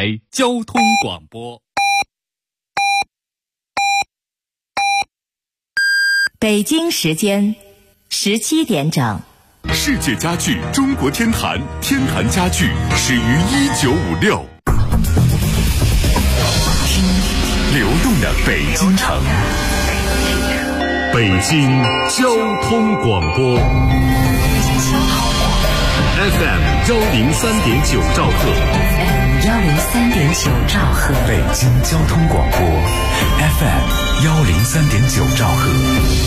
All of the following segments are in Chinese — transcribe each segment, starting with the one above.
台交通广播。 北京时间17点整。 世界家具中国天坛，天坛家具始于1956。流动的北京城，北京交通广播 FM 103.9兆赫 103.9兆赫， 北京交通广播 FM 103.9兆赫。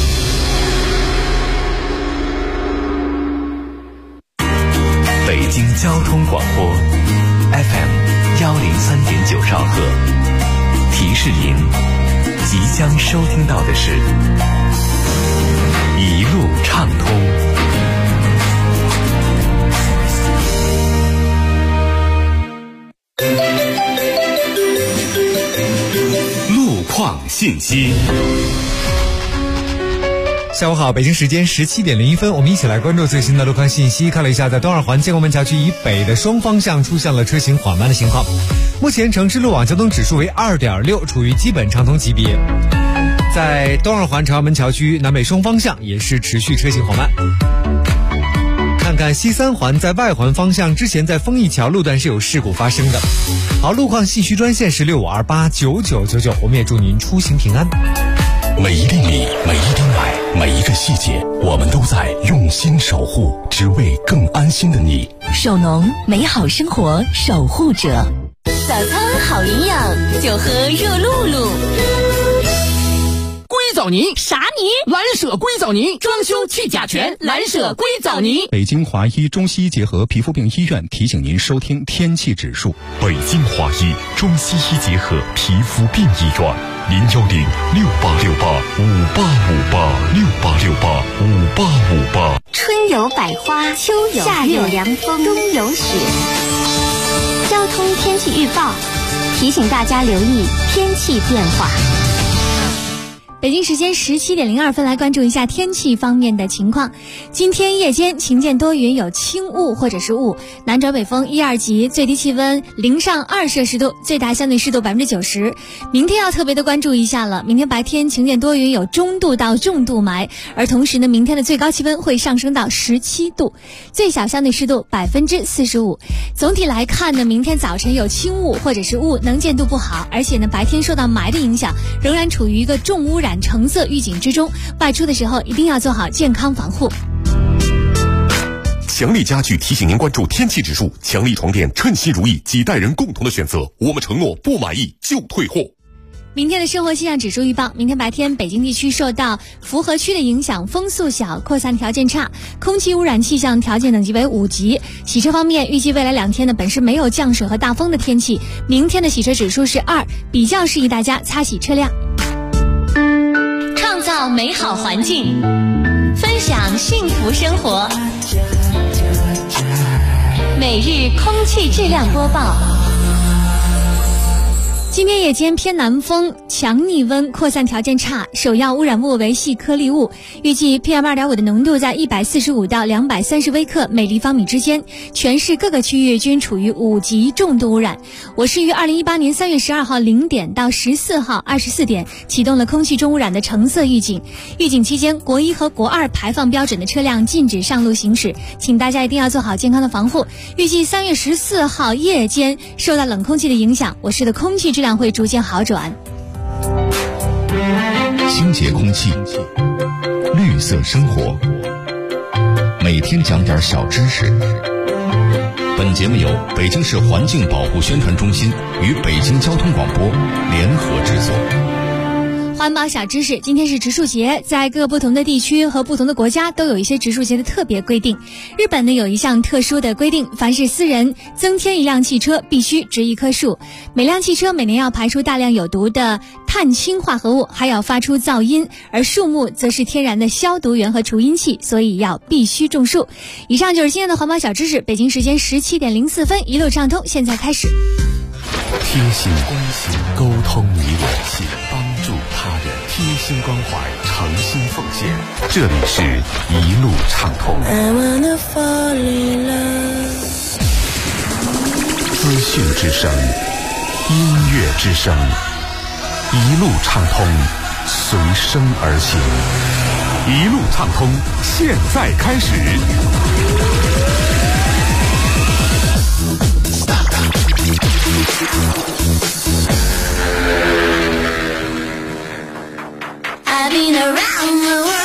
北京交通广播 FM 103.9兆赫，提示您即将收听到的是一路畅通。路况信息。 下午好，北京时间17点01分，我们一起来关注最新的路况信息。看了一下，在东二环建国门桥区以北的双方向出现了车行缓慢的情况，目前城市路网交通指数为 2.6， 处于基本畅通级别。在东二环朝阳门桥区南北双方向也是持续车行缓慢。看看西三环在外环方向之前在丰益桥路段是有事故发生的。好，路况信息专线是65289999，我们也祝您出行平安。 每一厘米，每一滴奶，每一个细节，我们都在用心守护，只为更安心的你。 首农，美好生活守护者。 早餐好营养，就喝热露露。 硅藻泥啥泥？ 蓝舍硅藻泥，装修去甲醛，蓝舍硅藻泥。 北京华医中西医结合皮肤病医院提醒您收听天气指数。 北京华医中西医结合皮肤病医院，0106868585858，68685858。 春有百花，秋有夏有凉风，冬有雪。交通天气预报提醒大家留意天气变化。 北京时间17点02分，来关注一下天气方面的情况。今天夜间晴间多云，有轻雾或者是雾，南转北风1、2级，最低气温0上2摄氏度，最大相对湿度90%。明天要特别的关注一下了，明天白天晴间多云，有中度到重度霾，而同时呢，明天的最高气温会上升到17度，最小相对湿度45%。总体来看呢，明天早晨有轻雾或者是雾，能见度不好，而且呢，白天受到霾的影响，仍然处于一个重污染橙色预警之中，外出的时候一定要做好健康防护。 强力家具提醒您关注天气指数，强力床垫称心如意，几代人共同的选择，我们承诺不满意就退货。 明天的生活气象指数预报，明天白天北京地区受到符合区的影响，风速小，扩散条件差，空气污染气象条件等级为5级。洗车方面，预计未来2天呢本是没有降水和大风的天气，明天的洗车指数是2，比较适宜大家擦洗车辆。 创造美好环境，分享幸福生活。每日空气质量播报。 今天夜间偏南风，强逆温，扩散条件差，首要污染物为细颗粒物，预计 PM2.5 的浓度在145到230微克每立方米之间，全市各个区域均处于5级重度污染。我市于2018年3月12号0点到14号24点启动了空气重污染的橙色预警，预警期间国1和国2排放标准的车辆禁止上路行驶，请大家一定要做好健康的防护。预计3月14号夜间受到冷空气的影响，我市的空气质量会逐渐好转。 清洁空气，绿色生活，每天讲点小知识。本节目由北京市环境保护宣传中心与北京交通广播联合制作。 环保小知识，今天是植树节，在各不同的地区和不同的国家都有一些植树节的特别规定。日本呢有一项特殊的规定，凡是私人增添一辆汽车必须植1棵树，每辆汽车每年要排出大量有毒的碳氢化合物，还要发出噪音，而树木则是天然的消毒源和除阴器，所以必须种树。以上就是今天的环保小知识，北京时间17点04分，一路畅通，现在开始。 贴心关心，沟通你我心，帮助他人，贴心关怀，诚心奉献。这里是一路畅通。资讯之声音乐之声，一路畅通，随声而行。一路畅通，现在开始。 I've been around the world.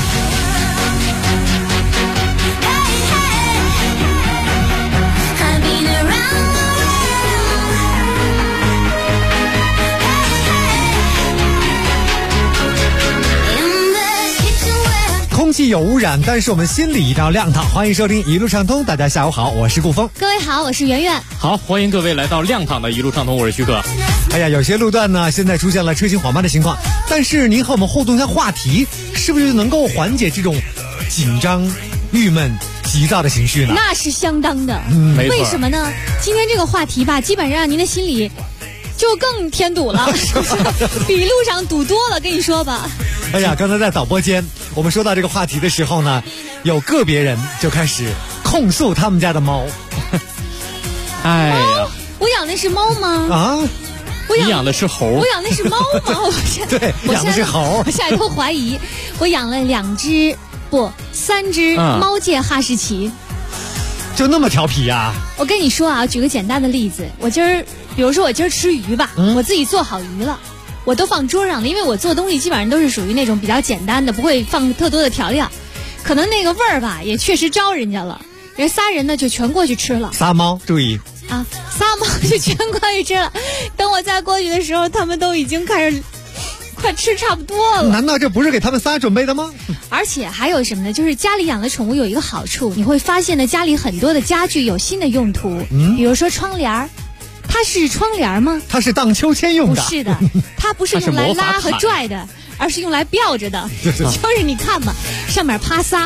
In the kitchen where 空气有污染，但是我们心里一道亮堂。欢迎收听一路畅通，大家下午好，我是顾峰。 各位好，我是圆圆。 好，欢迎各位来到亮堂的一路畅通，我是徐哥。 哎呀，有些路段呢，现在出现了车行缓慢的情况，但是您和我们互动一下话题，是不是能够缓解这种紧张、郁闷、急躁的情绪呢？ 那是相当的， 没错。 为什么呢？今天这个话题吧，基本上让您的心里就更添堵了，比路上堵多了，跟你说吧。 哎呀，刚才在导播间，我们说到这个话题的时候呢，有个别人就开始控诉他们家的猫。 哎呀， 我养的是猫吗？ 啊， 你养的是猴， 我养的是猫吗？ 对，养的是猴。 我现在都怀疑，我养了3只猫界哈士奇。 就那么调皮呀？ 我跟你说啊，举个简单的例子，比如说我今儿吃鱼吧，我自己做好鱼了，我都放桌上了，因为我做东西基本上都是属于那种比较简单的，不会放特多的调料，可能那个味儿吧也确实招人家了，人仨人呢就全过去吃了。 仨猫，注意啊，仨猫就全过去吃了。等我再过去的时候，他们都已经开始快吃差不多了。 难道这不是给他们仨准备的吗？ 而且还有什么呢？就是家里养的宠物有一个好处，你会发现呢，家里很多的家具有新的用途，比如说窗帘儿。它是窗帘吗？ 它是荡秋千用的。 不是的，它不是用来拉和拽的，而是用来吊着的。就是你看嘛，上面趴仨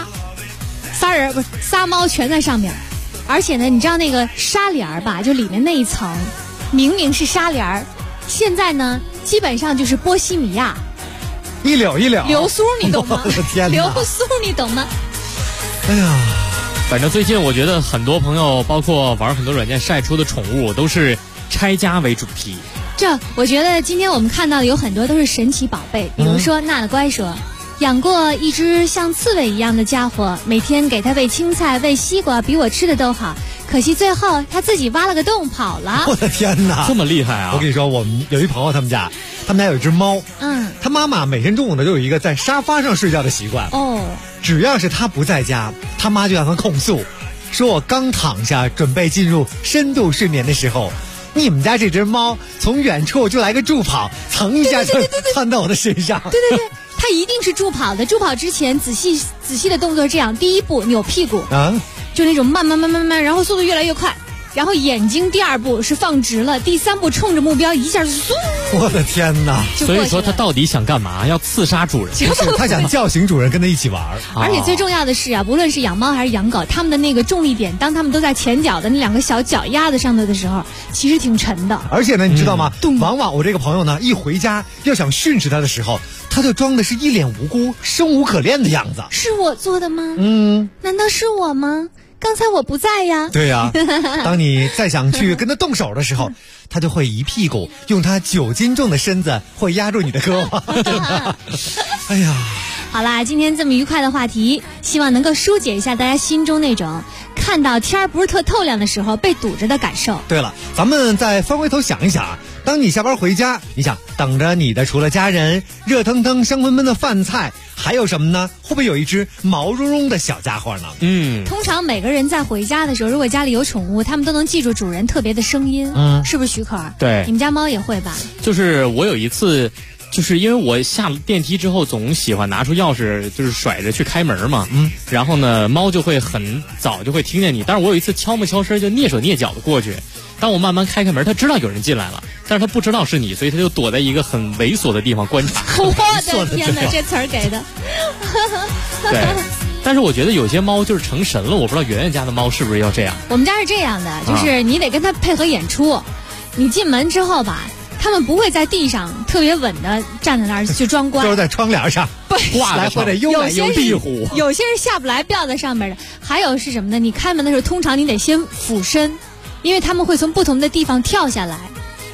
猫全在上面，而且呢，你知道那个纱帘吧，就里面那一层，明明是纱帘，现在呢，基本上就是波西米亚， 一绺流苏，你懂吗？ 我的天哪， 流苏你懂吗？ 哎呀。 反正最近我觉得很多朋友，包括玩很多软件晒出的宠物，都是拆家为主题。 我觉得今天我们看到的有很多都是神奇宝贝，比如说娜娜乖说，养过一只像刺猬一样的家伙，每天给它喂青菜、喂西瓜，比我吃的都好。可惜最后它自己挖了个洞跑了。 我的天哪， 这么厉害啊！ 我跟你说，我们有一朋友，他们家有一只猫，他妈妈每天中午呢就有一个在沙发上睡觉的习惯。只要是他不在家，他妈就让他控诉，说我刚躺下准备进入深度睡眠的时候，你们家这只猫从远处就来个助跑，噌一下就窜到我的身上。 对，它一定是助跑的。助跑之前仔细的动作是这样：第一步扭屁股，就那种慢，然后速度越来越快。然后眼睛第二步是放直了，第三步冲着目标一下就嗖。 我的天哪！ 所以说他到底想干嘛？要刺杀主人？ 他想叫醒主人跟他一起玩。 而且最重要的是啊，不论是养猫还是养狗，他们的那个重力点，当他们都在前脚的那两个小脚丫子上头的时候，其实挺沉的。 而且呢，你知道吗？往往我这个朋友呢，一回家要想训斥他的时候，他就装的是一脸无辜、生无可恋的样子。 是我做的吗？难道是我吗？刚才我不在呀。 对呀，当你再想去跟他动手的时候，他就会一屁股用他9斤重的身子会压住你的胳膊。哎呀， 好啦，今天这么愉快的话题，希望能够疏解一下大家心中那种看到天儿不是特透亮的时候被堵着的感受。 对了，咱们再翻回头想一想啊，当你下班回家，你想等着你的除了家人热腾腾香喷喷的饭菜，还有什么呢？会不会有一只毛茸茸的小家伙呢？ 通常每个人在回家的时候，如果家里有宠物，他们都能记住主人特别的声音，是不是徐可？ 对， 你们家猫也会吧？ 就是我有一次，就是因为我下了电梯之后总喜欢拿出钥匙就是甩着去开门嘛，然后呢猫就会很早就会听见你，但是我有一次悄没悄声就蹑手蹑脚的过去，当我慢慢开门，它知道有人进来了，但是它不知道是你，所以它就躲在一个很猥琐的地方观察。 我的天哪，这词儿给的。 对，但是我觉得有些猫就是成神了，我不知道圆圆家的猫是不是要这样。 我们家是这样的，就是你得跟它配合演出，你进门之后吧，他们不会在地上特别稳的站在那儿去装乖， 都是在窗帘上挂来或者悠来悠壁虎。 有些是下不来吊在上面的，还有是什么呢？你开门的时候，通常你得先俯身，因为他们会从不同的地方跳下来。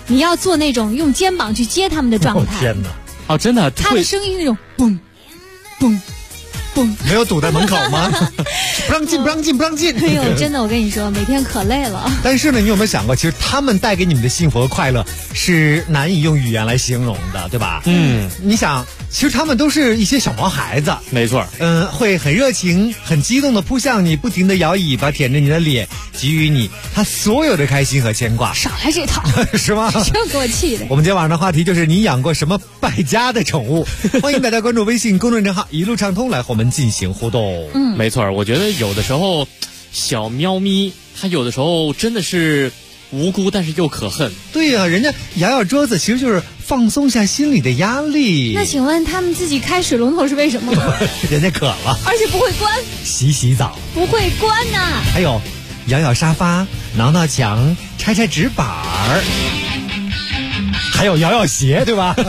你要做那种用肩膀去接他们的状态。 天哪！ 哦，真的， 他的声音那种嘣嘣嘣， 没有堵在门口吗？不让进，不让进，不让进！ 哎呦，真的，我跟你说，每天可累了。 但是呢，你有没有想过，其实他们带给你们的幸福和快乐是难以用语言来形容的，对吧？你想，其实他们都是一些小毛孩子， 没错。 会很热情、很激动的扑向你，不停的摇尾巴，舔着你的脸，给予你他所有的开心和牵挂。 少来这套， 是吗？ 真给我气的。 我们今天晚上的话题就是你养过什么败家的宠物？欢迎大家关注微信公众账号一路畅通来和我们进行互动。 没错，我觉得有的时候小喵咪它有的时候真的是无辜，但是又可恨。 对呀，人家摇摇桌子其实就是放松下心里的压力。 那请问他们自己开水龙头是为什么？ 人家渴了， 而且不会关。 洗澡不会关呐。 还有摇摇沙发，挠挠墙，拆拆纸板儿，还有摇摇鞋，对吧？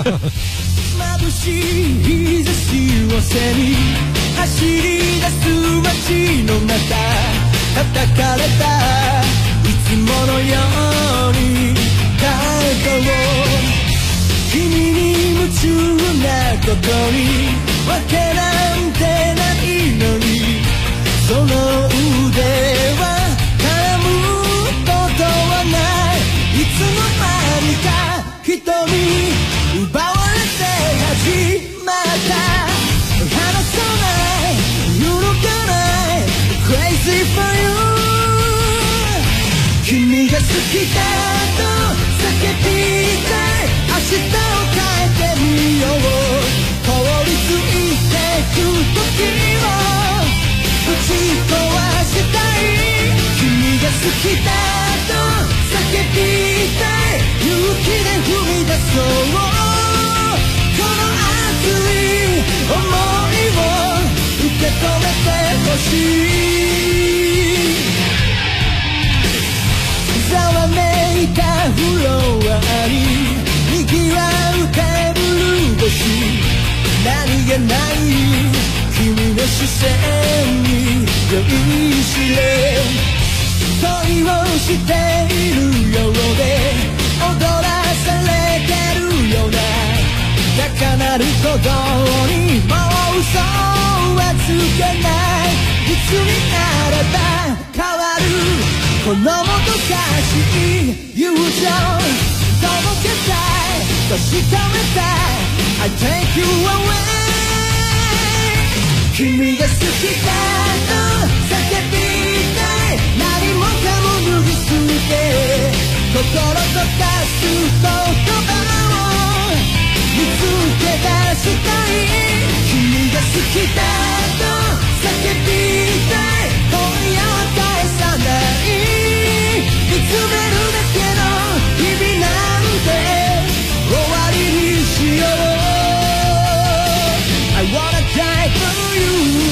走り出す街の中叩かれたいつものように肩を君に夢中なことにわけなんてないのにその腕は絡むことはないいつの間にか瞳奪われて始まったCrazy for you 君が好きだと叫びたい明日を変えてみよう通り過ぎてく時をぶち壊したい君が好きだと叫びたい勇気で踏み出そうこの熱い想いを受け止めてほしいざわめいたフロアに賑わうテーブル越し何気ない君の視線に酔いしれ恋をしているようで踊らされてるような高鳴る鼓動にもう嘘はつけないいつになれば変わるこのもどかしい友情届けたい確かめたい I take you away 君が好きだと叫びたい何もかも脱ぎ捨て心とかす言葉を見つけ出したい君が好きだと叫びたい今夜は返さない見つめるだけの日々なんて終わりにしよう I wanna die for you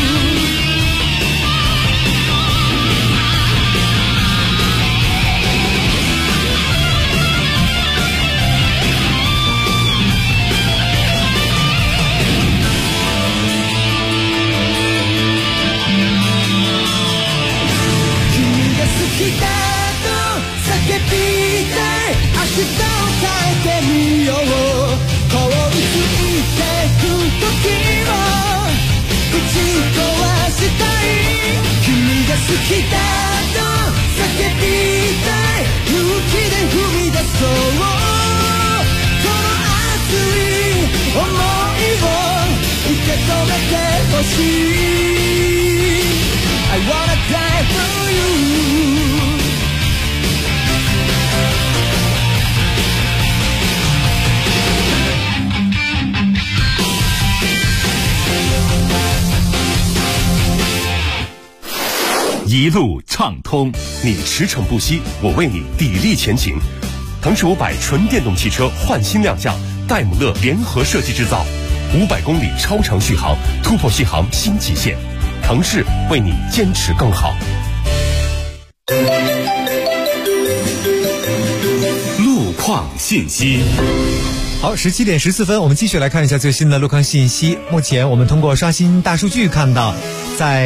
好きだと叫びたい明日を変えてみよう凍りついてく時をぶち壊したい君が好きだと叫びたい勇気で踏み出そうこの熱い想いを受け止めてほしい I wanna die for you 一路畅通，你驰骋不息，我为你砥砺前行。腾势500纯电动汽车焕新亮相，戴姆勒联合设计制造，500公里超长续航，突破续航新极限。腾势为你坚持更好。 路况信息。 好，17点14分，我们继续来看一下最新的路况信息。目前我们通过刷新大数据看到，在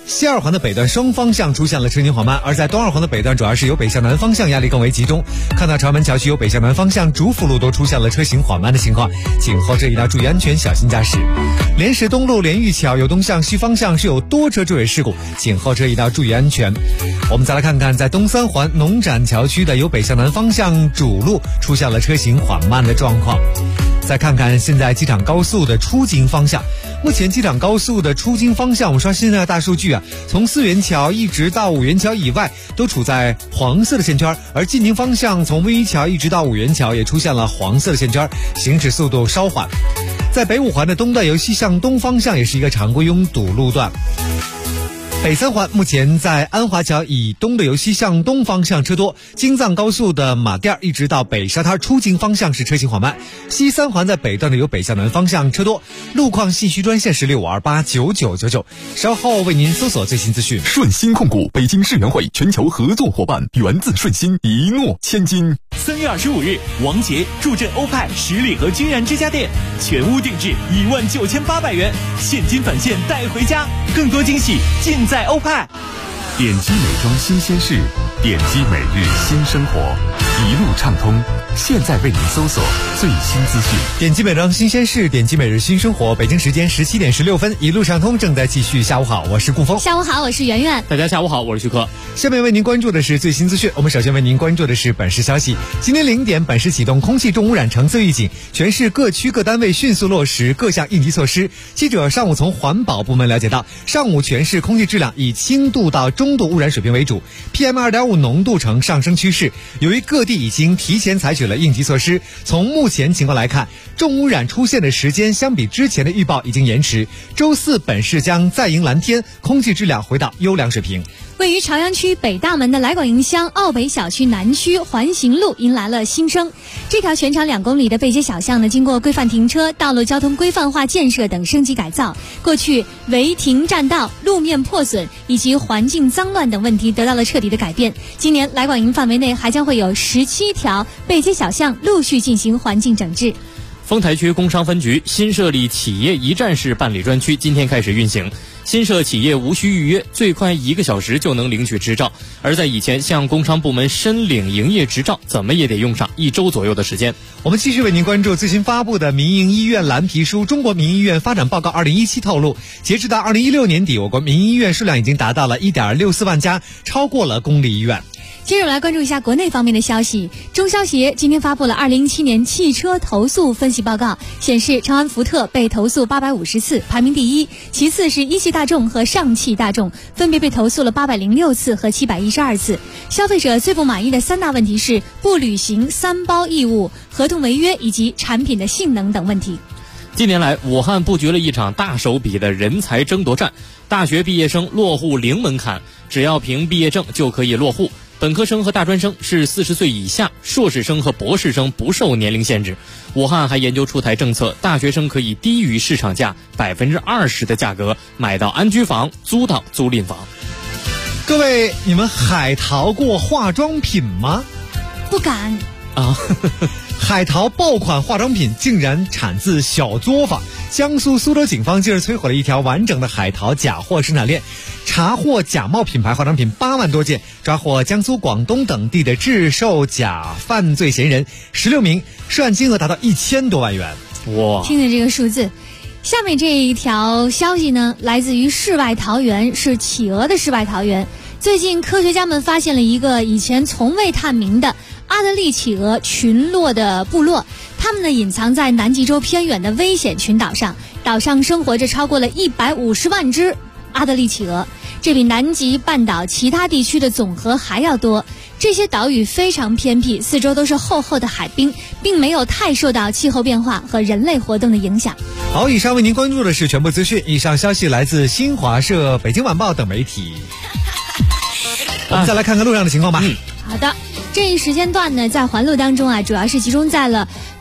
西二环的北段双方向出现了车行缓慢，而在东二环的北段主要是由北向南方向压力更为集中。看到朝门桥区由北向南方向主辅路都出现了车行缓慢的情况，请后车一定要注意安全，小心驾驶。莲石东路莲玉桥由东向西方向是有多车追尾事故，请后车一定要注意安全。我们再来看看在东三环农展桥区的由北向南方向主路出现了车行缓慢的状况。再看看现在机场高速的出京方向，目前机场高速的出京方向，我们刷新了大数据啊，从四元桥一直到五元桥以外都处在黄色的线圈，而进京方向从威桥一直到五元桥也出现了黄色的线圈，行驶速度稍缓。在北五环的东段由西向东方向也是一个常规拥堵路段。北三环目前在安华桥以东的由西向东方向车多，京藏高速的马甸一直到北沙滩出京方向是车行缓慢。西三环在北段的由北向南方向车多，路况信息专线是65289999，稍后为您搜索最新资讯。 顺鑫控股北京世园会全球合作伙伴，源自顺鑫，一诺千金。 3月25日，王杰助阵欧派十里河君然之家店，全屋定制19800元，现金返现带回家，更多惊喜尽在欧派。 点击美妆新鲜事，点击每日新生活，一路畅通。现在为您搜索最新资讯。 点击美妆新鲜事，点击每日新生活。北京时间17点16分，一路畅通正在继续。下午好，我是顾峰。 下午好，我是圆圆。 大家下午好，我是徐克。 下面为您关注的是最新资讯。我们首先为您关注的是本市消息。今天0点，本市启动空气重污染橙色预警，全市各区各单位迅速落实各项应急措施。记者上午从环保部门了解到，上午全市空气质量以轻度到中度污染水平为主， PM2.5 浓度呈上升趋势。由于各地已经提前采取了应急措施，从目前情况来看，重污染出现的时间相比之前的预报已经延迟。周四本市将再迎蓝天，空气质量回到优良水平。 位于朝阳区北大门的来广营乡奥北小区南区环形路迎来了新生。这条全长2公里的背街小巷呢，经过规范停车、道路交通规范化建设等升级改造，过去违停占道、路面破损以及环境脏乱等问题得到了彻底的改变。今年来广营范围内还将会有17条背街小巷陆续进行环境整治。 丰台区工商分局新设立企业一站式办理专区今天开始运行。新设企业无需预约，最快1个小时就能领取执照，而在以前向工商部门申领营业执照怎么也得用上1周左右的时间。 我们继续为您关注最新发布的民营医院蓝皮书《中国民营医院发展报告2017》透露，截止到2016年底，我国民营医院数量已经达到了1.64万家，超过了公立医院。 接着来关注一下国内方面的消息。中消协今天发布了2017年汽车投诉分析报告，显示长安福特被投诉850次，排名第一，其次是一汽大众和上汽大众，分别被投诉了806次和712次。消费者最不满意的3大问题是不履行3包义务、合同违约以及产品的性能等问题。 近年来，武汉布局了一场大手笔的人才争夺战，大学毕业生落户零门槛，只要凭毕业证就可以落户。本科生和大专生是40岁以下，硕士生和博士生不受年龄限制。武汉还研究出台政策，大学生可以低于市场价20%的价格买到安居房，租到租赁房。 各位，你们海淘过化妆品吗？ 不敢啊。 海淘爆款化妆品竟然产自小作坊。江苏苏州警方近日摧毁了一条完整的海淘假货生产链，查获假冒品牌化妆品8万多件，抓获江苏、广东等地的制售假犯罪嫌疑人16名，涉案金额达到1000多万元。 哇！ 听听这个数字。下面这一条消息呢，来自于世外桃源，是企鹅的世外桃源。最近科学家们发现了一个以前从未探明的阿德利企鹅群落的部落，它们呢隐藏在南极洲偏远的危险群岛上，岛上生活着超过了150万只阿德利企鹅，这比南极半岛其他地区的总和还要多。这些岛屿非常偏僻，四周都是厚厚的海冰，并没有太受到气候变化和人类活动的影响。 好，以上为您关注的是全部资讯，以上消息来自新华社、北京晚报等媒体。我们再来看看路上的情况吧。 好的，这一时间段呢，在环路当中啊，主要是集中在了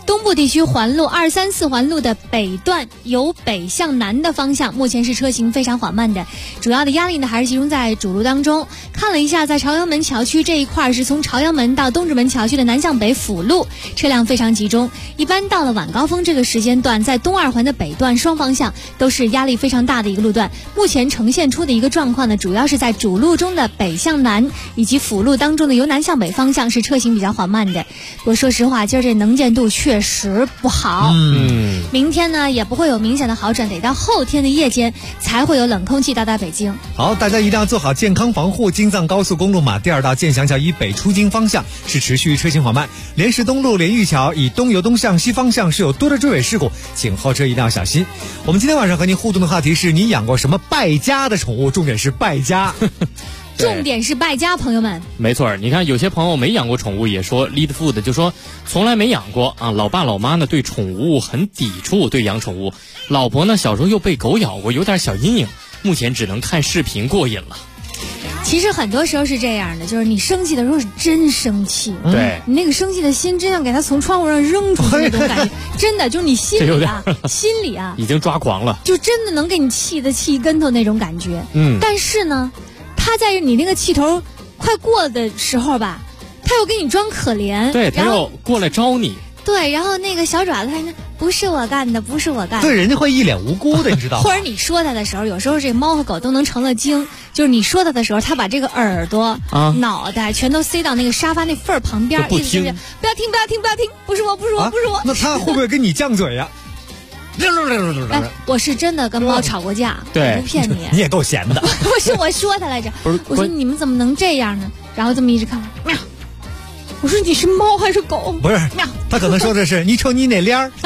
东部地区环路234环路的北段由北向南的方向，目前是车行非常缓慢的，主要的压力呢还是集中在主路当中。看了一下，在朝阳门桥区这一块是从朝阳门到东直门桥区的南向北辅路车辆非常集中，一般到了晚高峰这个时间段，在东2环的北段双方向都是压力非常大的一个路段。目前呈现出的一个状况呢，主要是在主路中的北向南以及辅路当中的由南向北方向是车行比较缓慢的。不过说实话，今儿这能见度确实不好。明天呢也不会有明显的好转，得到后天的夜间才会有冷空气到达北京。 好，大家一定要做好健康防护。京藏高速公路马甸儿到建祥桥以北出京方向是持续车行缓慢，莲石东路莲玉桥以东由东向西方向是有多的追尾事故，请后车一定要小心。我们今天晚上和您互动的话题是：你养过什么败家的宠物？重点是败家。 重点是败家，朋友们。 没错，你看有些朋友没养过宠物也说 lead food， 就说从来没养过啊。老爸老妈呢对宠物很抵触，对养宠物。老婆呢小时候又被狗咬过，有点小阴影，目前只能看视频过瘾了。 其实很多时候是这样的，就是你生气的时候是真生气， 对， 你那个生气的心真想给他从窗户上扔出去那种感觉，真的就是你心里啊已经抓狂了， 就真的能给你气得气一跟头那种感觉。但是呢，他在你那个气头快过的时候吧，他又给你装可怜， 对，他又过来招你。 对，然后那个小爪子他说不是我干的，不是我干的。 对，人家会一脸无辜的，你知道吗？ 或者你说他的时候，有时候这猫和狗都能成了精，就是你说他的时候，他把这个耳朵、脑袋全都塞到那个沙发那缝儿旁边，意思就是不要听，不要听，不要听，不是我，不是我，不是我。 那他会不会跟你犟嘴呀？ 哎，我是真的跟猫吵过架， 对， 不骗你。 你也够闲的。 不是我说他来着，我说你们怎么能这样呢？然后这么一直看，喵。我说你是猫还是狗？ 不是，他可能说的是你瞅你那脸儿。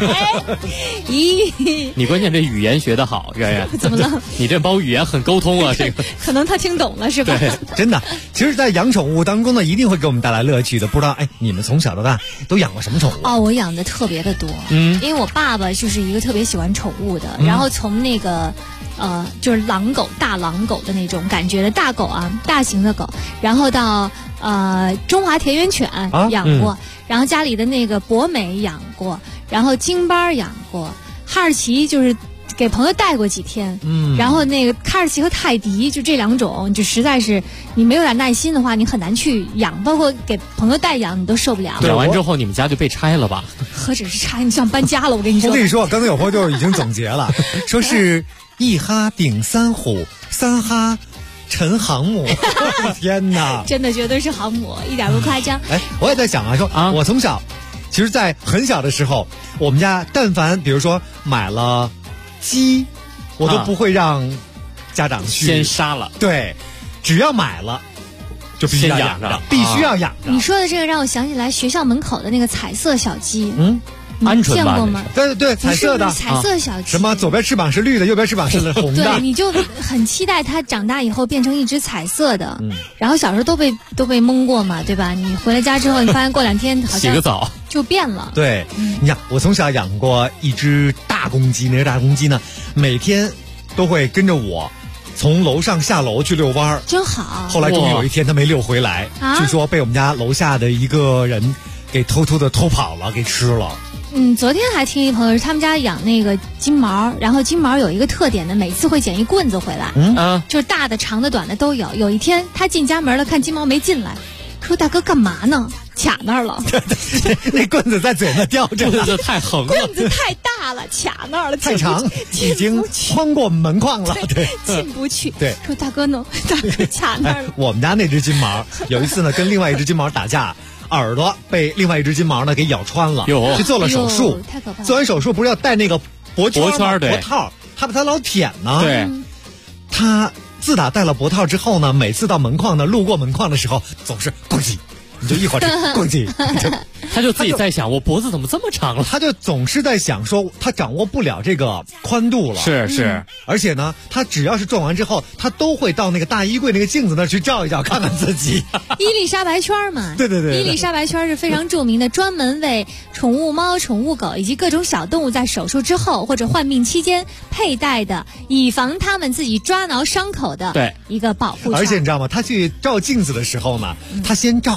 咦， 你关键这语言学得好，圆圆。 怎么了？ 你这猫语言很沟通啊，这个。 可能他听懂了是吧？ 对，真的。其实，在养宠物当中呢，一定会给我们带来乐趣的。不知道你们从小到大都养过什么宠物？ 哦，我养的特别的多。因为我爸爸就是一个特别喜欢宠物的，然后从那个。就是狼狗，大狼狗的那种感觉的大狗啊，大型的狗，然后到中华田园犬养过，然后家里的那个博美养过，然后京巴养过，哈士奇就是给朋友带过几天，然后那个哈士奇和泰迪就这两种，就实在是你没有点耐心的话，你很难去养，包括给朋友代养你都受不了。 养完之后你们家就被拆了吧？ 何止是拆，你像搬家了，我跟你说。 我跟你说，刚才有朋友就已经总结了，说是一哈顶三虎，三哈成航母。天哪， 真的绝对是航母，一点不夸张。 我也在想说我从小，其实在很小的时候，我们家但凡比如说买了鸡，我都不会让家长去先杀了。 对，只要买了就必须要养着，必须要养着。 你说的这个让我想起来学校门口的那个彩色小鸡。 鹌鹑吧？ 见过吗？ 对，彩色的， 彩色小鸡。 什么？左边翅膀是绿的，右边翅膀是红的。 对，你就很期待它长大以后变成一只彩色的。然后小时候都被蒙过嘛，对吧？你回了家之后，你发现过2天好像洗个澡就变了。 对，你看，我从小养过一只大公鸡，那只大公鸡呢，每天都会跟着我从楼上下楼去遛弯儿， 真好。 后来终于有一天它没遛回来，据说被我们家楼下的一个人给偷偷的偷跑了，给吃了。 昨天还听一朋友说他们家养那个金毛，然后金毛有一个特点的，每次会捡一棍子回来，就是大的、长的、短的都有。有一天他进家门了，看金毛没进来，说大哥干嘛呢？卡那儿了。 那棍子在嘴那叼着， 棍子太横了， 棍子太大了，卡那儿了， 太长，已经穿过门框了，对， 进不去。 对， 说大哥呢？大哥卡那儿了。 我们家那只金毛有一次呢，跟另外一只金毛打架。耳朵被另外一只金毛呢给咬穿了，去做了手术。 太可怕了！ 做完手术不是要戴那个脖圈对， 脖套，他把它老舔呢。 对， 他自打戴了脖套之后呢，每次到门框呢，路过门框的时候，总是咣叽，你就一会儿咣叽， 他就自己在想，我脖子怎么这么长了？ 他就总是在想说，他掌握不了这个宽度了。 是， 而且呢，他只要是撞完之后，他都会到那个大衣柜那个镜子那儿去照一照，看看自己。 伊丽莎白圈嘛， 对， 伊丽莎白圈是非常著名的，专门为宠物猫、宠物狗以及各种小动物在手术之后或者患病期间佩戴的，以防它们自己抓挠伤口的一个保护圈。 而且你知道吗？他去照镜子的时候呢，他先照。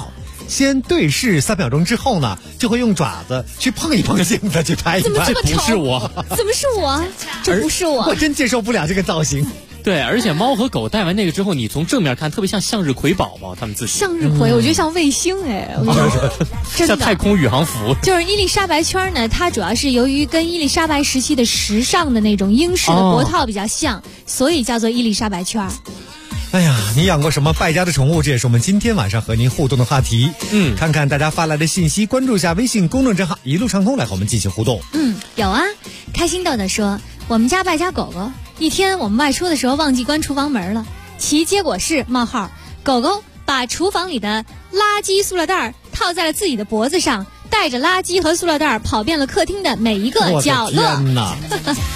先对视3秒钟之后呢，就会用爪子去碰一碰镜子，去拍一拍。 怎么这么不是我， 怎么是我？这不是我， 我真接受不了这个造型。 对，而且猫和狗戴完那个之后，你从正面看特别像向日葵宝宝，他们自己向日葵，我觉得像卫星哎，我觉得真的像太空宇航服。 就是伊丽莎白圈呢，它主要是由于跟伊丽莎白时期的时尚的那种英式的脖套比较像，所以叫做伊丽莎白圈。 哎呀，你养过什么败家的宠物？这也是我们今天晚上和您互动的话题。看看大家发来的信息，关注一下微信公众账号一路畅通来和我们进行互动。 有啊，开心豆豆说，我们家败家狗狗，一天我们外出的时候忘记关厨房门了，其结果是：狗狗把厨房里的垃圾塑料袋套在了自己的脖子上，带着垃圾和塑料袋跑遍了客厅的每一个角落。 我的天哪！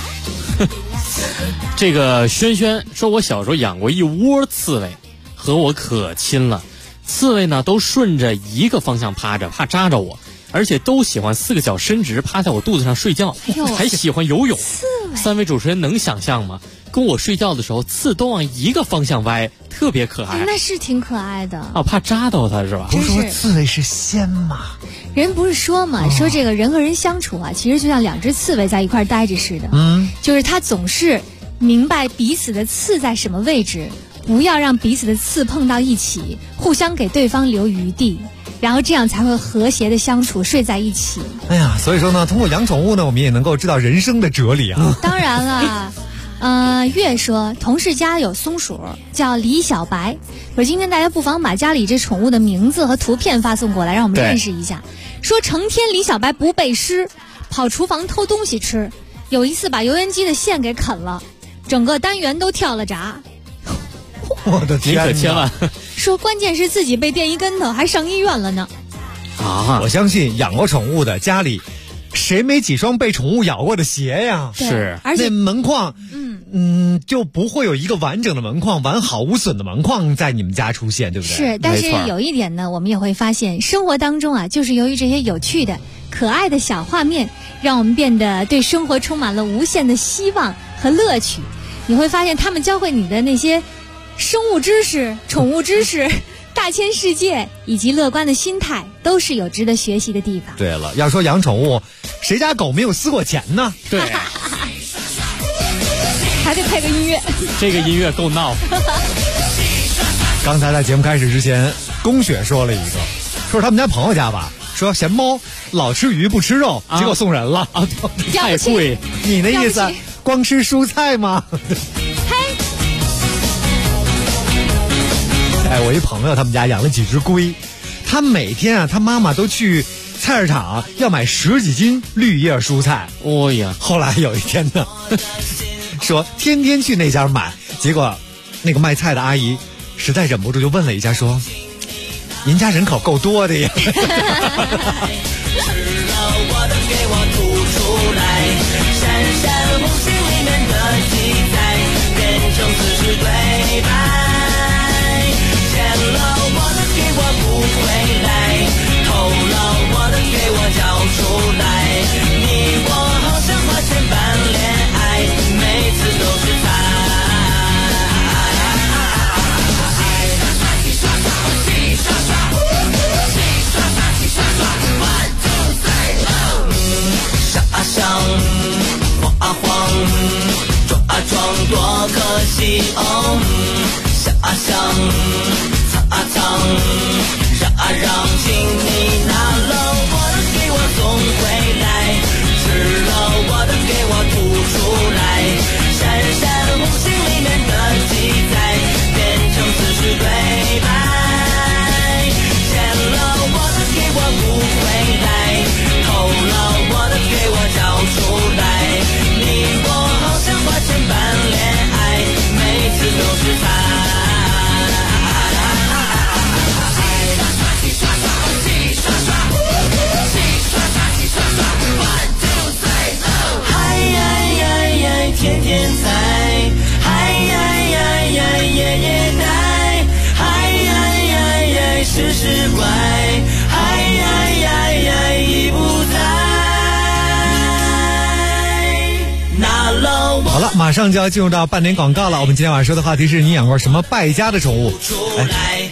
这个轩轩说，我小时候养过一窝刺猬，和我可亲了。刺猬呢都顺着一个方向趴着，怕扎着我，而且都喜欢4个脚伸直趴在我肚子上睡觉，还喜欢游泳。3位主持人能想象吗？跟我睡觉的时候，刺都往一个方向歪，特别可爱。 那是挺可爱的啊，怕扎到它是吧？ 不是说刺猬是仙吗？ 人不是说嘛，说这个人和人相处啊，其实就像2只刺猬在一块待着似的。就是他总是明白彼此的刺在什么位置，不要让彼此的刺碰到一起，互相给对方留余地，然后这样才会和谐的相处，睡在一起。 哎呀，所以说呢，通过养宠物呢，我们也能够知道人生的哲理啊。 当然了。月说同事家有松鼠叫李小白，可是今天大家不妨把家里这宠物的名字和图片发送过来，让我们认识一下。说成天李小白不背诗，跑厨房偷东西吃，有一次把油烟机的线给啃了，整个单元都跳了闸。 我的天哪！ 你可千万说关键是自己被电一跟头，还上医院了呢。 我相信养过宠物的家里，谁没几双被宠物咬过的鞋呀？ 是， 而且那门框，就不会有一个完整的门框、完好无损的门框在你们家出现，对不对？ 是，但是有一点呢，我们也会发现，生活当中啊，就是由于这些有趣的、可爱的小画面，让我们变得对生活充满了无限的希望和乐趣。你会发现，他们教会你的那些生物知识、宠物知识。大千世界以及乐观的心态都是有值得学习的地方。 对了，要说养宠物，谁家狗没有撕过钱呢？ 对， 还得配个音乐， 这个音乐够闹。 刚才在节目开始之前，龚雪说了一个，说他们家朋友家吧，说嫌猫老吃鱼不吃肉，结果送人了啊， 太贵。 你的意思光吃蔬菜吗？哎，我一朋友他们家养了几只龟，他每天啊，他妈妈都去菜市场要买10几斤绿叶蔬菜。 哦呀， 后来有一天呢，说天天去那家买，结果那个卖菜的阿姨实在忍不住就问了一下，说：“您家人口够多的呀。”吃了我的给我吐出来，闪闪红星里面的记载变成40对白。欠了我的给我不回来，偷了我的给我交出来，你我好像花钱办恋爱，每次都是傻想晃啊晃，撞啊撞，多可惜哦。想啊想，藏啊藏，让啊让，请你拿了我的给我送回来，吃了我的给我吐出来，闪闪红星里面的记载变成40对白，欠了我的给我不回来，偷了我的给我交出来，你我好像花钱办恋爱，每次都是天天在，嗨呀呀呀夜夜待，嗨呀呀呀时时怪，嗨呀呀呀已不在。拿了我。好了，马上就要进入到半点广告了。我们今天晚上说的话题是你养过什么败家的宠物？哎，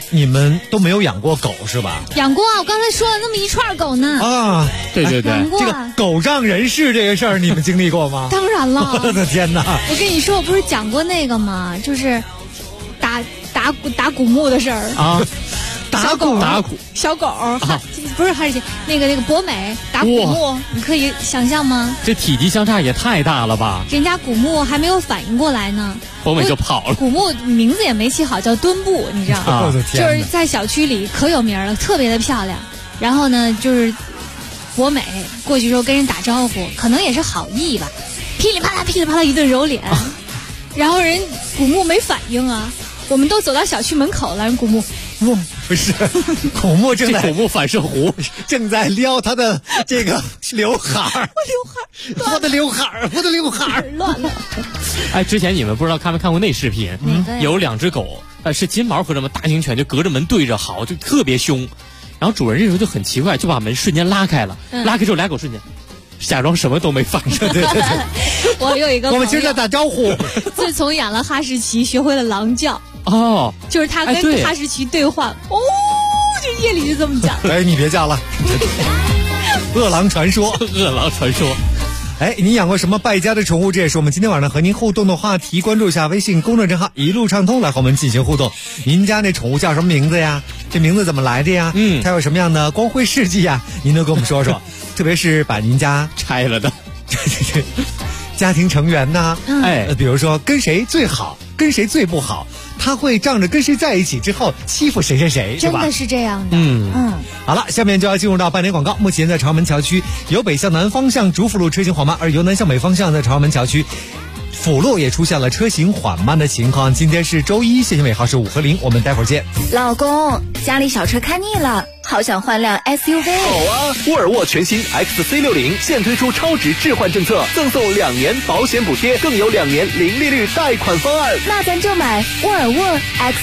你们都没有养过狗是吧？ 养过啊，我刚才说了那么一串狗呢。 啊， 对对对， 养过这个狗仗人势这个事儿，你们经历过吗？ 当然了。 我的天哪！ 我跟你说，我不是讲过那个吗？就是打古墓的事儿啊。 打鼓小狗不是还是那个博美打古墓，你可以想象吗？ 这体积相差也太大了吧！ 人家古墓还没有反应过来呢， 博美就跑了。 古墓名字也没起好，叫墩布，你知道吗？就是在小区里可有名了，特别的漂亮。然后呢，就是博美过去之后跟人打招呼，可能也是好意吧，噼里啪啦一顿揉脸，然后人古墓没反应啊。我们都走到小区门口了，人古墓。 不是，古墓正在古墓反射弧正在撩他的这个刘海儿，我的刘海儿乱了。 哎，之前你们不知道看没看过那视频？有2只狗，是金毛和什么大型犬，就隔着门对着嚎，就特别凶。然后主人这时候就很奇怪，就把门瞬间拉开了，拉开之后俩狗瞬间假装什么都没发生。对。 我有一个朋友， 我们今儿在打招呼。 自从养了哈士奇，学会了狼叫。 哦， 就是他跟哈士奇对话，就夜里就这么讲。 哎，你别叫了，饿狼传说。哎，你养过什么败家的宠物？这也是我们今天晚上和您互动的话题。关注一下微信公众账号一路畅通，来和我们进行互动。您家那宠物叫什么名字呀？这名字怎么来的呀？它有什么样的光辉事迹呀？您都跟我们说说。特别是把您家拆了的家庭成员呐，比如说跟谁最好，跟谁最不好，他会仗着跟谁在一起之后欺负谁，是吧？ 真的是这样的。 好了，下面就要进入到半点广告。目前在朝阳门桥区由北向南方向主辅路车行缓慢，而由南向北方向在朝阳门桥区辅路也出现了车行缓慢的情况。今天是周一，限行尾号是5和0，我们待会儿见。 老公，家里小车看腻了，好想换辆 SUV。 好啊，沃尔沃全新 XC60现推出超值置换政策，赠送2年保险补贴，更有2年零利率贷款方案。 那咱就买沃尔沃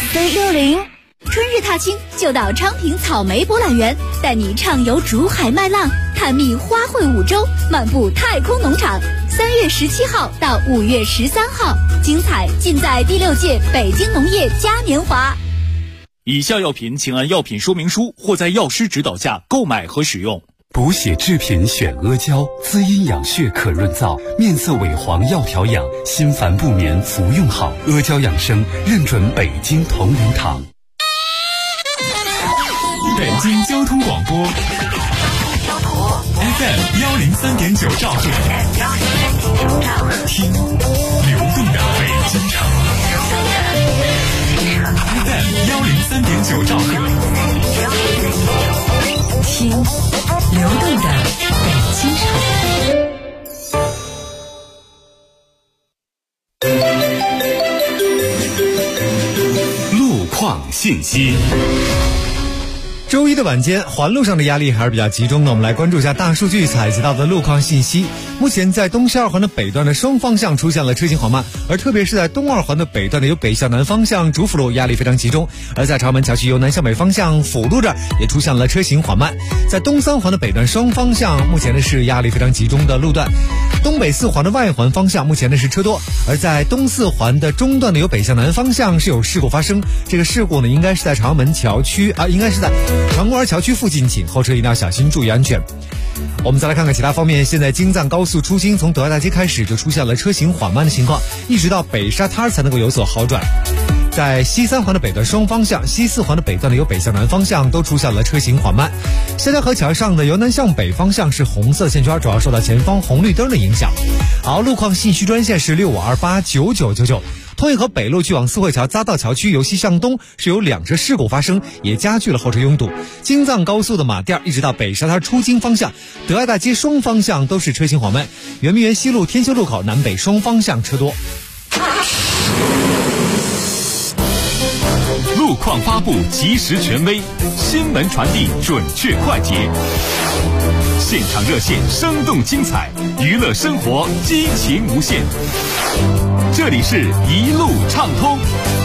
XC60。春日踏青就到昌平草莓博览园，带你畅游竹海麦浪，探秘花卉5洲，漫步太空农场。3月17号到5月13号，精彩尽在第6届北京农业嘉年华。 以下药品请按药品说明书或在药师指导下购买和使用。 补血制品选阿胶，滋阴养血可润燥，面色萎黄要调养，心烦不眠服用好。阿胶养生认准北京同仁堂。 北京交通广播 FM 103.9兆赫，听流动的北京城。FM 103.9兆赫， 听流动的北京城。路况信息。 周一的晚间，环路上的压力还是比较集中的。我们来关注一下大数据采集到的路况信息。目前在东西二环的北段的双方向出现了车行缓慢，而特别是在东二环的北段的由北向南方向主辅路压力非常集中，而在朝阳门桥区由南向北方向辅路这儿也出现了车行缓慢。在东三环的北段双方向目前呢是压力非常集中的路段，东北四环的外环方向目前呢是车多，而在东四环的中段的由北向南方向是有事故发生，这个事故呢应该是在朝阳门桥区应该是在长公园桥区附近，请后车一定要小心，注意安全。我们再来看看其他方面，现在京藏高速出京从德爱大街开始就出现了车行缓慢的情况，一直到北沙滩才能够有所好转。在西三环的北段双方向，西四环的北段的由北向南方向都出现了车行缓慢。夏江河桥上的由南向北方向是红色线圈，主要受到前方红绿灯的影响。好，路况信息专线是65289999。通运河北路去往四惠桥匝道桥区由西向东是有2车事故发生，也加剧了后车拥堵。京藏高速的马甸一直到北沙滩出京方向，德爱大街双方向都是车行缓慢。圆明园西路天修路口南北双方向车多。 路况发布及时权威，新闻传递准确快捷，现场热线生动精彩，娱乐生活激情无限。这里是一路畅通。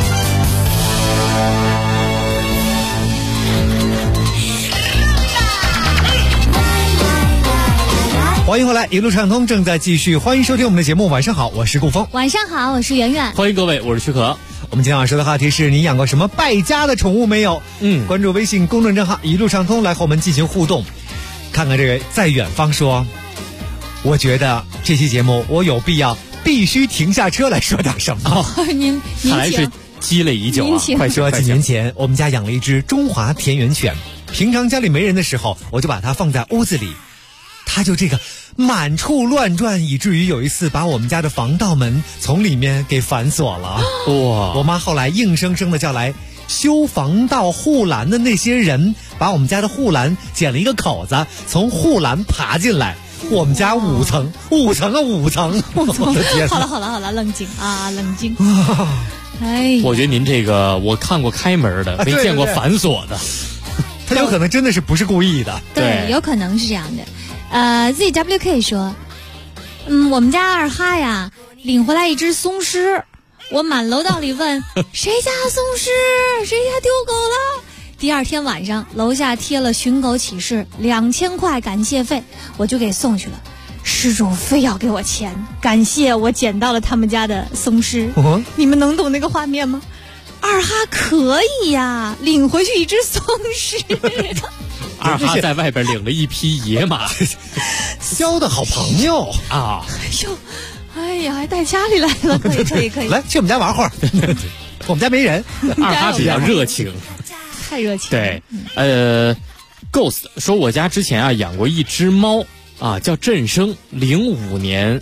欢迎回来，一路畅通正在继续，欢迎收听我们的节目。晚上好，我是顾峰。 晚上好，我是圆圆。 欢迎各位，我是许可。 我们今天晚上说的话题是你养过什么败家的宠物没有？关注微信公众账号一路畅通来和我们进行互动。看看这个在远方说，我觉得这期节目我有必须停下车来说点什么。 您看来是积累已久啊！ 快说，几年前我们家养了一只中华田园犬，平常家里没人的时候，我就把它放在屋子里，它就这个满处乱转，以至于有一次把我们家的防盗门从里面给反锁了。 哇！ 我妈后来硬生生的叫来修防盗护栏的那些人，把我们家的护栏剪了一个口子，从护栏爬进来。我们家5层，我的天！ 好了，冷静啊，冷静。哎， 我觉得您这个我看过开门的，没见过反锁的。 他有可能真的是不是故意的。 对，有可能是这样的。ZWK 说，我们家二哈呀领回来一只松狮，我满楼道里问谁家松狮，谁家丢狗了。第二天晚上，楼下贴了寻狗启事，2000块感谢费，我就给送去了。失主非要给我钱，感谢我捡到了他们家的松狮。你们能懂那个画面吗？二哈可以呀，领回去一只松狮。 二哈在外边领了一匹野马， 交的好朋友啊！ 哎呀，还带家里来了，可以， 来去我们家玩会儿。我们家没人。 二哈比较热情。 太热情。 对，Ghost 说我家之前养过一只猫叫振生，08年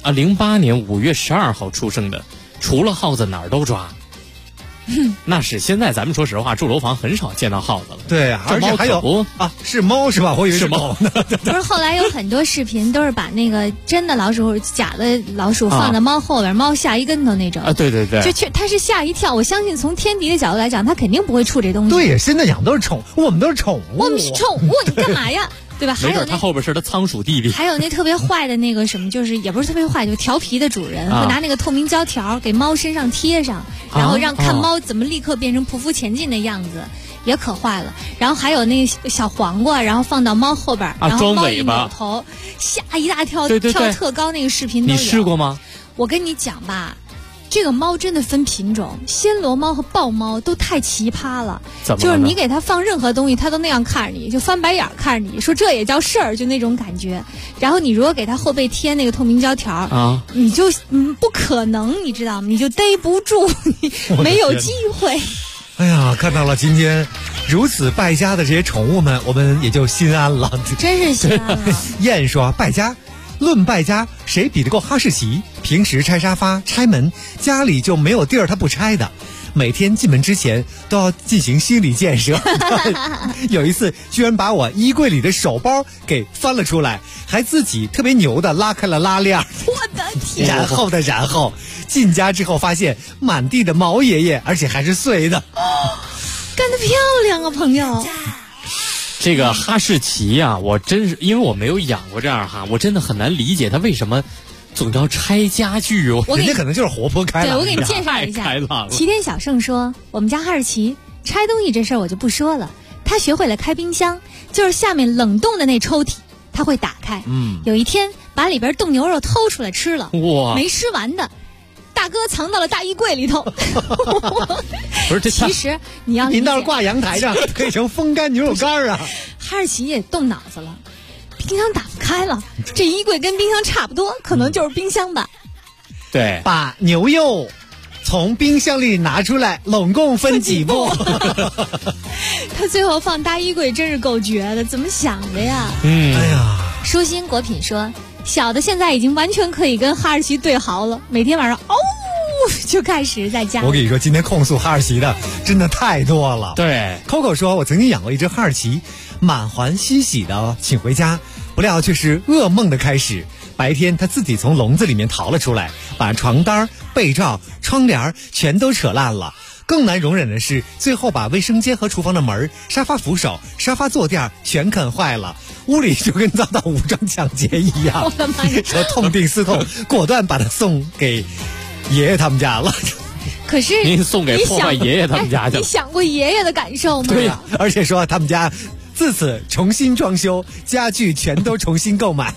5月12号出生的，除了耗子哪儿都抓。那是现在咱们说实话住楼房很少见到耗子了。 对，而且还有是猫是吧？我以为是狗呢。 不是，后来有很多视频都是把那个真的老鼠、假的老鼠放在猫后边，猫下一跟头那种。 对， 它是吓一跳。我相信从天敌的角度来讲，它肯定不会触这东西。 对呀，现在养都是宠物，我们都是宠物。 我们是宠物，你干嘛呀？对吧？ 没准它后边是它仓鼠弟弟。 还有那特别坏的那个什么，就是也不是特别坏，就调皮的主人会拿那个透明胶条给猫身上贴上，然后让看猫怎么立刻变成匍匐前进的样子，也可坏了。然后还有那个小黄瓜，然后放到猫后边，然后猫一扭头吓一大跳，跳特高，那个视频都有。 你试过吗？ 我跟你讲吧。这个猫真的分品种，暹罗猫和豹猫都太奇葩了。就是你给它放任何东西，它都那样看着你，就翻白眼看着你，说这也叫事儿，就那种感觉。然后你如果给它后背贴那个透明胶条你就不可能，你知道吗？你就逮不住，你没有机会。 哎呀，看到了今天如此败家的这些宠物们，我们也就心安了。 真是心安了。 燕说败家。论败家，谁比得过哈士奇？平时拆沙发、拆门，家里就没有地儿他不拆的。每天进门之前都要进行心理建设。有一次居然把我衣柜里的手包给翻了出来，还自己特别牛的拉开了拉链。 我的天！ 然后进家之后发现满地的毛爷爷，而且还是碎的。 干得漂亮啊，朋友！ 这个哈士奇我真是因为我没有养过这样我真的很难理解它为什么总要拆家具。 人家可能就是活泼开朗。 对，我给你介绍一下。齐天小圣说，我们家哈士奇拆东西这事儿我就不说了，他学会了开冰箱，就是下面冷冻的那抽屉他会打开。有一天把里边冻牛肉偷出来吃了，没吃完的。大哥藏到了大衣柜里头。 不是， 其实你要您倒是挂阳台上，可以成风干牛肉干啊。 哈士奇也动脑子了，冰箱打不开了，这衣柜跟冰箱差不多，可能就是冰箱吧。 对， 把牛肉从冰箱里拿出来，拢共分几步？ 他最后放大衣柜真是够绝的，怎么想的呀？ 哎呀， 舒心果品说。小的现在已经完全可以跟哈士奇对嚎了，每天晚上就开始在家。 我跟你说，今天控诉哈士奇的真的太多了。 对 ，Coco 说，我曾经养过一只哈士奇，满怀欣喜的请回家，不料却是噩梦的开始。白天他自己从笼子里面逃了出来，把床单、被罩、窗帘全都扯烂了。更难容忍的是，最后把卫生间和厨房的门、沙发扶手、沙发坐垫全啃坏了，屋里就跟遭到武装抢劫一样。 我的妈呀！ 我痛定思痛，果断把它送给爷爷他们家了。 可是您送给破坏爷爷他们家去了？ 你想过爷爷的感受吗？ 对呀，而且说他们家自此重新装修，家具全都重新购买。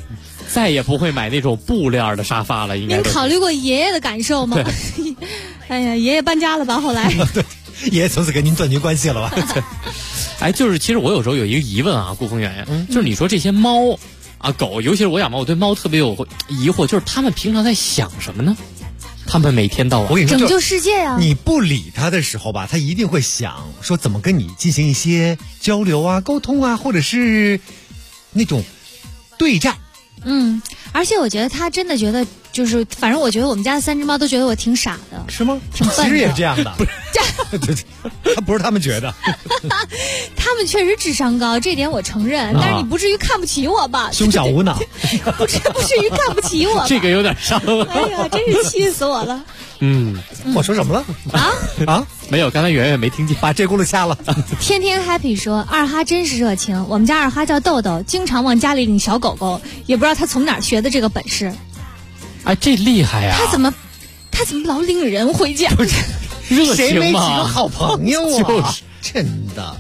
再也不会买那种布料的沙发了。应该您考虑过爷爷的感受吗？哎呀，爷爷搬家了吧？后来， 对，爷爷从此跟您断绝关系了吧？ 哎，就是其实我有时候有一个疑问啊，顾峰远，就是你说这些猫啊狗，尤其是我养猫，我对猫特别有疑惑，就是它们平常在想什么呢？他们每天到晚， 我跟你说， 拯救世界啊！ 你不理他的时候吧，他一定会想说怎么跟你进行一些交流啊、沟通啊，或者是那种对战。 而且我觉得他真的觉得，就是反正我觉得我们家的3只猫都觉得我挺傻的， 是吗？ 挺笨的。 其实也是这样的，不是，对，他不是他们觉得， 他们确实智商高，这点我承认，但是你不至于看不起我吧？ 胸小无脑， 不至于看不起我吧？ 这个有点伤了。 哎呀，真是气死我了。 我说什么了？啊？ 没有，刚才圆圆没听见， 把这轱辘掐了。 天天 happy 说二哈真是热情，我们家二哈叫豆豆，经常往家里领小狗狗，也不知道他从哪儿学的这个本事。 哎，这厉害呀！ 他怎么老领人回家？ 热情嘛， 谁没几个好朋友啊？ 就是真的。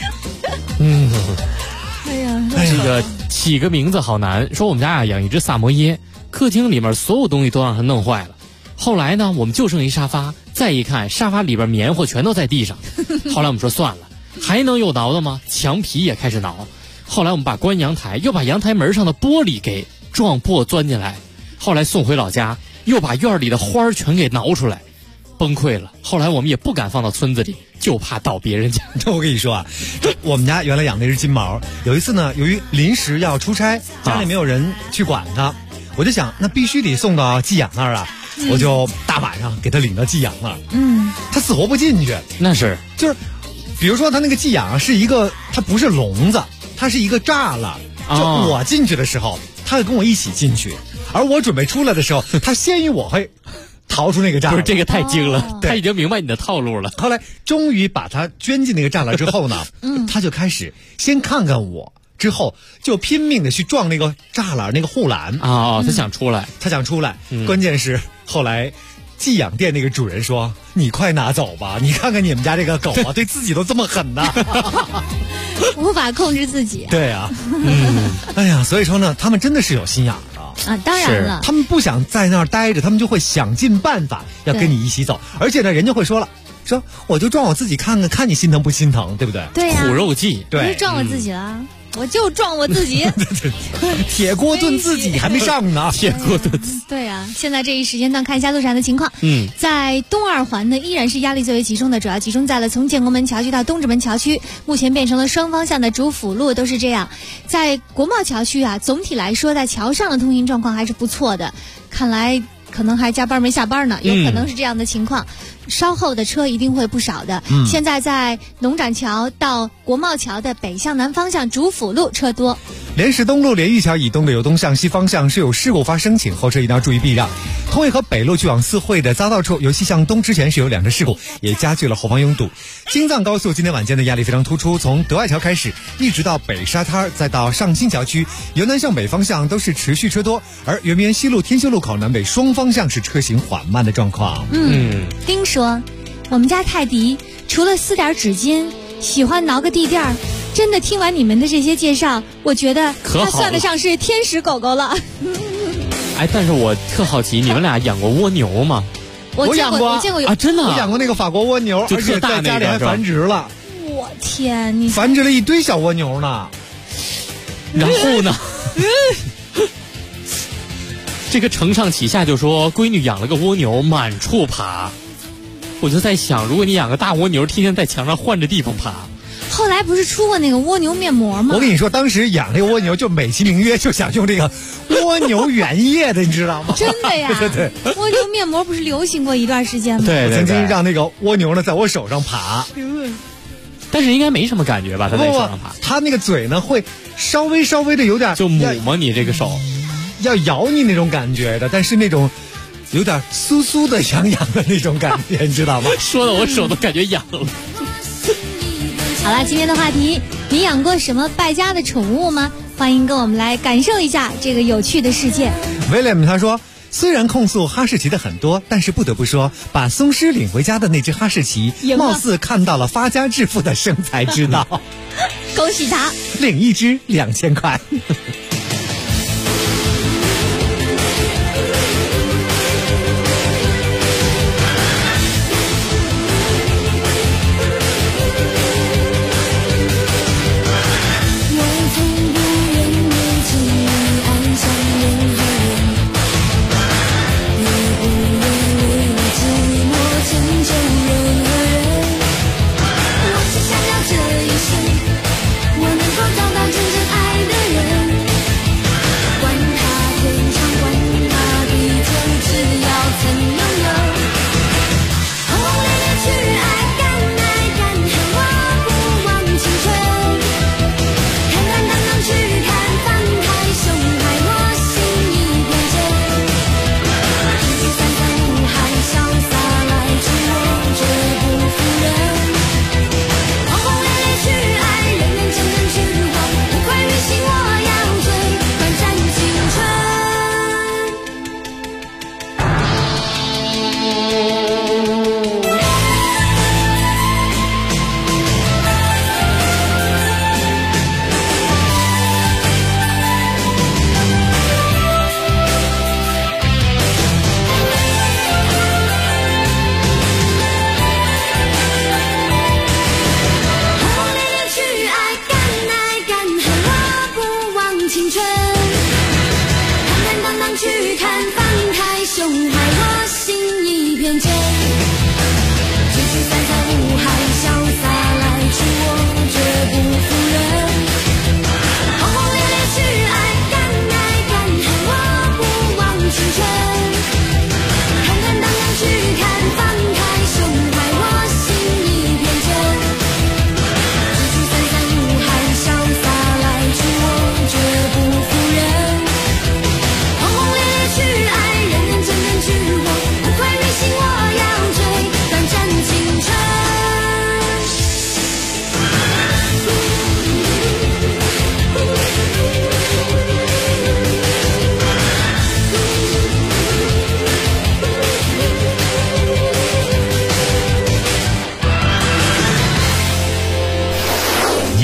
哎呀， 这个起个名字好难。说我们家养一只萨摩耶，客厅里面所有东西都让它弄坏了。后来呢，我们就剩一沙发，再一看，沙发里边棉花全都在地上。后来我们说算了，还能有挠的吗？墙皮也开始挠。后来我们把关阳台，又把阳台门上的玻璃给撞破钻进来。后来送回老家，又把院里的花儿全给挠出来，崩溃了。后来我们也不敢放到村子里，就怕到别人家。 我跟你说啊，我们家原来养那只金毛，有一次呢，由于临时要出差，家里没有人去管它，我就想那必须得送到寄养那儿啊。我就大晚上给他领到寄养了，他死活不进去。 那是， 就是，比如说他那个寄养是一个，它不是笼子，它是一个栅栏。就我进去的时候，他会跟我一起进去，而我准备出来的时候，他先于我会逃出那个栅栏。 不是，这个太精了，他已经明白你的套路了。 后来终于把他圈进那个栅栏之后呢，他就开始先看看我。之后就拼命的去撞那个栅栏那个护栏他想出来， 关键是后来寄养店那个主人说：“你快拿走吧，你看看你们家这个狗啊，对自己都这么狠呐， 无法控制自己。” 对啊，哎呀，所以说呢，他们真的是有心眼的啊，当然了， 他们不想在那儿待着，他们就会想尽办法要跟你一起走，而且呢，人家会说了。说我就撞我自己看看，看你心疼不心疼，对不对？ 对呀， 苦肉计， 对，我就撞我自己了，我就撞我自己。 铁锅炖自己还没上呢， 铁锅炖。 对啊，现在这一时间段看一下路上的情况。在东二环呢，依然是压力最为集中的，主要集中在了从建国门桥区到东直门桥区，目前变成了双方向的主辅路，都是这样。在国贸桥区啊，总体来说在桥上的通行状况还是不错的，看来可能还加班没下班呢，有可能是这样的情况。稍后的车一定会不少的。现在在农展桥到国贸桥的北向南方向主辅路车多。 莲石东路莲玉桥以东的由东向西方向是有事故发生，请后车一定要注意避让。通惠河北路去往四惠的匝道处，由西向东之前是有2个事故，也加剧了后方拥堵。京藏高速今天晚间的压力非常突出，从德外桥开始，一直到北沙滩，再到上新桥区，由南向北方向都是持续车多，而圆明园西路天修路口南北双方向是车行缓慢的状况。 丁说，我们家泰迪除了撕点纸巾，喜欢挠个地垫儿。真的听完你们的这些介绍，我觉得它算得上是天使狗狗了。 哎，但是我特好奇，你们俩养过蜗牛吗？ 我见过有啊，真的， 我养过那个法国蜗牛，而且在家里还繁殖了。 我天，你繁殖了一堆小蜗牛呢。 然后呢？这个承上启下就说闺女养了个蜗牛，满处爬。我就在想，如果你养个大蜗牛，天天在墙上换着地方爬。 后来不是出过那个蜗牛面膜吗？ 我跟你说，当时养那个蜗牛就美其名曰就想用这个蜗牛原液的，你知道吗？ 真的呀， 对， 蜗牛面膜不是流行过一段时间吗？ 对， 曾经让那个蜗牛呢在我手上爬， 但是应该没什么感觉吧？它在手上爬， 它那个嘴呢会稍微的有点就抹摸你这个手， 要咬你那种感觉的，但是那种有点酥酥的痒痒的那种感觉，你知道吗？ 说的我手都感觉痒了。 好了，今天的话题，你养过什么败家的宠物吗？欢迎跟我们来感受一下这个有趣的世界。 William 他说，虽然控诉哈士奇的很多，但是不得不说，把松狮领回家的那只哈士奇，貌似看到了发家致富的生财之道。 恭喜他， 领一只2000块。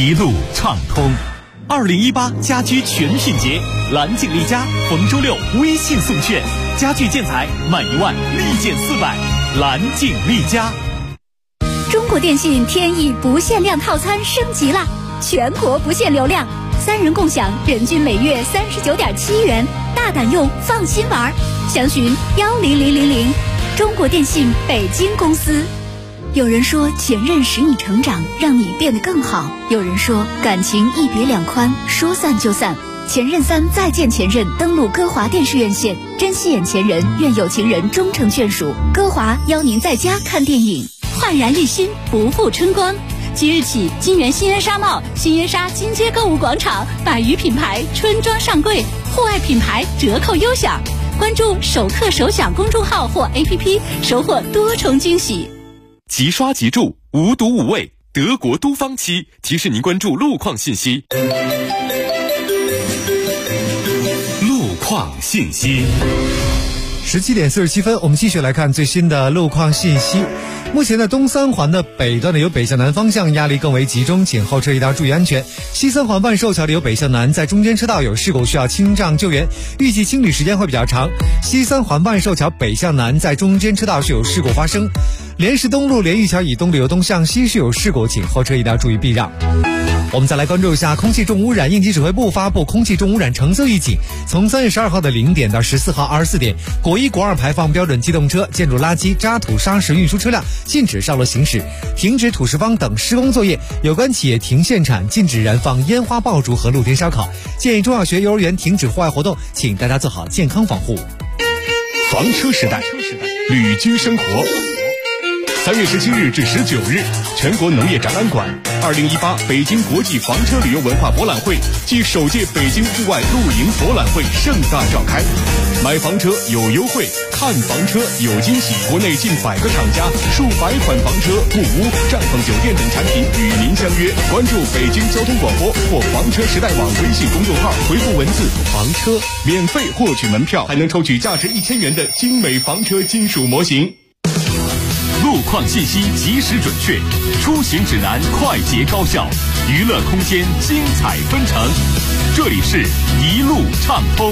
一路畅通。2018家居全品节，蓝景丽家逢周六微信送券，家具建材满1万立减400，蓝景丽家。 中国电信天翼不限量套餐升级啦，全国不限流量，3人共享，人均每月39.7元，大胆用，放心玩。详询10000，中国电信北京公司。有人说前任使你成长，让你变得更好；有人说感情一别两宽，说散就散。前任3再见前任，登录歌华电视院线，珍惜眼前人，愿有情人终成眷属。歌华邀您在家看电影，焕然一新，不负春光。即日起，金源新源纱帽、新源纱金街购物广场100余品牌春装上柜，户外品牌折扣优享。关注首客首享公众号或 APP， 收获多重惊喜。 即刷即住，无毒无味，德国都芳漆提示您关注路况信息。路况信息。 17点47分，我们继续来看最新的路况信息。目前的东三环的北段呢，由北向南方向压力更为集中，请后车一定要注意安全。西三环万寿桥的由北向南，在中间车道有事故需要清障救援，预计清理时间会比较长。西三环万寿桥北向南，在中间车道是有事故发生。莲石东路莲玉桥以东的由东向西是有事故，请后车一定要注意避让。我们再来关注一下空气重污染。应急指挥部发布空气重污染橙色预警，从3月12号的0点到14号24点，国1、国2排放标准机动车、建筑垃圾、渣土砂石运输车辆禁止上路行驶，停止土石方等施工作业。有关企业停限产，禁止燃放烟花爆竹和露天烧烤。建议中小学、幼儿园停止户外活动，请大家做好健康防护。 房车时代，旅居生活。3月17日至19日，全国农业展览馆2018北京国际房车旅游文化博览会暨首届北京户外露营博览会盛大召开。买房车有优惠，看房车有惊喜。国内近100个厂家、数百款房车、木屋、帐篷酒店等产品与您相约。关注北京交通广播或房车时代网微信公众号，回复文字房车，免费获取门票，还能抽取价值1000元的精美房车金属模型。 路况信息及时准确，出行指南快捷高效，娱乐空间精彩纷呈。这里是一路畅通。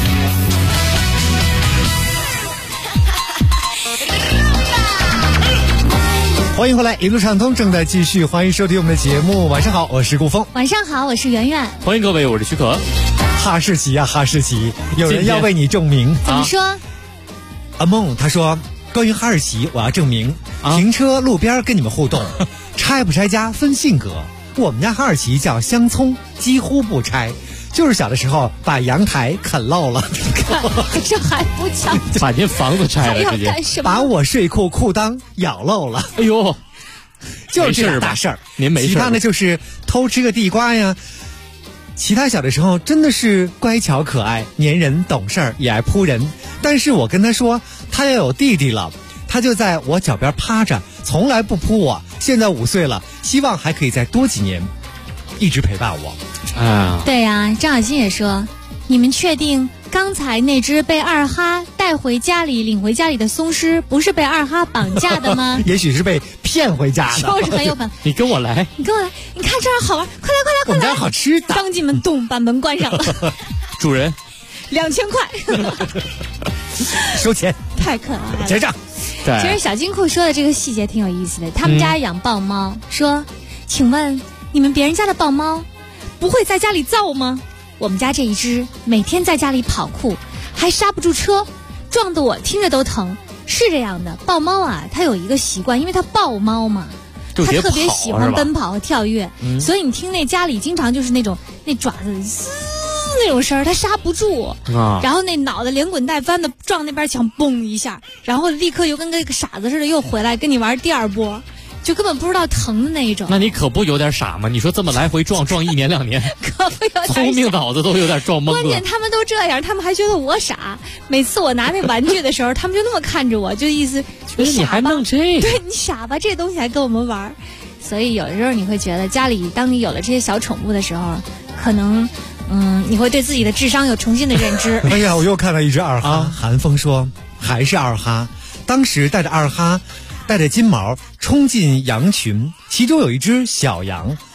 欢迎回来，一路畅通正在继续，欢迎收听我们的节目。晚上好，我是顾峰。 晚上好，我是圆圆。 欢迎各位，我是许可。 哈士奇呀，哈士奇，有人要为你证明。 怎么说？ 阿梦他说，关于哈士奇，我要证明，停车路边跟你们互动，拆不拆家分性格。我们家哈士奇叫香葱，几乎不拆，就是小的时候把阳台啃漏了， 这还不叫把您房子拆了，直接把我睡裤裤裆咬漏了。 哎呦， 就这点大事儿， 您没事。 其他呢就是偷吃个地瓜呀。其他小的时候真的是乖巧可爱，粘人懂事儿，也爱扑人。但是我跟他说，他要有弟弟了，他就在我脚边趴着，从来不扑我。现在5岁了，希望还可以再多几年，一直陪伴我。 对呀，张小新也说，你们确定刚才那只被二哈领回家里的松狮不是被二哈绑架的吗？ 也许是被骗回家的， 就是很有可能。 你跟我来， 你看这儿好玩，快来！ 我们家好吃的。 当进门咚，把门关上了。 主人 ，2000块， 收钱， 太可爱了。 结账。 其实小金库说的这个细节挺有意思的，他们家养豹猫，说，请问你们别人家的豹猫不会在家里造吗？我们家这一只每天在家里跑酷，还刹不住车，撞得我听着都疼。是这样的，豹猫啊，它有一个习惯，因为它豹猫嘛，它特别喜欢奔跑和跳跃，所以你听那家里经常就是那种那爪子嘶那种声儿，它刹不住，然后那脑袋连滚带翻的撞那边墙，嘣一下，然后立刻又跟个傻子似的又回来跟你玩第二波。就根本不知道疼的那一种。 那你可不有点傻吗？你说这么来回撞1年2年， 可不有点傻。 聪明脑子都有点撞懵了。 关键他们都这样，他们还觉得我傻。每次我拿那玩具的时候，他们就那么看着我，就意思你还弄这个？ 对，你傻吧，这东西还跟我们玩。所以有的时候你会觉得，家里当你有了这些小宠物的时候，可能你会对自己的智商有重新的认知。 哎呀，我又看到一只二哈，韩风说还是二哈，当时带着金毛冲进羊群，其中有一只小羊，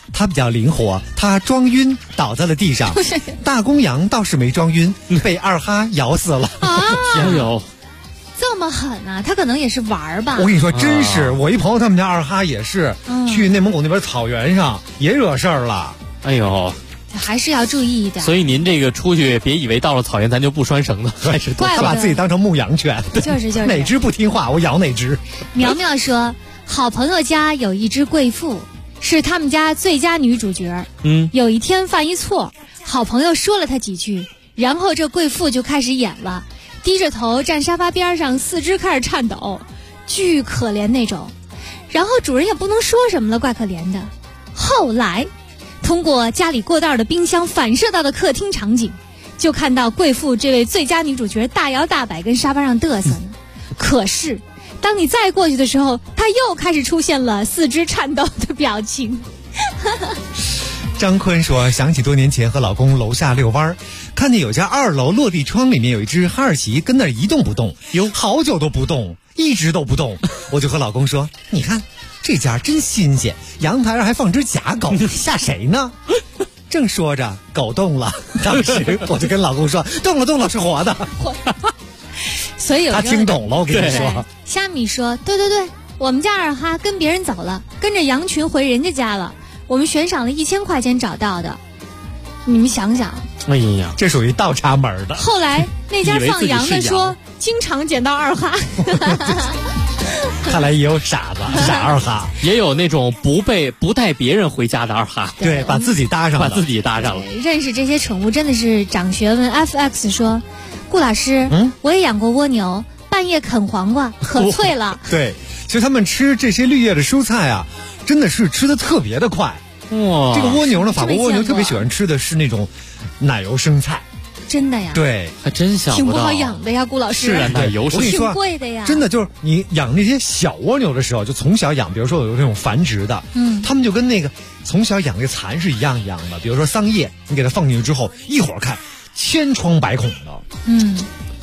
他比较灵活，他装晕倒在了地上。大公羊倒是没装晕，被二哈咬死了。 加油！ 这么狠啊！他可能也是玩吧。 我跟你说，真是我一朋友他们家二哈也是去内蒙古那边草原上也惹事儿了。 哎呦， 还是要注意一点。 所以您这个出去别以为到了草原咱就不拴绳子，还是他把自己当成牧羊犬。 就是哪只不听话我咬哪只。 苗苗说，好朋友家有一只贵妇，是他们家最佳女主角。有一天犯一错，好朋友说了她几句，然后这贵妇就开始演了。低着头站沙发边上，四肢开始颤抖，巨可怜那种。然后主人也不能说什么了，怪可怜的。后来通过家里过道的冰箱反射到的客厅场景，就看到贵妇这位最佳女主角大摇大摆跟沙发上嘚瑟呢。可是当你再过去的时候，她又开始出现了四肢颤抖的表情。 张坤说，想起多年前和老公楼下遛弯，看见有家2楼落地窗里面有一只哈士奇跟那儿一动不动，好久都不动，一直都不动。我就和老公说，你看这家真新鲜，阳台上还放只假狗，吓谁呢？正说着狗动了，当时我就跟老公说，动了，是活的。 所以有他听懂了，我跟你说。 虾米说，对，我们家二哈跟别人走了，跟着羊群回人家家了，我们悬赏了1000块钱找到的。你们想想， 哎呀， 这属于倒插门的。 后来那家放羊的说，经常捡到二哈。 看来也有傻子，傻二哈， 也有那种不带别人回家的二哈， 对，把自己搭上了。 认识这些宠物真的是长学问。FX 说，顾老师，我也养过蜗牛，半夜啃黄瓜，可脆了。 对，其实他们吃这些绿叶的蔬菜啊，真的是吃的特别的快。哇，这个蜗牛呢，法国蜗牛特别喜欢吃的是那种奶油生菜。 真的呀？ 对， 还真想不到。 挺不好养的呀，顾老师。 是啊，奶油生菜挺贵的呀。 真的就是你养那些小蜗牛的时候，就从小养，比如说有那种繁殖的，他们就跟那个从小养那个蚕是一样的。比如说桑叶，你给它放进去之后，一会儿看千疮百孔的。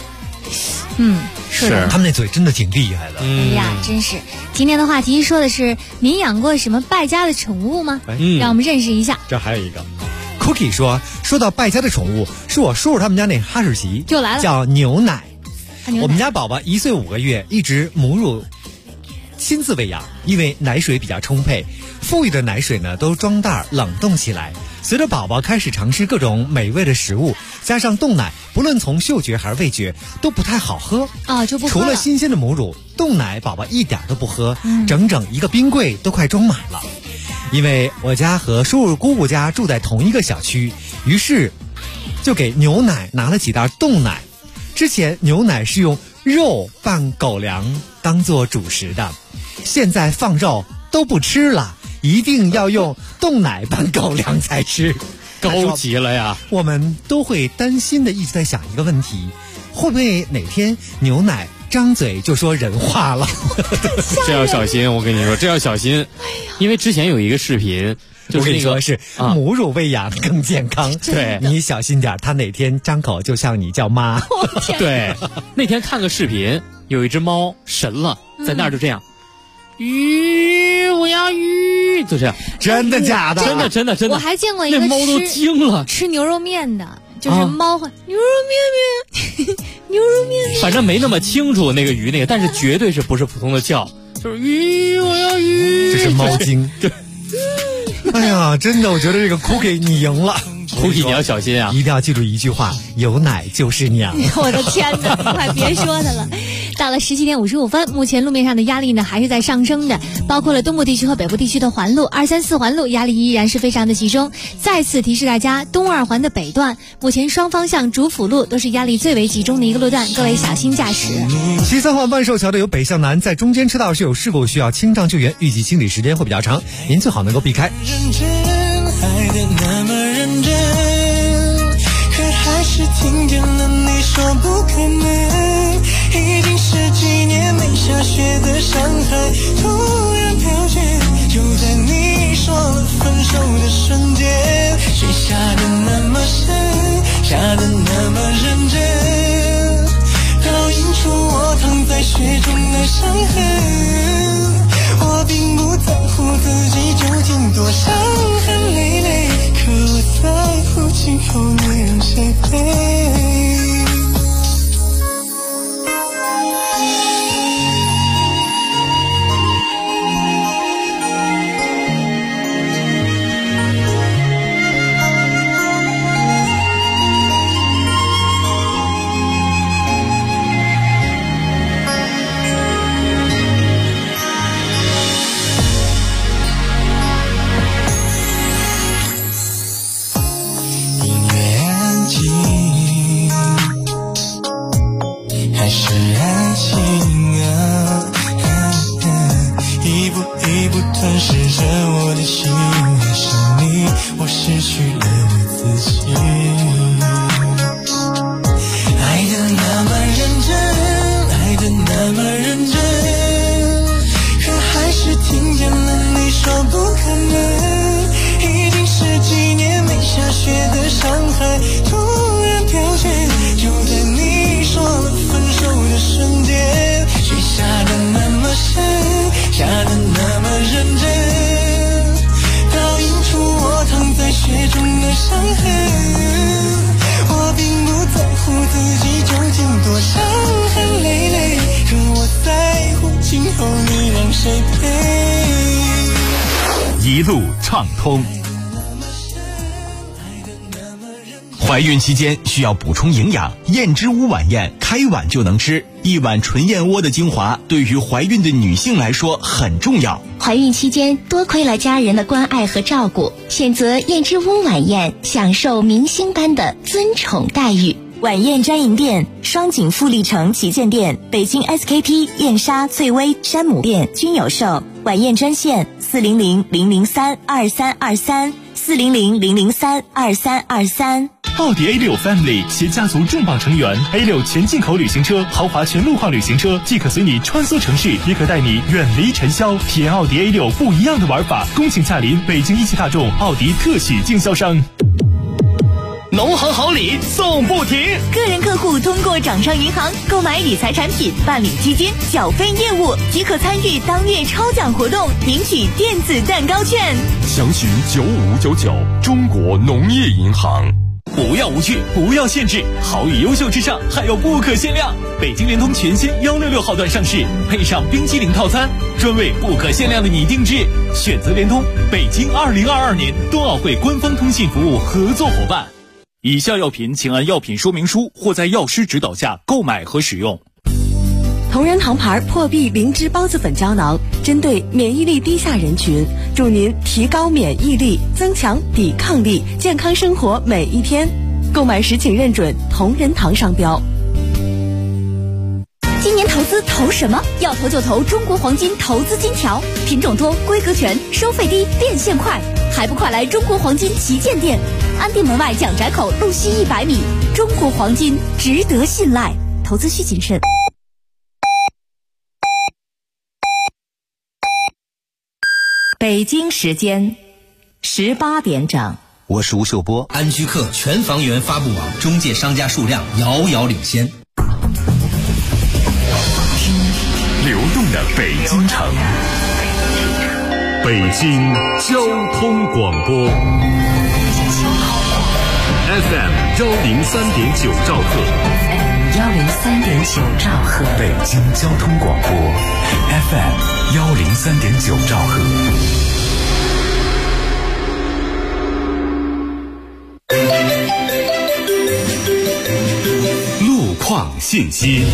是他们那嘴真的挺厉害的。 哎呀，真是。今天的话题说的是您养过什么败家的宠物吗？让我们认识一下。 这还有一个 Cookie 说到败家的宠物，是我叔叔他们家那哈士奇， 就来了， 叫牛奶。我们家宝宝1岁5个月，一直母乳亲自喂养，因为奶水比较充沛，富裕的奶水呢都装袋冷冻起来。随着宝宝开始尝试各种美味的食物，加上冻奶不论从嗅觉还是味觉都不太好喝啊，就不喝了。 除了新鲜的母乳，冻奶宝宝一点都不喝，整整一个冰柜都快装满了。因为我家和叔叔姑姑家住在同一个小区，于是就给牛奶拿了几袋冻奶。之前牛奶是用肉拌狗粮当做主食的，现在放肉都不吃了，一定要用冻奶拌狗粮才吃。 高级了呀！ 我们都会担心的一直在想一个问题，会不会哪天牛奶张嘴就说人话了？ 这要小心，我跟你说，这要小心。因为之前有一个视频，就是那个是母乳喂养更健康。 对， 你小心点，他哪天张口就像你叫妈。 对，那天看个视频，有一只猫神了，在那儿就这样，鱼，我要鱼，就这样。 真的假的？ 真的。 我还见过一个那猫都惊了， 吃牛肉面的。就是猫牛肉面，牛肉面， 反正没那么清楚那个鱼那个，但是绝对是不是普通的叫，就是鱼，我要鱼， 这是猫精。对，哎呀，真的，我觉得这个 Cookie 你赢了。 Cookie 你要小心啊， 一定要记住一句话：有奶就是娘。 我的天哪，快别说它了。到了17点55分，目前路面上的压力呢还是在上升的，包括了东部地区和北部地区的环路234环路压力依然是非常的集中。再次提示大家，东2环的北段，目前双方向主辅路都是压力最为集中的一个路段，各位小心驾驶。 73号万寿桥的由北向南，在中间车道是有事故需要清障救援，预计清理时间会比较长，您最好能够避开。 爱的那么认真，可还是听见了你说不可能，已经10几年没下雪的上海突然飘雪，就在你说了分手的瞬间，雪下的那么深，下的那么认真，倒映出我躺在雪中的伤痕，我并不在乎自己究竟多伤痕， 后你让谁陪？ 一路畅通。 怀孕期间需要补充营养，燕之屋晚宴开碗就能吃。一碗纯燕窝的精华，对于怀孕的女性来说很重要。 怀孕期间多亏了家人的关爱和照顾，选择燕之屋晚宴，享受明星般的尊宠待遇。晚宴专营店：双井富力城旗舰店、北京 SKP、燕莎、翠微、山姆店均有售。晚宴专线：400-003-2323，400-003-2323。 奥迪 A6 Family 携家族重磅成员 A6 全进口旅行车、豪华全路况旅行车，既可随你穿梭城市，也可带你远离尘嚣，体验奥迪 A6 不一样的玩法。恭请驾临北京一汽大众奥迪特许经销商。农行好礼送不停， 个人客户通过掌上银行购买理财产品、办理基金、缴费业务，即可参与当月抽奖活动，领取电子蛋糕券。 详询9599中国农业银行。 不要无趣，不要限制，好与优秀之上还有不可限量。北京联通全新166号段上市，配上冰激凌套餐，专为不可限量的你定制。选择联通，北京2022年冬奥会官方通信服务合作伙伴。以下药品请按药品说明书或在药师指导下购买和使用。 同仁堂牌破壁灵芝孢子粉胶囊，针对免疫力低下人群，助您提高免疫力，增强抵抗力，健康生活每一天。购买时请认准同仁堂商标。 今年投资投什么？要投就投中国黄金投资金条，品种多，规格全，收费低，变现快，还不快来中国黄金旗舰店，安定门外蒋宅口路西100米。中国黄金值得信赖，投资需谨慎。 北京时间18点整。 我是吴秀波。安居客全房源发布网中介商家数量遥遥领先。 流动的北京城，北京交通广播 FM 103.9兆赫 ，103.9兆赫，北京交通广播 FM 103.9兆赫。 路况信息。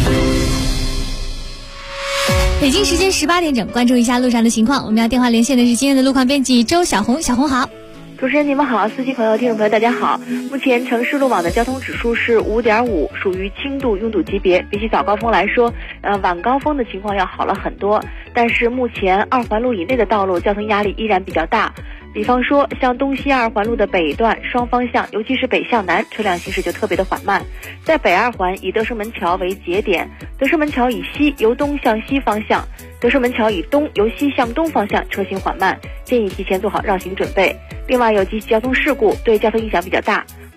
北京时间18点整，关注一下路上的情况。我们要电话连线的是今天的路况编辑周小红，小红好。 主持人你们好，司机朋友、听众朋友大家好。目前城市路网的交通指数是5.5，属于轻度拥堵级别。比起早高峰来说，晚高峰的情况要好了很多。但是目前2环路以内的道路交通压力依然比较大。比方说，像东西2环路的北段双方向，尤其是北向南，车辆行驶就特别的缓慢。在北2环以德胜门桥为节点，德胜门桥以西由东向西方向，德胜门桥以东由西向东方向车行缓慢，建议提前做好绕行准备。另外有几起交通事故对交通影响比较大。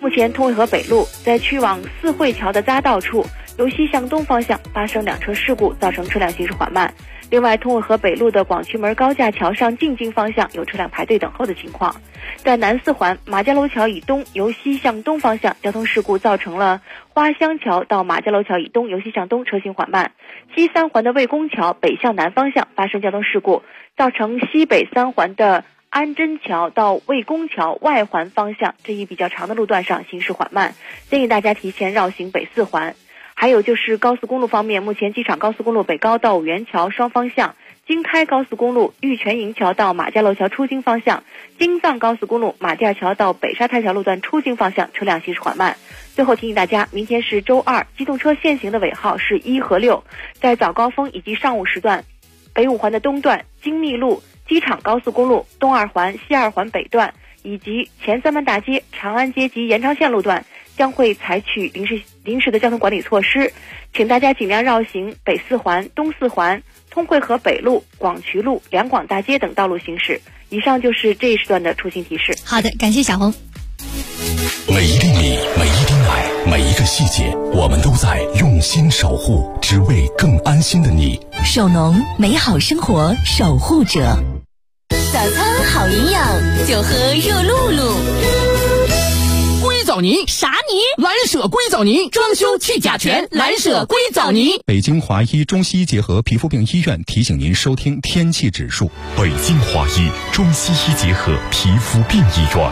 目前通渭河北路在去往四惠桥的匝道处，由西向东方向发生2车事故，造成车辆行驶缓慢。另外，通渭河北路的广渠门高架桥上进京方向有车辆排队等候的情况。在南4环马家楼桥以东由西向东方向交通事故，造成了花乡桥到马家楼桥以东由西向东车行缓慢。西3环的魏公桥北向南方向发生交通事故，造成西北3环的安贞桥到魏公桥外环方向这一比较长的路段上行驶缓慢，建议大家提前绕行北4环。还有就是高速公路方面，目前机场高速公路北高到五原桥双方向，京开高速公路玉泉营桥到马家楼桥出京方向，京藏高速公路马甸桥到北沙滩桥路段出京方向车辆行驶缓慢。最后提醒大家，明天是周二，机动车限行的尾号是1和6，在早高峰以及上午时段，北5环的东段、京密路、机场高速公路东2环、西2环北段以及前3班大街、长安街及延长线路段将会采取临时的交通管理措施，请大家尽量绕行北4环、东4环、通惠河北路、广渠路、两广大街等道路行驶。以上就是这一时段的出行提示。 好的，感谢小红。 每一粒米，每一滴奶，每一个细节，我们都在用心守护，只为更安心的你。 手农，美好生活守护者。早餐好营养，就喝热露露。 硅藻泥啥泥？蓝舍硅藻泥，装修去甲醛，蓝舍硅藻泥。 北京华医中西医结合皮肤病医院提醒您收听天气指数。 北京华医中西医结合皮肤病医院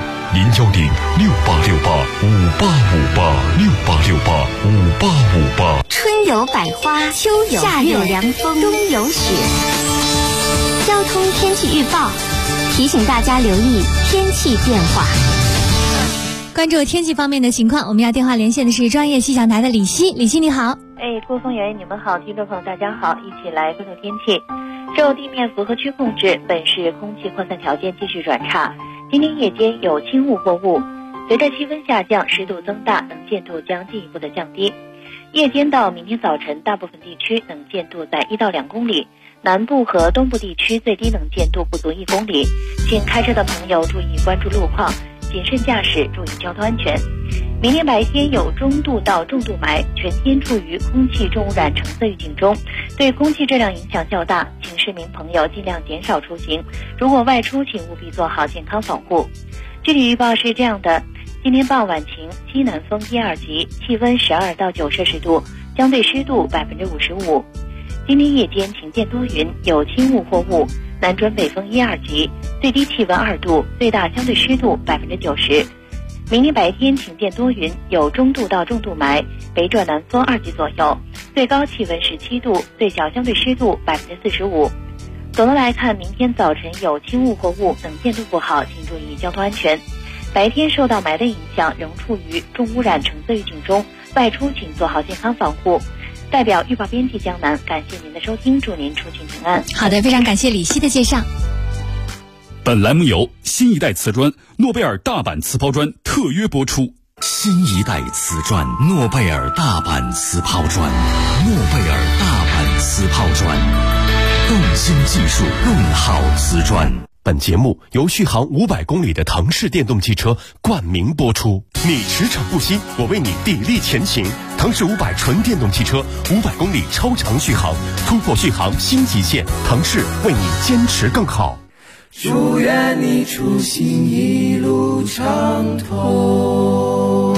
，0106868585858，68685858。 春有百花，秋有夏有凉风，冬有雪。交通天气预报提醒大家留意天气变化。 关注天气方面的情况，我们要电话连线的是专业气象台的李希。李希你好。 郭峰圆，你们好，听众朋友大家好，一起来关注天气。受地面符合区控制，本市空气扩散条件继续转差。今天夜间有轻雾或雾，随着气温下降，湿度增大，能见度将进一步的降低。夜间到明天早晨，大部分地区能见度在1到2公里，南部和东部地区最低能见度不足1公里。请开车的朋友注意关注路况，谨慎驾驶，注意交通安全。明天白天有中度到重度霾，全天处于空气重污染橙色预警中，对空气质量影响较大，请市民朋友尽量减少出行，如果外出请务必做好健康防护。具体预报是这样的：今天傍晚晴，西南风1、2级，气温12到9摄氏度，相对湿度55%。今天夜间晴间多云，有轻雾或雾，南转北风1、2级，最低气温2度，最大相对湿度90%。明天白天晴间多云，有中度到重度霾，北转南风2级左右，最高气温17度，最小相对湿度45%。总的来看，明天早晨有轻雾或雾，能见度不好，请注意交通安全。白天受到霾的影响，仍处于重污染橙色预警中，外出请做好健康防护。代表预报编辑江南，感谢您的收听，祝您出行平安。 好的，非常感谢李希的介绍。 本栏目由新一代瓷砖诺贝尔大阪瓷抛砖特约播出。 新一代瓷砖诺贝尔大阪瓷抛砖，诺贝尔大阪瓷抛砖，更新技术，更好瓷砖。 本节目由续航500公里的腾势电动汽车冠名播出。你驰骋不息，我为你砥砺前行。腾势500纯电动汽车，500公里超长续航，突破续航新极限。腾势为你坚持更好。 祝愿你出行一路畅通。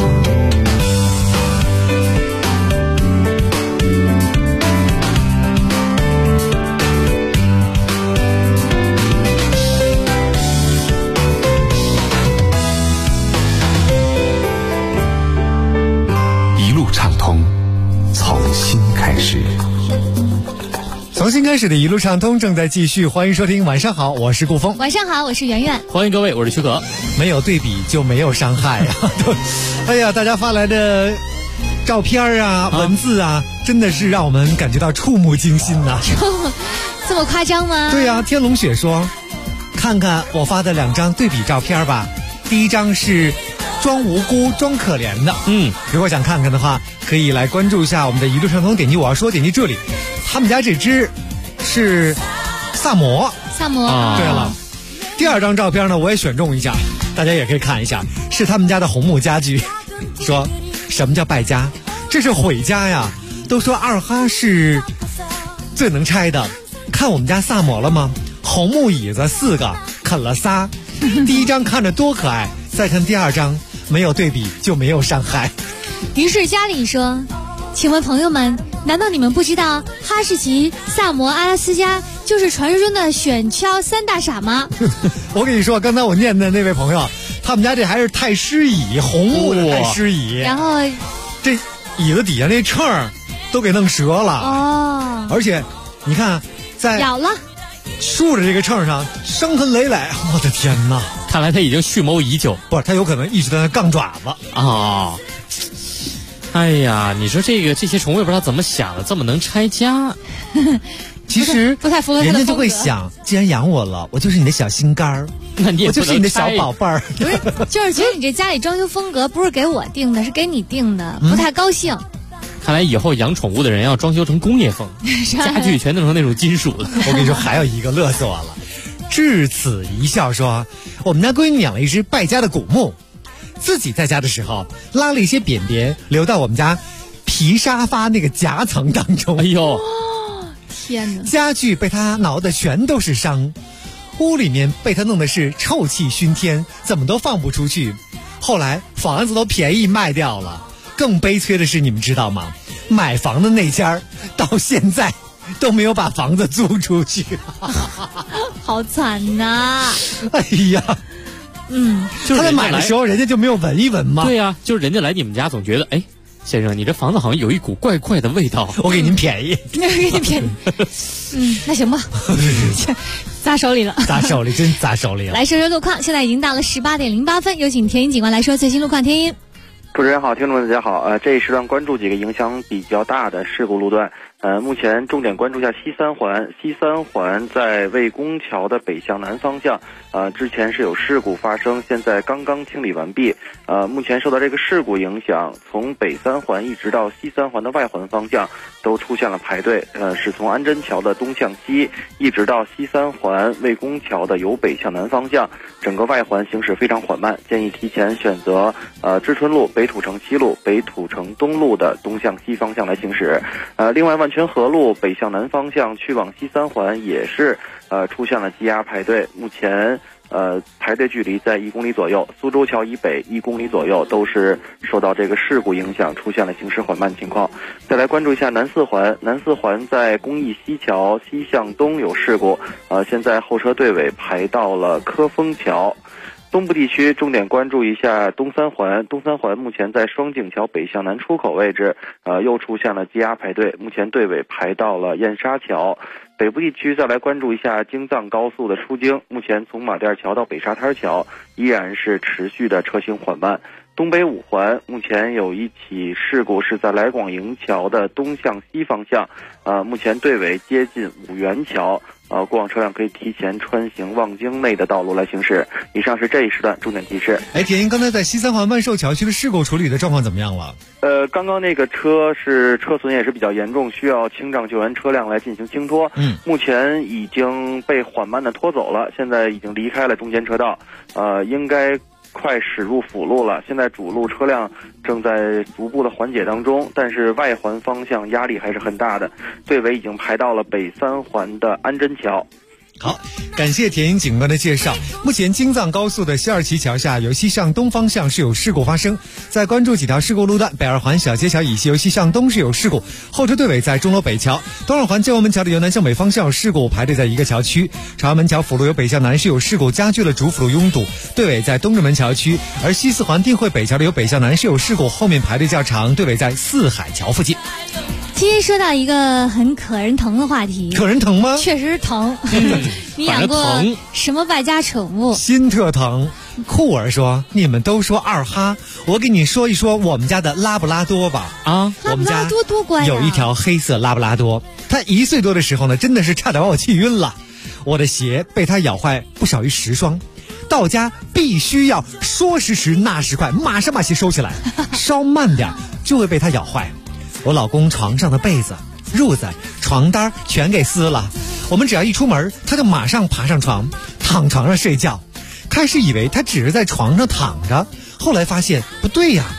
一路畅通，从新开始。 从新开始的一路畅通正在继续，欢迎收听。晚上好，我是顾峰。 晚上好，我是圆圆。 欢迎各位，我是徐可。 没有对比就没有伤害啊！哎呀，大家发来的照片啊、文字啊，真的是让我们感觉到触目惊心呐！ 这么夸张吗？ 对啊，天龙雪说，看看我发的2张对比照片吧。第一张是装无辜装可怜的，如果想看看的话，可以来关注一下我们的一路畅通，点击我要说，点击这里。他们家这只是萨摩。 对了，第2张照片呢，我也选中一下，大家也可以看一下，是他们家的红木家具。 说什么叫败家？这是毁家呀！都说二哈是最能拆的，看我们家萨摩了吗？红木椅子4个，啃了仨。第一张看着多可爱，再看第二张，没有对比就没有伤害。 于是家里说，请问朋友们，难道你们不知道哈士奇、萨摩、阿拉斯加就是传说中的选敲3大傻吗？ 我跟你说，刚才我念的那位朋友，他们家这还是太师椅，红木的太师椅， 然后这椅子底下那秤儿都给弄折了哦， 而且你看在咬了竖着这个秤上伤痕累累，我的天哪！ 看来他已经蓄谋已久， 不是他有可能一直在那杠爪子啊。哎呀，你说这些宠物也不知道怎么想的，这么能拆家。 其实不太符合他的风格， 人家就会想，既然养我了，我就是你的小心肝儿， 那你也我就是你的小宝贝儿。 不是，就是觉得你这家里装修风格不是给我定的，是给你定的，不太高兴。 看来以后养宠物的人要装修成工业风，家具全弄成那种金属的。 我跟你说，还有一个乐死我了，至此一笑说，我们家闺女养了一只败家的古墓，自己在家的时候拉了一些扁扁流到我们家皮沙发那个夹层当中。 哎呦， 天哪！ 家具被他挠的全都是伤，屋里面被他弄的是臭气熏天，怎么都放不出去。后来房子都便宜卖掉了。更悲催的是，你们知道吗？买房的那家到现在都没有把房子租出去。 好惨呐！ 哎呀， 就是他在买的时候人家就没有闻一闻吗？ 对呀，就是人家来你们家总觉得，哎，先生，你这房子好像有一股怪怪的味道， 我给您便宜。 给你便宜。那行吧。砸手里了， 砸手里，真砸手里了。 来说说路况，现在已经到了18:08分，有请天音警官来说最新路况。天音， 主持人好，听众们大家好。这一时段关注几个影响比较大的事故路段。目前重点关注一下西三环在魏公桥的北向南方向，之前是有事故发生，现在刚刚清理完毕。目前受到这个事故影响，从北三环一直到西三环的外环方向都出现了排队。是从安贞桥的东向西，一直到西三环魏公桥的由北向南方向，整个外环行驶非常缓慢，建议提前选择知春路、北土城西路、北土城东路的东向西方向来行驶。另外万泉河路北向南方向去往西三环也是出现了积压排队，目前排队距离在1公里左右，苏州桥以北1公里左右都是受到这个事故影响出现了行驶缓慢情况。再来关注一下南四环在公益西桥西向东有事故，现在后车队尾排到了科丰桥。东部地区重点关注一下东三环目前在双井桥北向南出口位置，又出现了积压排队，目前队尾排到了燕莎桥。北部地区再来关注一下京藏高速的出京，目前从马甸桥到北沙滩桥依然是持续的车行缓慢。东北五环目前有一起事故是在来广营桥的东向西方向，目前队尾接近五元桥，过往车辆可以提前穿行望京内的道路来行驶。以上是这一时段重点提示。 铁英，刚才在西三环万寿桥区的事故处理的状况怎么样了？ 刚刚那个车损也是比较严重，需要清障救援车辆来进行清拖。目前已经被缓慢的拖走了，现在已经离开了中间车道，应该快驶入辅路了。现在主路车辆正在逐步的缓解当中，但是外环方向压力还是很大的，队尾已经排到了北三环的安贞桥。 好，感谢田英警官的介绍。目前京藏高速的西二旗桥下由西向东方向是有事故发生，在关注几条事故路段。北二环小街桥以西由西向东是有事故，后车队尾在钟楼北桥。东二环建国门桥的由南向北方向有事故，排队在一个桥区。朝阳门桥辅路由北向南是有事故，加剧了主辅路拥堵，队尾在东直门桥区。而西四环定慧北桥的由北向南是有事故，后面排队较长，队尾在四海桥附近。 今天说到一个很可人疼的话题。 可人疼吗？ 确实疼。你养过什么败家宠物？ 心特疼。酷儿说，你们都说二哈，我给你说一说我们家的拉布拉多吧。 拉布拉多多乖有一条黑色拉布拉多，它1岁多的时候呢，真的是差点把我气晕了。我的鞋被它咬坏不少于10双，到家必须要说时迟那时快，马上把鞋收起来，稍慢点就会被它咬坏。我老公床上的被子、褥子、床单全给撕了，我们只要一出门，他就马上爬上床，躺床上睡觉。开始以为他只是在床上躺着，后来发现不对呀，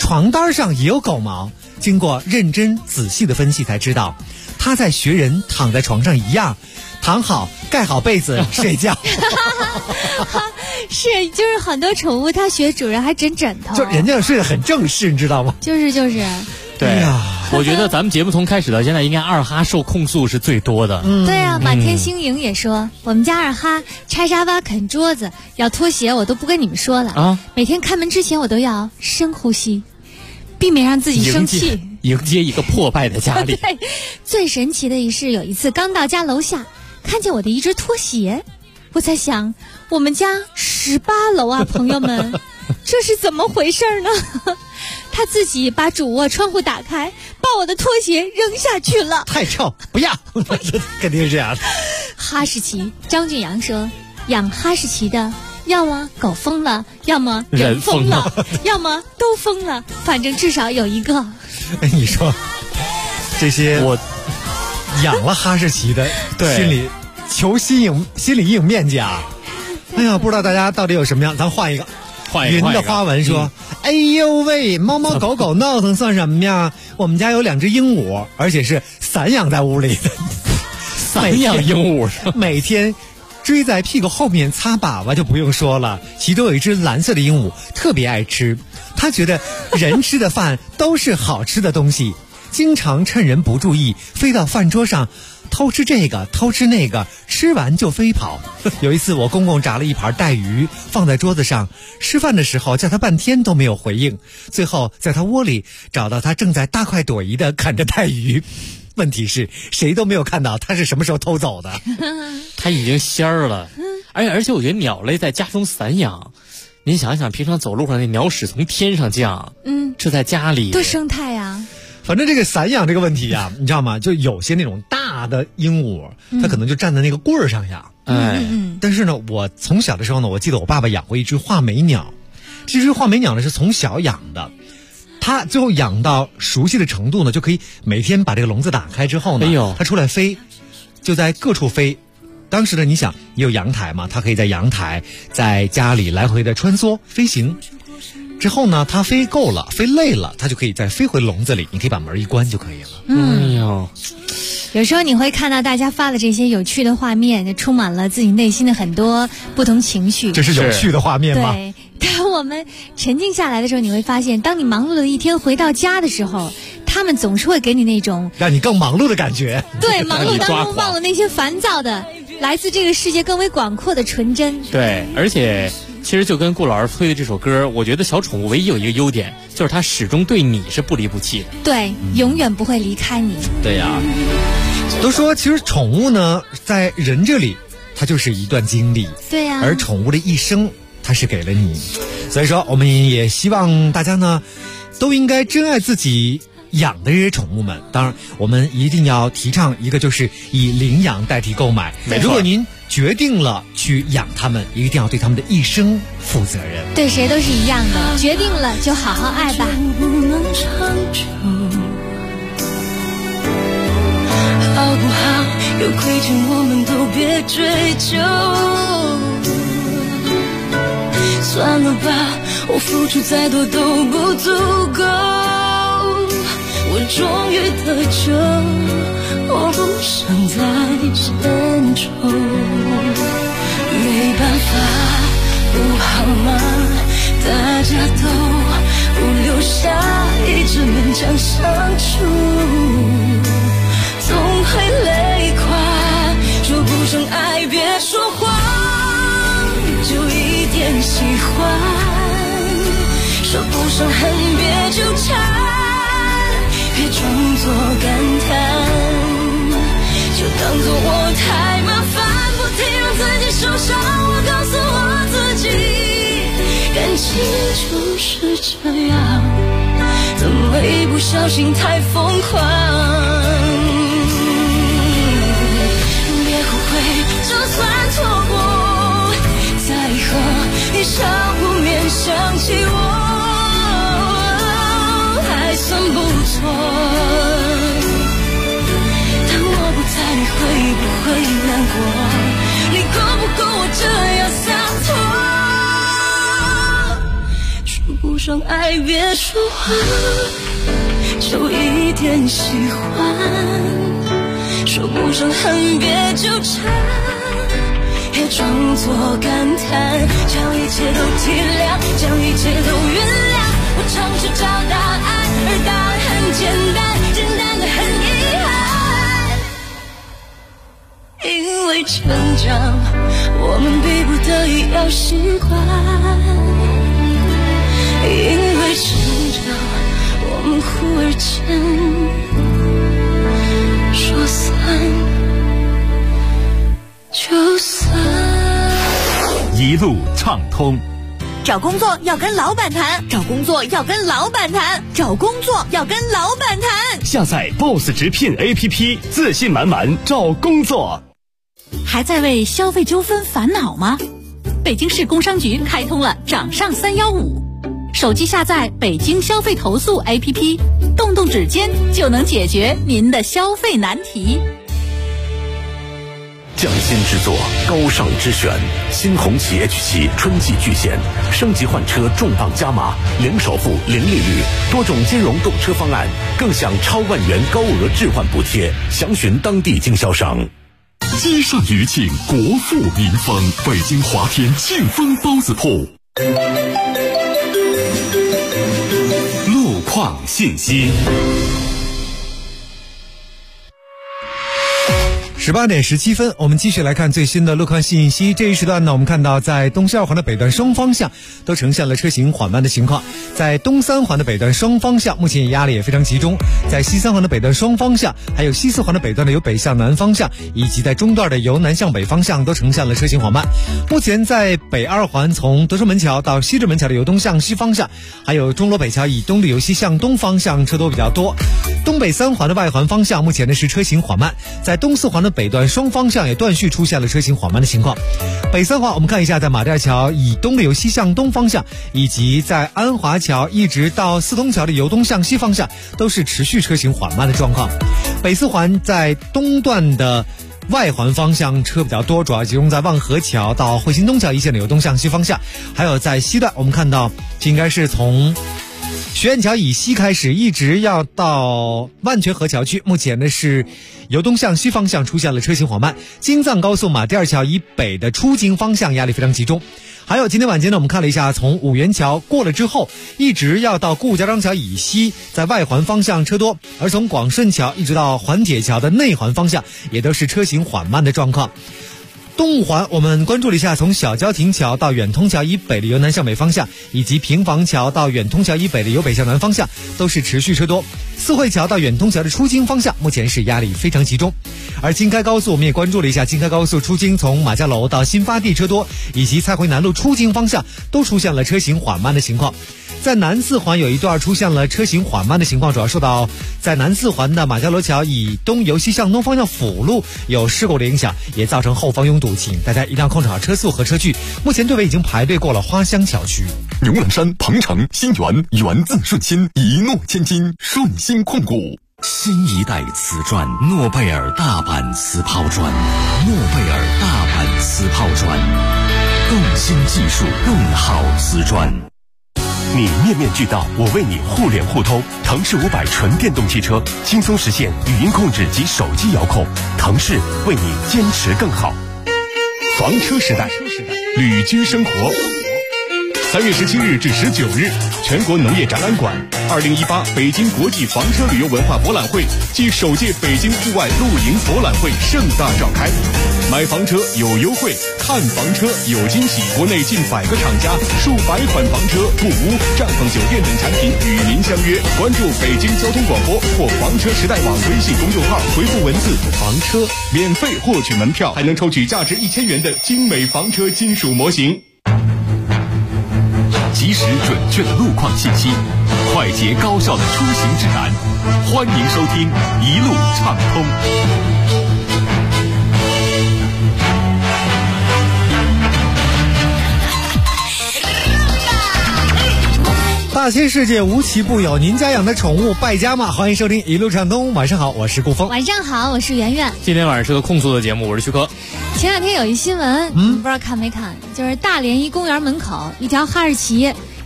床单上也有狗毛。经过认真仔细的分析才知道，它在学人躺在床上一样，躺好盖好被子睡觉。 是，就是很多宠物它学主人还枕枕头， 就人家睡得很正式，你知道吗？ 就是。 对呀，我觉得咱们节目从开始到现在，应该二哈受控诉是最多的。 对啊，满天星莹也说，我们家二哈拆沙发、啃桌子、咬拖鞋，我都不跟你们说了啊。每天开门之前，我都要深呼吸，避免让自己生气， 迎接一个破败的家里。 对，最神奇的是有一次刚到家楼下，看见我的一只拖鞋，我在想，我们家18楼啊，朋友们，这是怎么回事呢？他自己把主卧窗户打开，把我的拖鞋扔下去了。 太臭，不要！肯定是这样的。 哈士奇，张俊阳说，养哈士奇的，要么狗疯了，要么人疯了，要么都疯了，反正至少有一个。 哎，你说这些我养了哈士奇的，心理阴影面积啊！哎呀，不知道大家到底有什么样，咱换一个。云的花纹说，哎呦喂，猫猫狗狗闹腾算什么呀？我们家有2只鹦鹉，而且是散养在屋里的。 散养鹦鹉每天追在屁股后面擦粑粑就不用说了，其中有一只蓝色的鹦鹉特别爱吃，它觉得人吃的饭都是好吃的东西，经常趁人不注意飞到饭桌上偷吃这个偷吃那个，吃完就飞跑。有一次我公公炸了一盘带鱼放在桌子上，吃饭的时候叫他半天都没有回应，最后在他窝里找到他正在大快朵颐地啃着带鱼。问题是谁都没有看到他是什么时候偷走的。 他已经仙儿了。而且我觉得鸟类在家中散养，您想想平常走路上那鸟屎从天上降，这在家里多生态啊。 反正这个散养这个问题啊，你知道吗？就有些那种大的鹦鹉，它可能就站在那个棍儿上养。但是呢，我从小的时候呢，我记得我爸爸养过一只画眉鸟。这只画眉鸟呢是从小养的，它最后养到熟悉的程度呢，就可以每天把这个笼子打开之后呢，它出来飞，就在各处飞。当时呢，你想也有阳台嘛，它可以在阳台在家里来回的穿梭飞行。之后呢，它飞够了，飞累了，它就可以再飞回笼子里，你可以把门一关就可以了。 有时候你会看到大家发的这些有趣的画面，充满了自己内心的很多不同情绪。 这是有趣的画面吗？ 对，当我们沉静下来的时候，你会发现，当你忙碌的一天回到家的时候，他们总是会给你那种让你更忙碌的感觉。 对，忙碌当中忘了那些烦躁的，来自这个世界更为广阔的纯真。 对，而且其实就跟顾老师推的这首歌，我觉得小宠物唯一有一个优点，就是它始终对你是不离不弃的。 对，永远不会离开你。 对呀，都说其实宠物呢，在人这里，它就是一段经历。 对呀， 而宠物的一生，它是给了你。所以说，我们也希望大家呢，都应该珍爱自己养的这些宠物们。当然，我们一定要提倡一个，就是以领养代替购买。如果您决定了去养它们，一定要对它们的一生负责任。 对谁都是一样的，决定了就好好爱吧。 好不好？有亏欠我们都别追究。算了吧，我付出再多都不足够。我终于得救，我不想再牵愁。没办法，不好吗？大家都不留下，一直勉强相处，总会累垮。说不上爱别说谎，就一点喜欢。说不上恨别纠缠，别装作感叹，就当作我太麻烦，不停让自己受伤。我告诉我自己，感情就是这样，怎么一不小心太疯狂。别后悔，就算错过，在以后你少不免想起我，还算不错。当我不在，你会不会难过？你够不够我这样洒脱？说不上爱别说话，就一点喜欢，说不上恨别纠缠，也装作感叹，将一切都体谅，将一切都原谅。我尝试找答案，而答案很简单，简单的很遗憾。因为成长，我们逼不得已要习惯，因为成长，我们忽而间说散就散。 一路畅通。 找工作要跟老板谈，找工作要跟老板谈，找工作要跟老板谈。 下载 BOSS 直聘 APP， 自信满满找工作。 还在为消费纠纷烦恼吗？北京市工商局开通了掌上315，手机下载北京消费投诉 APP， 动动指尖就能解决您的消费难题。 匠心之作，高尚之选，新红旗 H7 春季巨献，升级换车重磅加码，零首付、零利率，多种金融购车方案，更享超万元高额置换补贴，详询当地经销商。 积善余庆，国富民丰，北京华天庆丰包子铺。路况信息。 18点17分，我们继续来看最新的路况信息。这一时段呢，我们看到在东西二环的北段双方向都呈现了车行缓慢的情况。在东三环的北段双方向，目前压力也非常集中。在西三环的北段双方向，还有西四环的北段的由北向南方向，以及在中段的由南向北方向都呈现了车行缓慢。目前在北二环从德胜门桥到西直门桥的由东向西方向，还有钟罗北桥以东的由西向东方向车多比较多。东北三环的外环方向目前呢是车行缓慢。在东四环的北段双方向也断续出现了车行缓慢的情况。北三环我们看一下，在马甸桥以东的由西向东方向，以及在安华桥一直到四通桥的由东向西方向都是持续车行缓慢的状况。北四环在东段的外环方向车比较多，主要集中在望河桥到汇新东桥一线的由东向西方向。还有在西段我们看到这应该是从学院桥以西开始，一直要到万泉河桥区，目前呢是由东向西方向出现了车行缓慢。京藏高速马甸桥以北的出京方向压力非常集中。还有今天晚间呢，我们看了一下，从五元桥过了之后，一直要到顾家庄桥以西，在外环方向车多，而从广顺桥一直到环铁桥的内环方向也都是车行缓慢的状况。东五环我们关注了一下，从小交亭桥到远通桥以北的由南向北方向，以及平房桥到远通桥以北的由北向南方向都是持续车多。四惠桥到远通桥的出京方向目前是压力非常集中。而京开高速我们也关注了一下，京开高速出京从马家楼到新发地车多，以及蔡回南路出京方向都出现了车行缓慢的情况。在南四环有一段出现了车行缓慢的情况，主要受到在南四环的马家楼桥以东由西向东方向辅路有事故的影响，也造成后方拥堵，请大家一定要控制好车速和车距。目前队尾已经排队过了花乡桥区。 牛栏山、鹏城、新源，源自顺心，一诺千金，顺心控股。 新一代瓷砖，诺贝尔大阪瓷抛砖，诺贝尔大阪瓷抛砖，更新技术，更好瓷砖。 你面面俱到，我为你互联互通。腾势500纯电动汽车，轻松实现语音控制及手机遥控。腾势为你坚持更好。 房车时代，旅居生活。3月17日至19日，全国农业展览馆2018北京国际房车旅游文化博览会暨首届北京户外露营博览会盛大召开。买房车有优惠，看房车有惊喜。国内近100个厂家，数百款房车、布屋、帐篷、酒店等产品与您相约。关注北京交通广播或房车时代网微信公众号，回复文字“房车”，免费获取门票，还能抽取价值1000元的精美房车金属模型。 及时准确的路况信息，快捷高效的出行指南。欢迎收听一路畅通。 大千世界无奇不有，您家养的宠物败家吗？欢迎收听一路畅通。晚上好，我是顾峰。 晚上好，我是圆圆。 今天晚上是个控诉的节目，我是徐科。 前两天有一新闻，不知道看没看，就是大连一公园门口，一条哈士奇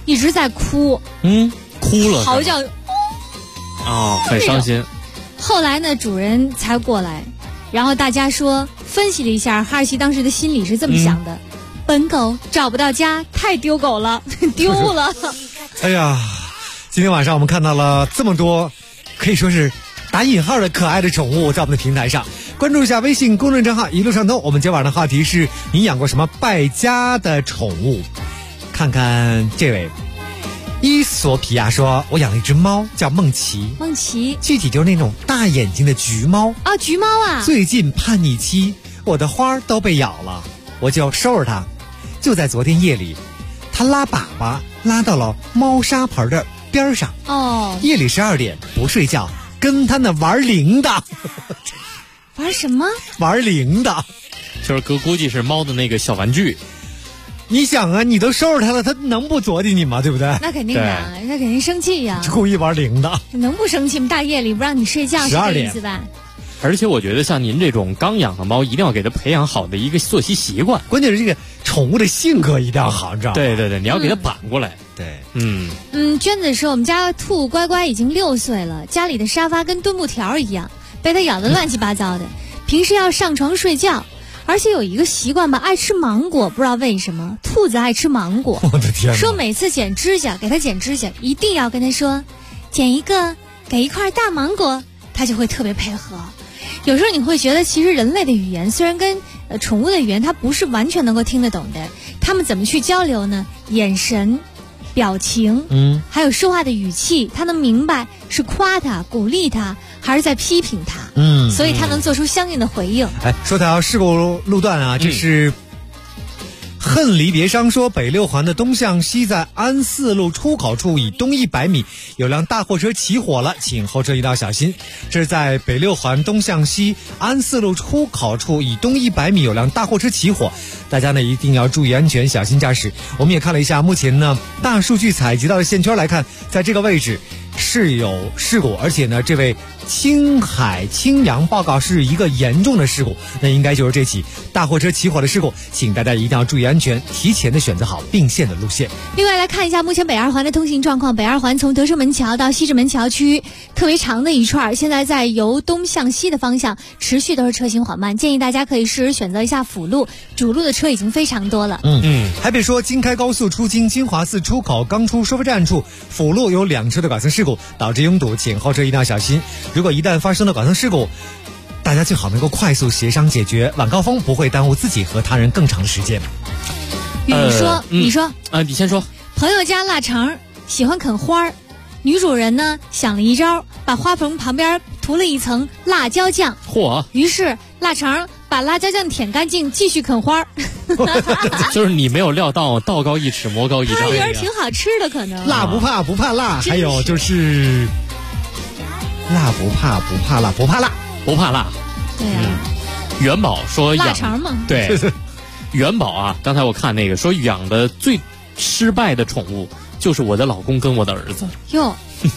一直在哭， 哭了， 嚎叫， 很伤心。 后来呢，主人才过来，然后大家说分析了一下，哈士奇当时的心理是这么想的：本狗找不到家，太丢狗了，丢了。 哎呀，今天晚上我们看到了这么多，可以说是打引号的可爱的宠物在我们的平台上。关注一下微信公众账号一路上通。我们今晚的话题是你养过什么败家的宠物？看看这位伊索比亚说，我养了一只猫叫梦琪，具体就是那种大眼睛的橘猫啊，橘猫啊。 最近叛逆期，我的花都被咬了，我就收拾它。就在昨天夜里，它拉粑粑拉到了猫砂盆的边上。夜里12点不睡觉，跟它那玩铃的。 玩什么？ 玩铃的， 就是估计是猫的那个小玩具。 你想啊，你都收拾它了，它能不啄你吗？对不对？ 那肯定的，那肯定生气呀。 故意玩铃的， 能不生气吗？大夜里不让你睡觉，是这意思吧？ 而且我觉得像您这种刚养的猫，一定要给它培养好的一个作息习惯。 关键是这个宠物的性格一定要好，你知道吗？ 对，你要给它扳过来。 对， 娟子说我们家兔乖乖已经6岁了，家里的沙发跟墩布条一样，被它咬得乱七八糟的。平时要上床睡觉，而且有一个习惯吧，爱吃芒果，不知道为什么兔子爱吃芒果。 我的天哪！ 说每次剪指甲，给它剪指甲，一定要跟它说，剪一个，给一块大芒果，它就会特别配合。有时候你会觉得，其实人类的语言虽然跟宠物的语言它不是完全能够听得懂的，他们怎么去交流呢？眼神、表情，还有说话的语气，他能明白是夸他、鼓励他，还是在批评他。所以他能做出相应的回应。 说条事故路段啊，这是恨离别伤说，北6环的东向西，在安四路出口处以东100米有辆大货车起火了，请后车一定要小心。这是在北6环东向西安四路出口处以东100米有辆大货车起火，大家呢一定要注意安全，小心驾驶。我们也看了一下，目前呢大数据采集到的线圈来看，在这个位置是有事故，而且呢这位青海青阳报告是一个严重的事故，那应该就是这起大货车起火的事故，请大家一定要注意安全，提前的选择好并线的路线。 另外来看一下目前北2环的通行状况，北2环从德胜门桥到西直门桥区特别长的一串，现在在由东向西的方向持续都是车行缓慢，建议大家可以试着选择一下辅路，主路的车已经非常多了。 还别说，京开高速出京金华寺出口刚出收费站处辅路有2车的剐蹭事故，导致拥堵，请后车一定要小心。如果一旦发生了剐蹭事故，大家最好能够快速协商解决，晚高峰不会耽误自己和他人更长的时间。 你说你先说。 朋友家腊肠喜欢啃花儿，女主人呢想了一招，把花盆旁边涂了一层辣椒酱。于是腊肠把辣椒酱舔干净，继续啃花儿。 就是你没有料到道高一尺魔高一丈， 它有点挺好吃的，可能辣不怕不怕辣，还有就是辣不怕不怕辣，不怕辣不怕辣。 对呀。 元宝说腊肠嘛， 对。元宝啊，刚才我看那个说养的最失败的宠物就是我的老公跟我的儿子。 哟，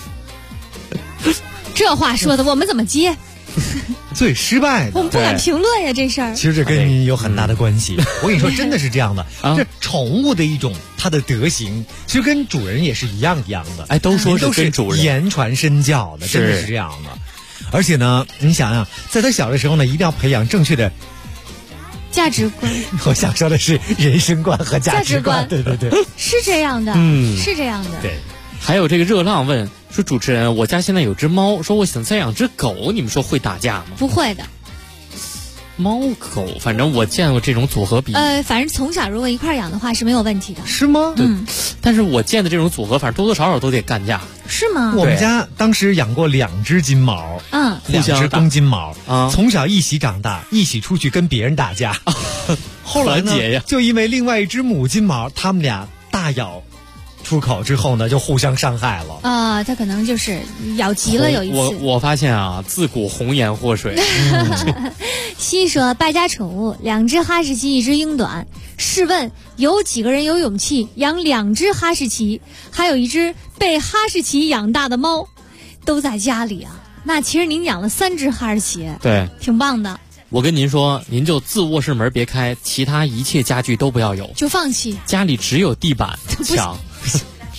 这话说的我们怎么接？ 最失败的， 我们不敢评论呀，这事儿。 其实这跟你有很大的关系。我跟你说，真的是这样的。这宠物的一种它的德行，其实跟主人也是一样的。 都说是跟主人言传身教的，真的是这样的。而且呢，你想想，在他小的时候呢，一定要培养正确的价值观。 我想说的是人生观和价值观。对， 是这样的，是这样的。 对。还有这个热浪问说，主持人，我家现在有只猫，说我想再养只狗，你们说会打架吗？ 不会的。 猫狗，反正我见过这种组合比。 反正从小如果一块养的话是没有问题的。 是吗？ 但是我见的这种组合，反正多多少少都得干架。 是吗？ 我们家当时养过2只金毛，2只公金毛，从小一起长大，一起出去跟别人打架。后来呢，就因为另外一只母金毛，他们俩大咬出口之后呢，就互相伤害了。 它可能就是咬急了有一次。 我发现啊，自古红颜祸水。 西说败家宠物2只哈士奇，1只英短。试问有几个人有勇气养2只哈士奇，还有1只被哈士奇养大的猫，都在家里啊？那其实您养了3只哈士奇， 对， 挺棒的。 我跟您说，您就自卧室门别开，其他一切家具都不要有， 就放弃。 家里只有地板墙。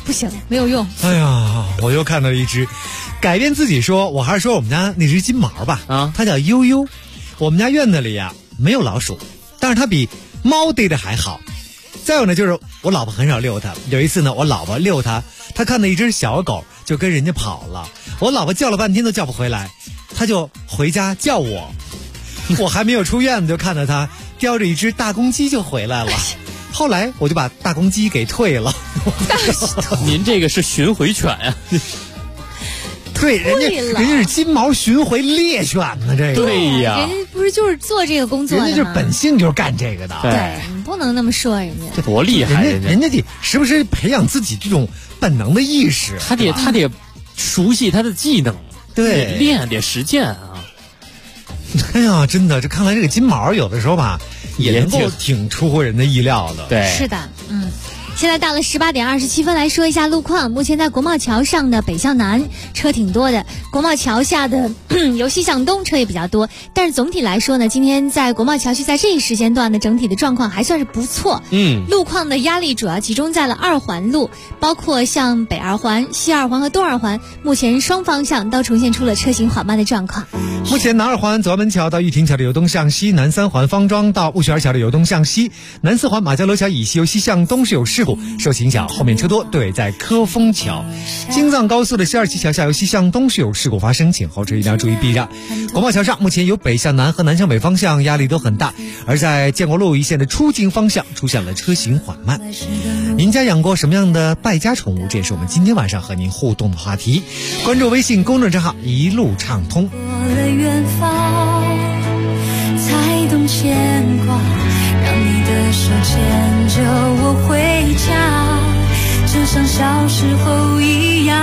不行，没有用。 哎呀，我又看到一只，改变自己说，我还是说我们家那只金毛吧。啊，它叫悠悠。我们家院子里呀没有老鼠，但是它比猫逮的还好。再有呢，就是我老婆很少遛它。有一次呢，我老婆遛它，她看到一只小狗就跟人家跑了，我老婆叫了半天都叫不回来，她就回家叫我。我还没有出院子，就看到它叼着一只大公鸡就回来了。后来我就把大公鸡给退了。 您这个是巡回犬啊？ 对，人家是金毛巡回猎犬呢，这个。 对呀， 人家不是就是做这个工作的吗？ 人家就是本性就是干这个的。 对，你不能那么说人家。 这多厉害！ 人家得时不时培养自己这种本能的意识。 他得熟悉他的技能， 对， 练得实践啊。 哎呀，真的，这看来这个金毛有的时候吧，也能够挺出乎人的意料的。 对， 是的，现在到了18点27分，来说一下路况。目前在国贸桥上的北向南车挺多的，国贸桥下的由西向东车也比较多。但是总体来说呢，今天在国贸桥区在这一时间段的整体的状况还算是不错。路况的压力主要集中在了2环路，包括像北2环、西2环和东2环，目前双方向都呈现出了车行缓慢的状况。 目前南2环左安门桥到玉亭桥的由东向西，南3环方庄到雾泉桥的由东向西，南4环马家楼桥以西由西向东是有事故，受其影响后面车多，对，在科丰桥。京藏高速的西二旗桥下由西向东是有事故发生，请后车一定要注意避让。国贸桥上目前由北向南和南向北方向压力都很大，而在建国路一线的出京方向出现了车行缓慢。您家养过什么样的败家宠物？这也是我们今天晚上和您互动的话题。关注微信公众账号一路畅通。 远方才懂牵挂，让你的手牵着我回家，就像小时候一样，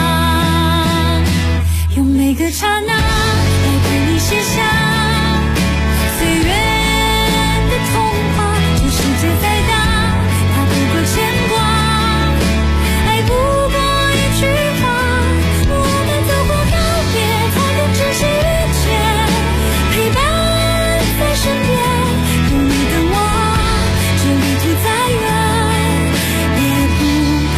用每个刹那来陪你写下岁月的童话。这世界再大，它不够牵挂，爱不过一句话，我们走过告别，才能珍惜遇见，陪伴在身边，有你等我，这旅途再远也不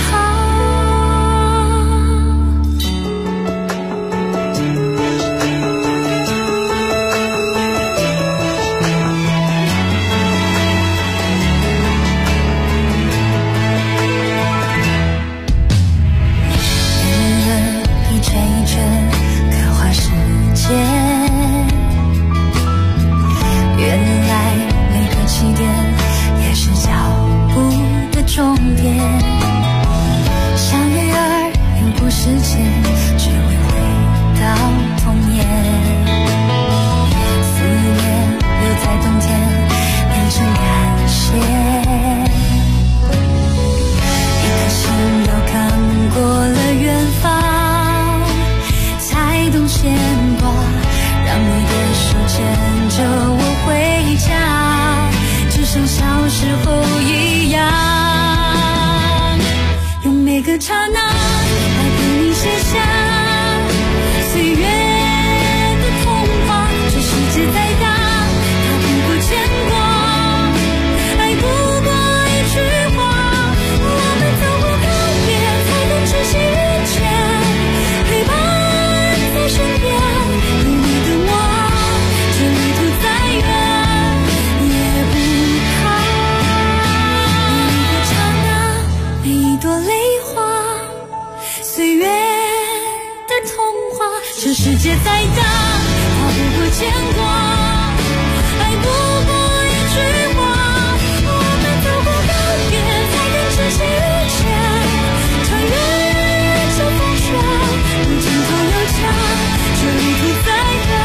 这世界再大，它不会牵挂，爱不过一句话，我们走过告别，才能珍惜遇见，穿越这风雪，路尽头有家，这旅途再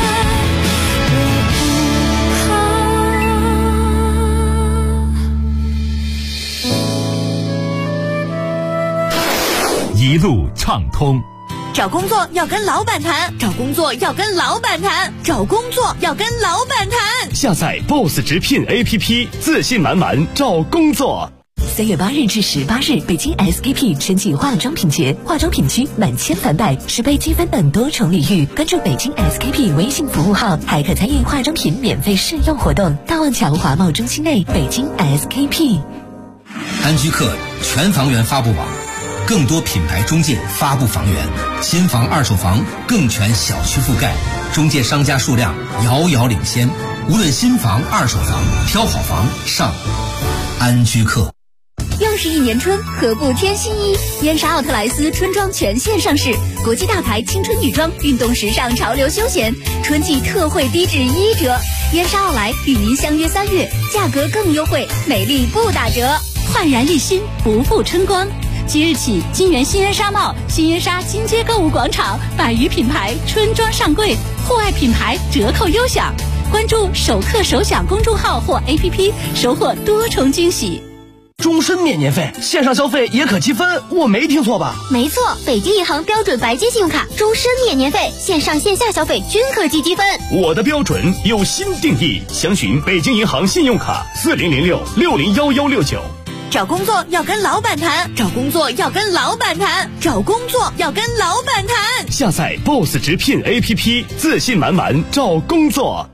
远一路畅通。 找工作要跟老板谈，找工作要跟老板谈，找工作要跟老板谈。 下载 BOSS 直聘 APP， 自信满满找工作。 3月8日至18日，北京 SKP 春季化妆品节，化妆品区满千返百，10倍积分等多重礼遇。关注北京 SKP 微信服务号，还可参与化妆品免费试用活动。大望桥华贸中心内，北京 SKP。 安居客全房源发布网， 更多品牌中介发布房源，新房、二手房更全小区覆盖，中介商家数量遥遥领先。无论新房、二手房，挑好房上安居客。 又是一年春，何不添新衣？燕莎奥特莱斯春装全线上市，国际大牌青春女装，运动时尚，潮流休闲，春季特惠低至1折。燕莎奥莱与您相约3月，价格更优惠，美丽不打折， 焕然一新，不负春光。即日起，金源新燕莎帽、新燕莎金街购物广场100余品牌春装上柜，户外品牌折扣优享。关注首客首享公众号或 APP， 收获多重惊喜。 终身免年费，线上消费也可积分，我没听错吧？ 没错，北京银行标准白金信用卡终身免年费，线上线下消费均可积积分。 我的标准有新定义，详询北京银行信用卡4006601169。 找工作要跟老板谈，找工作要跟老板谈，找工作要跟老板谈。 下载 BOSS 直聘 APP， 自信满满找工作。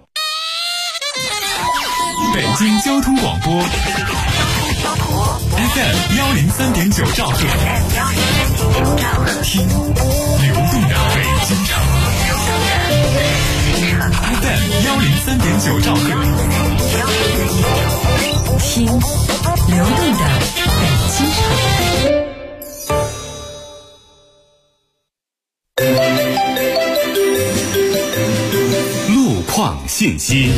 北京交通广播 FM 103.9兆赫，听流动的北京城。FM 103.9兆赫， 听流动的北京城。路况信息。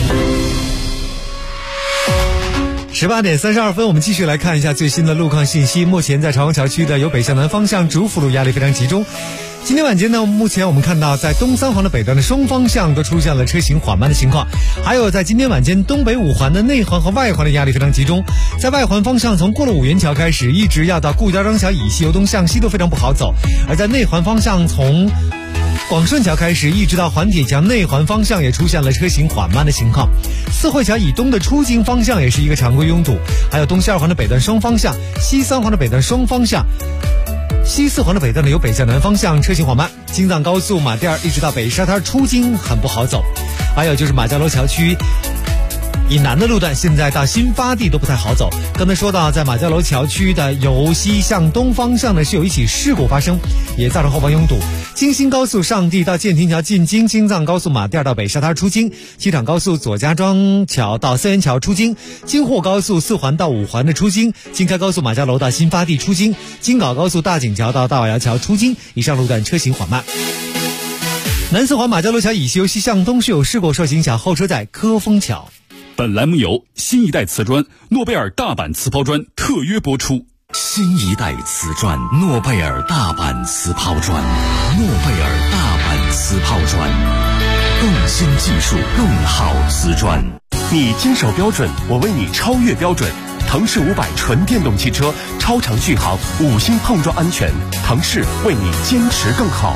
18点32分，我们继续来看一下最新的路况信息。目前在朝阳桥区的由北向南方向主辅路压力非常集中。今天晚间呢，目前我们看到在东三环的北段的双方向都出现了车行缓慢的情况，还有在今天晚间东北5环的内环和外环的压力非常集中。在外环方向，从过了五元桥开始，一直要到顾家庄桥以西由东向西都非常不好走；而在内环方向，从广顺桥开始一直到环铁桥内环方向也出现了车行缓慢的情况。四惠桥以东的出京方向也是一个常规拥堵，还有东西2环的北段双方向，西3环的北段双方向，西4环的北段呢由北向南方向车行缓慢。京藏高速马甸一直到北沙滩出京很不好走，还有就是马家楼桥区以南的路段现在到新发地都不太好走。刚才说到在马家楼桥区的由西向东方向呢是有一起事故发生，也造成后方拥堵。京新高速上地到建亭桥进京，京藏高速马甸到北沙滩出京，机场高速左家庄桥到三元桥出京，京沪高速4环到5环的出京，京开高速马家楼到新发地出京，京港高速大井桥到大瓦窑桥出京，以上路段车行缓慢。南4环马家楼桥以西由西向东是有事故，受影响后车在科丰桥。 本栏目由新一代瓷砖诺贝尔大阪瓷抛砖特约播出。 新一代瓷砖诺贝尔大阪瓷抛砖，诺贝尔大阪瓷抛砖，更新技术，更好瓷砖。 你坚守标准，我为你超越标准。腾势500纯电动汽车，超长续航，5星碰撞安全。腾势为你坚持更好。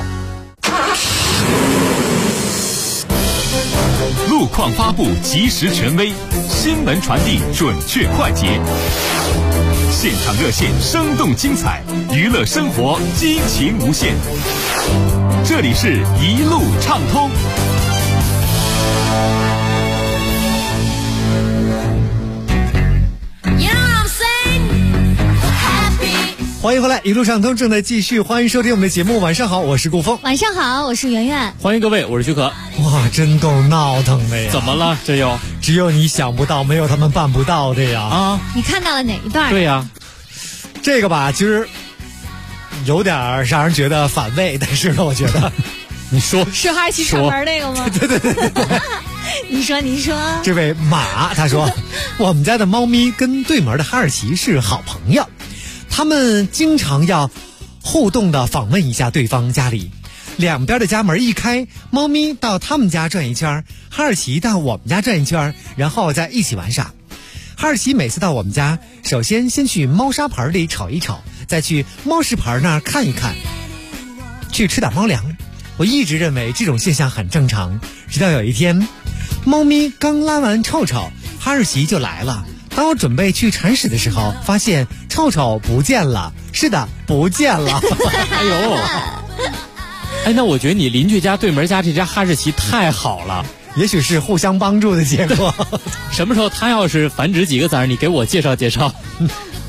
路况发布及时权威，新闻传递准确快捷，现场热线生动精彩，娱乐生活激情无限。这里是一路畅通。 欢迎回来，一路畅通正在继续，欢迎收听我们的节目。晚上好，我是顾峰。 晚上好，我是圆圆。 欢迎各位，我是许可。 哇，真够闹腾的呀！ 怎么了？这又只有你想不到，没有他们办不到的呀！ 啊， 你看到了哪一段？ 对呀， 这个吧，其实有点让人觉得反胃，但是呢，我觉得你说是哈士奇串门那个吗？ 对。 你说， 这位马他说，我们家的猫咪跟对门的哈士奇是好朋友。他们经常要互动的访问一下对方家里，两边的家门一开，猫咪到他们家转一圈，哈士奇到我们家转一圈，然后再一起玩耍。哈士奇每次到我们家，首先去猫砂盆里瞅一瞅，再去猫食盆那儿看一看，去吃点猫粮。我一直认为这种现象很正常，直到有一天，猫咪刚拉完臭臭，哈士奇就来了。当我准备去铲屎的时候，发现臭臭不见了。是的，不见了。 哎呦，哎，那我觉得你邻居家对门家这家哈士奇太好了， 也许是互相帮助的结果。 什么时候他要是繁殖几个崽儿，你给我介绍介绍。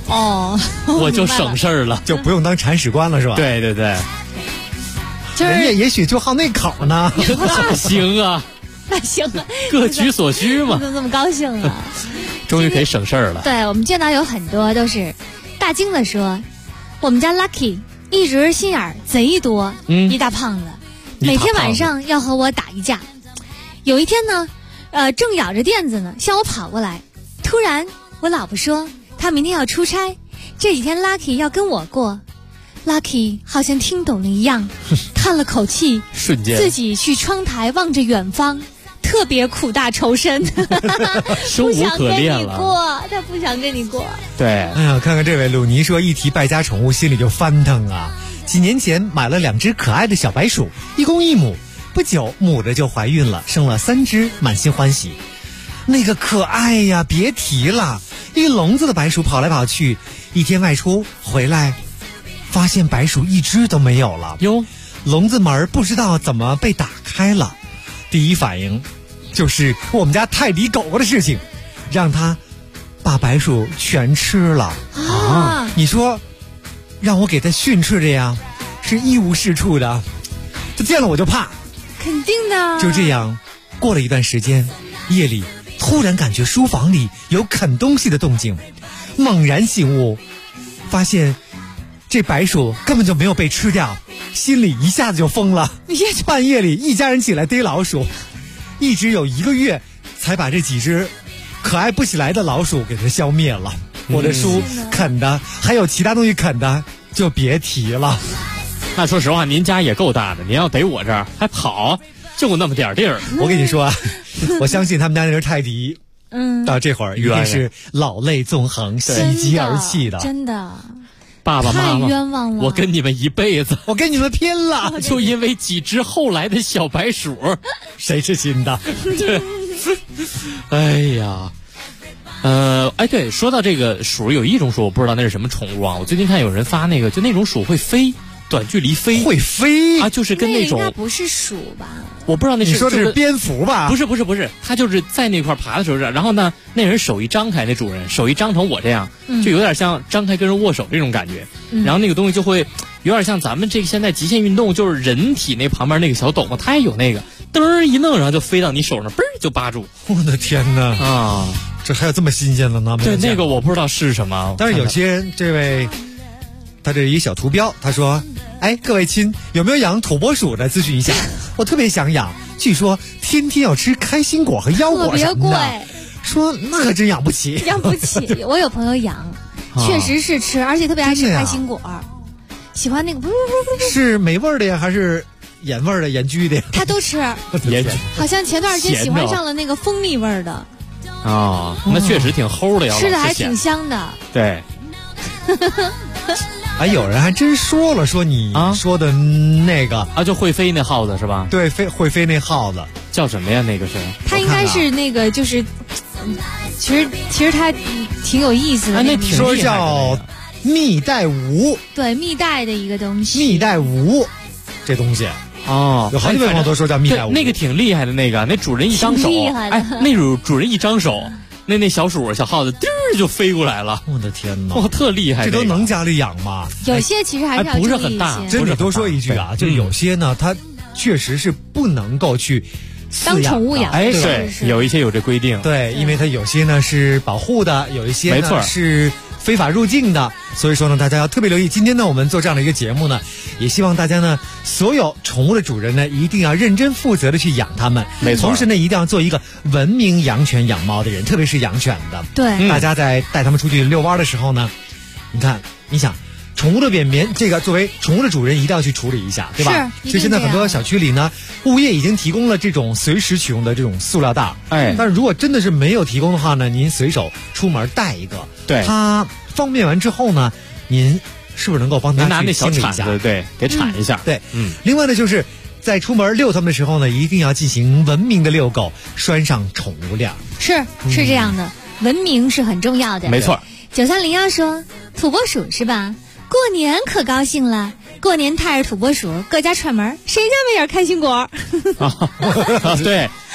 哦， 我就省事儿了， 就不用当铲屎官了，是吧？ 对对对， 就是人家也许就好那口呢。 那行啊， 那行啊， 各取所需嘛。 你怎么这么高兴啊？ 终于可以省事儿了。 对，我们见到有很多都是大惊的说，我们家 Lucky 一直心眼儿贼多，一大胖子，每天晚上要和我打一架。有一天呢，正咬着垫子呢，向我跑过来，突然我老婆说她明天要出差，这几天 Lucky 要跟我过。Lucky 好像听懂了一样，叹了口气， 瞬间自己去窗台望着远方，特别苦大仇深， 生无可恋了。 他不想跟你过。 对， 哎呀，看看这位鲁尼说，一提败家宠物，心里就翻腾啊。几年前买了2只可爱的小白鼠，一公一母，不久母的就怀孕了，生了3只，满心欢喜。那个可爱呀，别提了，一笼子的白鼠跑来跑去，一天外出回来，发现白鼠一只都没有了。 哟， 笼子门不知道怎么被打开了，第一反应就是我们家泰迪狗狗的事情，让它把白鼠全吃了啊！你说让我给它训斥的呀，是一无是处的，它见了我就怕。 肯定的。 就这样过了一段时间，夜里突然感觉书房里有啃东西的动静，猛然醒悟，发现这白鼠根本就没有被吃掉，心里一下子就疯了。半夜里一家人起来逮老鼠，一直有1个月才把这几只可爱不起来的老鼠给它消灭了。我的书啃的还有其他东西啃的就别提了。 那说实话您家也够大的，您要逮我这儿还跑，就那么点地儿。 我跟你说啊，我相信他们家那只泰迪到这会儿一定是老泪纵横，喜极而泣的。 真的， 爸爸妈妈太冤枉了， 我跟你们一辈子， 我跟你们拼了， 就因为几只后来的小白鼠， 谁是新的？ 对，哎呀，对，说到这个鼠，有一种鼠我不知道那是什么宠物啊。我最近看有人发那个，就那种鼠会飞，短距离飞， 会飞啊，就是跟那种应该不是鼠吧？ 我不知道那是， 你说的是蝙蝠吧？ 不是，他就是在那块爬的时候，然后呢，那人手一张开，那主人手一张成我这样，就有点像张开跟人握手这种感觉。然后那个东西就会有点像咱们这个现在极限运动，就是人体那旁边那个小斗篷，它也有那个噔儿一弄，然后就飞到你手上，嘣儿就扒住。 我的天哪！ 啊， 这还有这么新鲜的呢？ 对，那个我不知道是什么， 但是有些人这位。他这一小图标，他说：“哎，各位亲，有没有养土拨鼠的？咨询一下，我特别想养。据说天天要吃开心果和腰果什么的，说那可真养不起， 养不起。我有朋友养，确实是吃，而且特别爱吃开心果，喜欢那个是没味儿的呀，还是盐味儿的、盐焗的呀？ 他都吃。好像前段时间喜欢上了那个蜂蜜味儿的。 啊，那确实挺齁的呀， 吃的还挺香的。 对。” 哎，有人还真说了，说你说的那个啊，就会飞那耗子是吧？ 对，会飞那耗子叫什么呀？那个是？ 它应该是那个，就是，其实它挺有意思的。 那挺说叫蜜袋鼯， 对，蜜袋的一个东西。 蜜袋鼯，这东西哦， 有好几位朋友都说叫蜜袋鼯， 那个挺厉害的，那主人一张手， 厉害的， 哎，那主人一张手。那小鼠小耗子滴儿就飞过来了， 我的天哪！ 哇，特厉害！ 这都能家里养吗？ 有些其实还是不是很大。 真的多说一句啊，就有些呢，它确实是不能够去当宠物养。 哎，对，有一些有这规定。 对，因为它有些呢是保护的，有一些呢是非法入境的，所以说呢，大家要特别留意。今天呢，我们做这样的一个节目呢，也希望大家呢，所有宠物的主人呢，一定要认真负责的去养它们。 没错。 同时呢，一定要做一个文明养犬养猫的人，特别是养犬的。 对。 大家在带它们出去遛弯的时候呢，你想，宠物的便便，这个作为宠物的主人一定要去处理一下，对吧？ 是。 所以现在很多小区里呢，物业已经提供了这种随时取用的这种塑料袋。 哎。 但是如果真的是没有提供的话呢，您随手出门带一个。 对。 它方便完之后呢，您是不是能够帮他拿那小铲子，对，给铲一下。 对，另外呢，就是在出门遛它们的时候呢，一定要进行文明的遛狗，拴上宠物链。 是这样的，文明是很重要的。 没错。 9301说，土拨鼠是吧？过年可高兴了，过年带着土拨鼠各家串门，谁家没点开心果？ 对，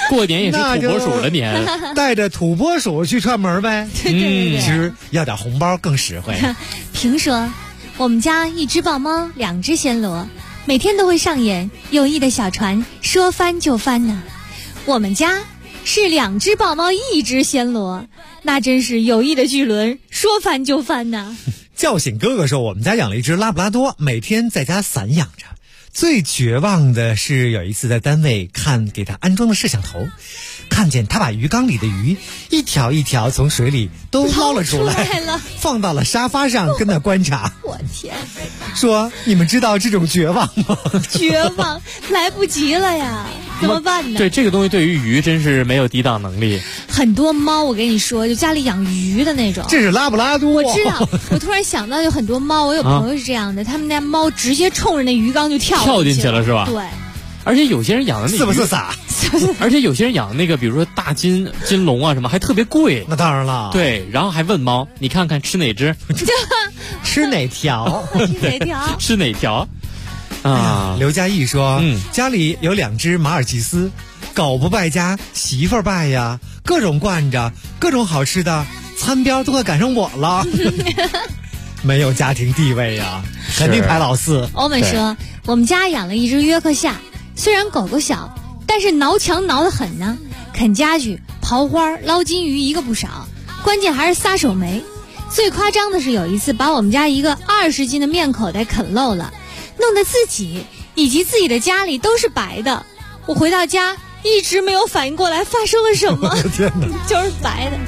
过年也是土拨鼠的年， 带着土拨鼠去串门呗。 对， 其实要点红包更实惠。 评说，我们家一只豹猫，2只暹罗，每天都会上演友谊的小船，说翻就翻呢。我们家是2只豹猫，1只暹罗，那真是友谊的巨轮，说翻就翻呢。 叫醒哥哥说，我们家养了一只拉布拉多，每天在家散养着。最绝望的是有一次在单位看给他安装的摄像头，看见他把鱼缸里的鱼一条一条从水里都捞了出来，放到了沙发上跟他观察。 我天！ 说你们知道这种绝望吗？ 绝望，来不及了呀，怎么办呢？ 对，这个东西对于鱼真是没有抵挡能力。 很多猫，我跟你说，就家里养鱼的那种。 这是拉布拉多。 我知道，我突然想到有很多猫，我有朋友是这样的，他们家猫直接冲着那鱼缸就跳进去了，是吧？ 对。 而且有些人养的那是不是傻？ 而且有些人养的那个，比如说大金龙啊什么，还特别贵。 那当然了。 对，然后还问猫，你看看吃哪只？ 吃哪条？ 吃哪条？ 啊！刘嘉义说，家里有2只马尔济斯，狗不败家，媳妇儿败呀，各种惯着，各种好吃的，餐标都快赶上我了。没有家庭地位呀，肯定排老4。 欧美说，我们家养了一只约克夏，虽然狗狗小，但是挠墙挠得很呢，啃家具、刨花、捞金鱼一个不少，关键还是撒手没。最夸张的是有一次把我们家一个20斤的面口袋啃漏了，弄得自己以及自己的家里都是白的。我回到家一直没有反应过来发生了什么。 天哪， 就是白的。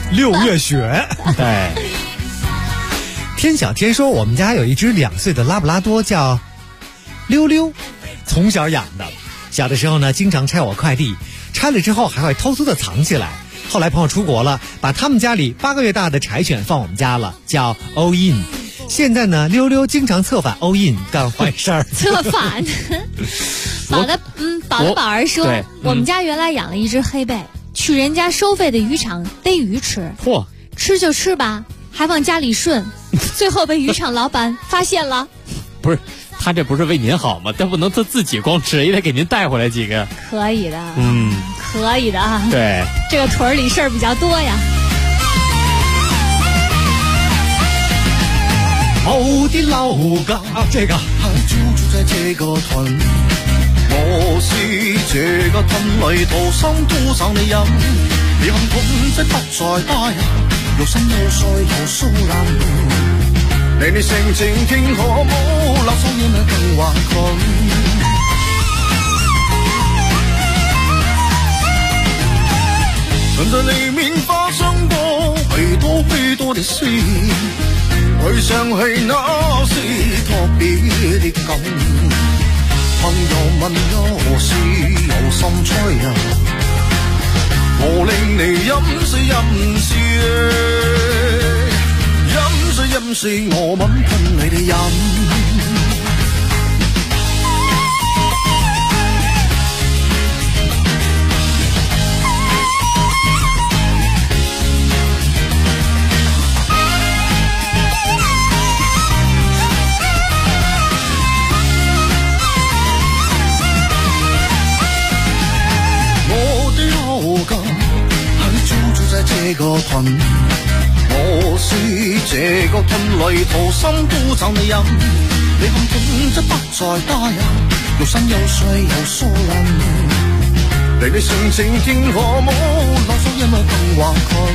6月雪。 对。 天小天说，我们家有一只2岁的拉布拉多叫溜溜，从小养的。小的时候呢，经常拆我快递，拆了之后还会偷偷的藏起来。后来朋友出国了，把他们家里8个月大的柴犬放我们家了，叫欧印。现在呢，溜溜经常策反欧印干坏事儿。 策反。宝的宝儿说，我们家原来养了一只黑贝，去人家收费的渔场逮鱼吃。 嚯， 吃就吃吧，还往家里顺，最后被渔场老板发现了。 不是，他这不是为您好吗？但不能他自己光吃，也得给您带回来几个。 可以的，可以的啊。 对， 这个屯里事儿比较多呀。 我的老家， 这个就住在这个屯，我是这个屯里土生土长的人，你看屯子不再大呀，又深又碎又疏冷，你的性情挺可冇，老少爷们更顽强。屯子里面发生过许多许多的事，回想起那是特別的感，朋友問有事有心吹啊，我令你飲水飲水，飲水飲水我吻噴你哋飲。這個屯，我是這個屯裏土生土長的人，你看屯子不再大呀，又深又碎又疏冷，你的性情挺可冇，老少爺們更頑強。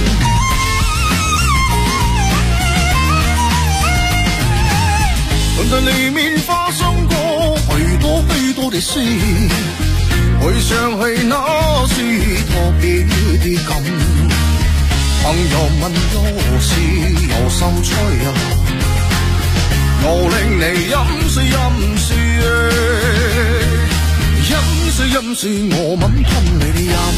屯子裡面發生過許多許多的事，回想起那是特別的感，朋友問有事有心吹啊，我令你飲水飲水，飲水飲水我吻噴你哋飲。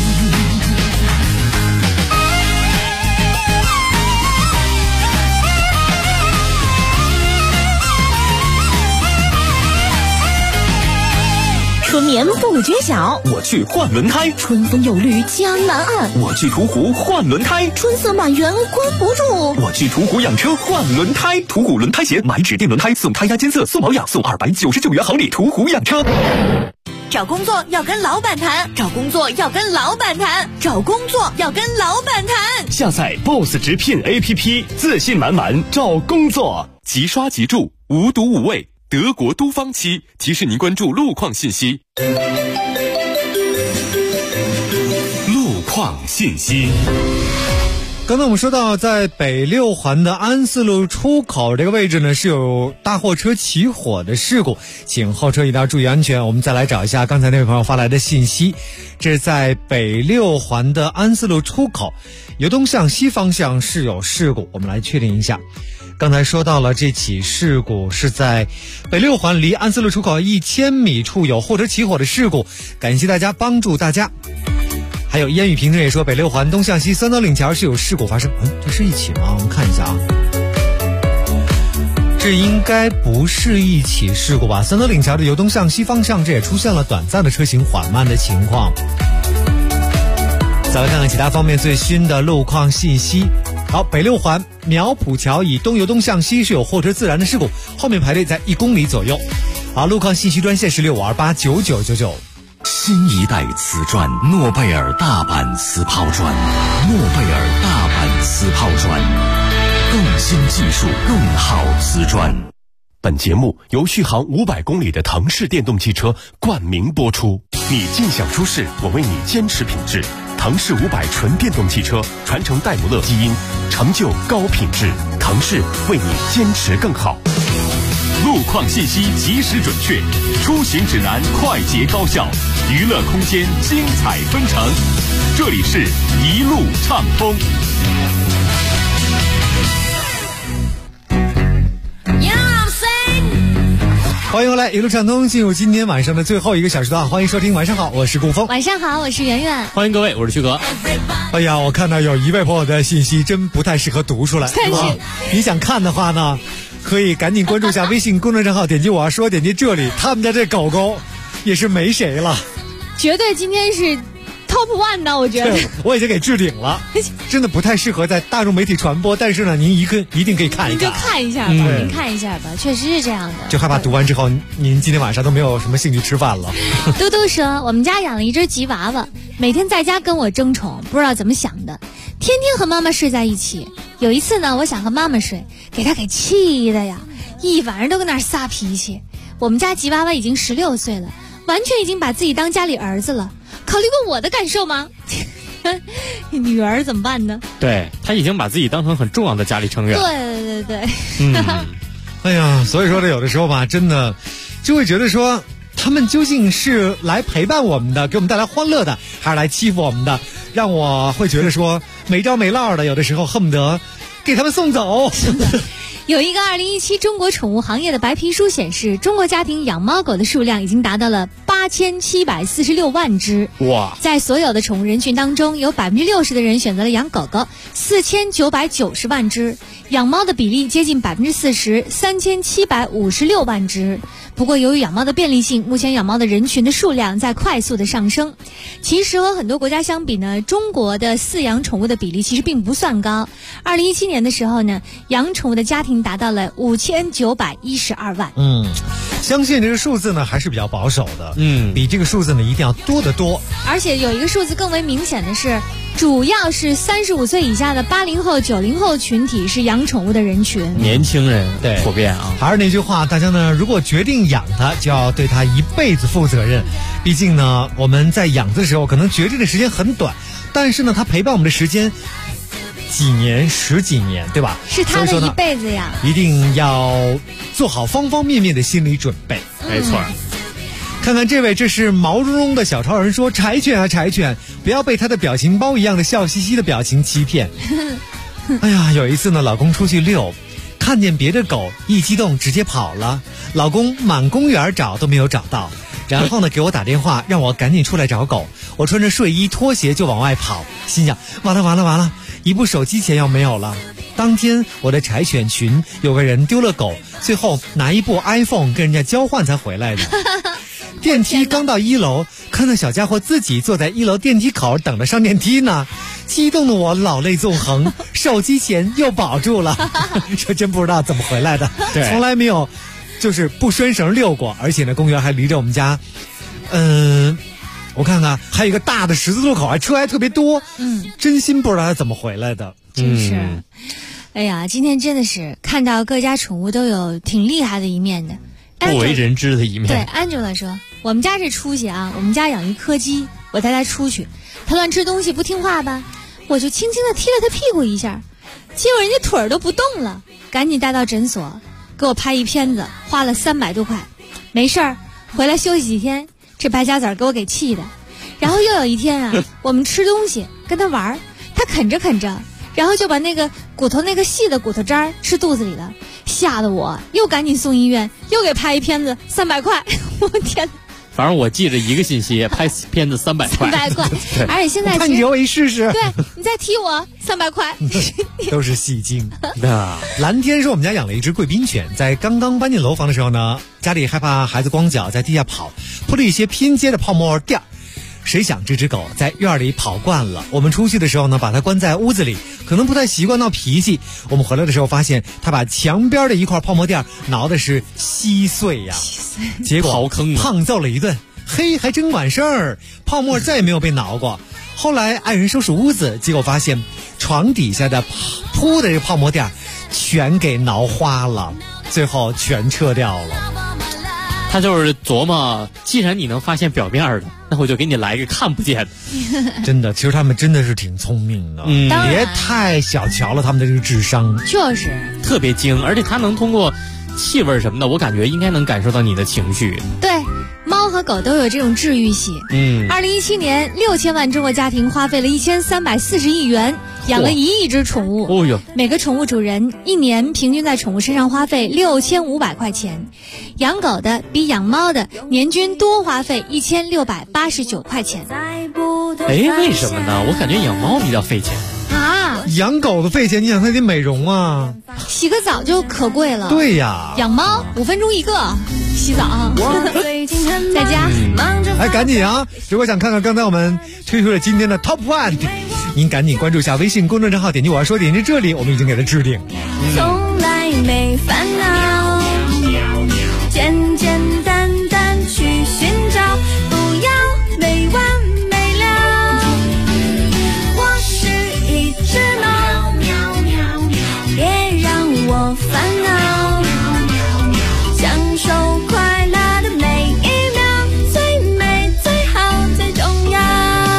春眠不觉晓， 我去换轮胎； 春风又绿江南岸， 我去途虎换轮胎； 春色满园关不住， 我去途虎养车换轮胎。途虎轮胎险，买指定轮胎送胎压监测、送保养、送299元好礼。途虎养车。 找工作要跟老板谈，找工作要跟老板谈，找工作要跟老板谈。 下载 BOSS 直聘 APP， 自信满满找工作。即刷即住，无毒无味，德国都方期提示您关注路况信息。路况信息。 刚才我们说到，在北六环的安四路出口这个位置呢，是有大货车起火的事故，请后车一定要注意安全。我们再来找一下刚才那位朋友发来的信息，这是在北六环的安四路出口，由东向西方向是有事故，我们来确定一下。刚才说到了这起事故是在北六环离安四路出口1000米处有货车起火的事故，感谢大家帮助大家。还有烟雨平证也说，北六环东向西三道岭桥是有事故发生。这是一起吗？我们看一下啊，这应该不是一起事故吧？三道岭桥的由东向西方向，这也出现了短暂的车行缓慢的情况。再来看看其他方面最新的路况信息。好，北六环苗圃桥以东由东向西是有货车自燃的事故，后面排队在1公里左右。好，路况信息专线是65289999。 新一代瓷砖，诺贝尔大阪瓷抛砖，诺贝尔大阪瓷抛砖，更新技术，更好瓷砖。 本节目由续航500公里的腾势电动汽车冠名播出。你尽享舒适，我为你坚持品质。腾势500纯电动汽车传承戴姆勒基因，成就高品质。腾势为你坚持更好。路况信息及时准确，出行指南快捷高效，娱乐空间精彩纷呈。这里是一路畅通。 欢迎回来，一路畅通，进入今天晚上的最后1个小时段。欢迎收听，晚上好，我是顾峰。 晚上好，我是圆圆。 欢迎各位，我是旭哥。 哎呀，我看到有一位朋友的信息真不太适合读出来，是吧？你想看的话呢，可以赶紧关注一下微信公众账号，点击我要说，点击这里，他们家这狗狗也是没谁了， 绝对今天是 Top 1的，我觉得我已经给置顶了，真的不太适合在大众媒体传播，但是呢，您一定可以看一看， 您就看一下吧，您看一下吧，确实是这样的。 就害怕读完之后，您今天晚上都没有什么兴趣吃饭了。 嘟嘟说，我们家养了一只吉娃娃，每天在家跟我争宠，不知道怎么想的，天天和妈妈睡在一起。有一次呢，我想和妈妈睡，给她给气的呀，一晚上都跟那儿撒脾气。我们家吉娃娃已经16岁了，完全已经把自己当家里儿子了。考虑过我的感受吗？女儿怎么办呢？ 对，他已经把自己当成很重要的家里成员。 对。 哎呀，所以说呢，有的时候吧，真的就会觉得说，他们究竟是来陪伴我们的，给我们带来欢乐的，还是来欺负我们的？让我会觉得说没着没落的，有的时候恨不得给他们送走。 有一个2017中国宠物行业的白皮书显示，中国家庭养猫狗的数量已经达到了8746万只。 哇！ 在所有的宠物人群当中，有60%的人选择了养狗狗，4990万只；养猫的比例接近40%，3756万只。不过，由于养猫的便利性，目前养猫的人群的数量在快速的上升。其实和很多国家相比呢，中国的饲养宠物的比例其实并不算高。2017年的时候呢，养宠物的家庭达到了5912万。 相信这个数字呢还是比较保守的。比这个数字呢一定要多得多。 而且有一个数字更为明显的是，主要是35岁以下的80后、90后群体是养宠物的人群。 年轻人对普遍啊。 还是那句话，大家呢如果决定养它，就要对它一辈子负责任。毕竟呢，我们在养的时候可能决定的时间很短，但是呢，它陪伴我们的时间几年、10几年，对吧？ 是他的一辈子呀！ 一定要做好方方面面的心理准备。 没错。 看看这位，这是毛茸茸的小超人说：“柴犬啊柴犬，不要被他的表情包一样的笑嘻嘻的表情欺骗。”哎呀，有一次呢，老公出去遛，看见别的狗，一激动直接跑了，老公满公园找都没有找到。然后呢，给我打电话，让我赶紧出来找狗。我穿着睡衣拖鞋就往外跑，心想完了，一部手机钱要没有了。当天我的柴犬群有个人丢了狗，最后拿一部 iPhone 跟人家交换才回来的。电梯刚到1楼，看到小家伙自己坐在1楼电梯口等着上电梯呢，激动的我老泪纵横，手机钱又保住了。这真不知道怎么回来的，从来没有就是不拴绳遛过，而且呢，公园还离着我们家我看看，还有一个大的十字路口，车还特别多。真心不知道它怎么回来的。 真是，哎呀，今天真的是看到各家宠物都有挺厉害的一面的， 不为人知的一面。 对 ，Angela 说，我们家这出息啊，我们家养一柯基，我带它出去，它乱吃东西不听话吧，我就轻轻地踢了它屁股一下，结果人家腿儿都不动了，赶紧带到诊所，给我拍一片子，花了300多块，没事儿，回来休息几天。这败家子儿给我给气的，然后又有一天啊，我们吃东西跟他玩，他啃着啃着，然后就把那个骨头那个细的骨头渣吃肚子里了，吓得我又赶紧送医院，又给拍一片子300块，我天！ 反正我记着一个信息，拍片子300块。 300块，而且现在看你留我一试试。 对，你再踢我300块， 都是戏精。蓝天说我们家养了一只贵宾犬，在刚刚搬进楼房的时候呢，家里害怕孩子光脚在地下跑，铺了一些拼接的泡沫垫。谁想这只狗在院里跑惯了，我们出去的时候呢，把它关在屋子里，可能不太习惯闹脾气。我们回来的时候发现，它把墙边的一块泡沫垫挠的是稀碎呀，结果胖揍了一顿。嘿，还真管事儿，泡沫再也没有被挠过。后来爱人收拾屋子，结果发现床底下的铺的这个泡沫垫全给挠花了，最后全撤掉了。 他就是琢磨，既然你能发现表面的，那我就给你来一个看不见的。 真的，其实他们真的是挺聪明的，别太小瞧了他们的这个智商， 就是特别精，而且他能通过气味什么的，我感觉应该能感受到你的情绪。 对，猫和狗都有这种治愈系。2017年6000万中国家庭花费了1340亿元养了1亿只宠物。 哦哟， 每个宠物主人一年平均在宠物身上花费6500块钱，养狗的比养猫的年均多花费1689块钱。 为什么呢？我感觉养猫比较费钱啊。 养狗的费钱，你想它得美容啊， 洗个澡就可贵了。 对呀， 养猫5分钟一个洗澡，在家。 赶紧啊！如果想看看刚才我们推出了今天的 Top One， 您赶紧关注一下微信公众账号，点击我要说，点击这里，我们已经给它置顶。 从来没烦恼，简简单单去寻找，不要没完没了。我是一只猫，别让我烦恼，享受快乐的每一秒，最美最好最重要。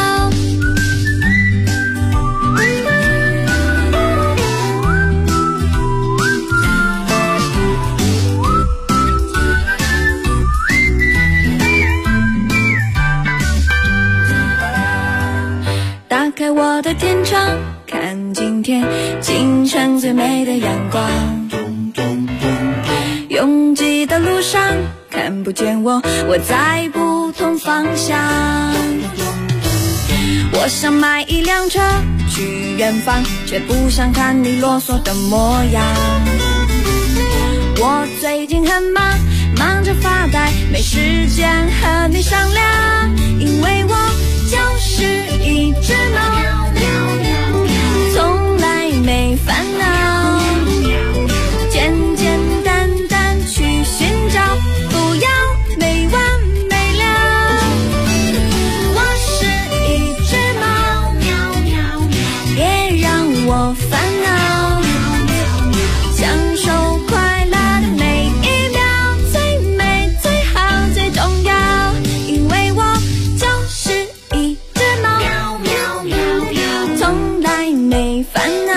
打开我的天窗，看今天清晨最美的阳光。拥挤的路上看不见我，我在不同方向。我想买一辆车去远方，却不想看你啰嗦的模样。我最近很忙，忙着发呆，没时间和你商量，因为我就是一只猫，从来没烦恼，简简单单去寻找，不要没完没了。我是一只猫，别让我烦恼，享受快乐的每一秒，最美最好最重要，因为我就是一只猫，从来没烦恼，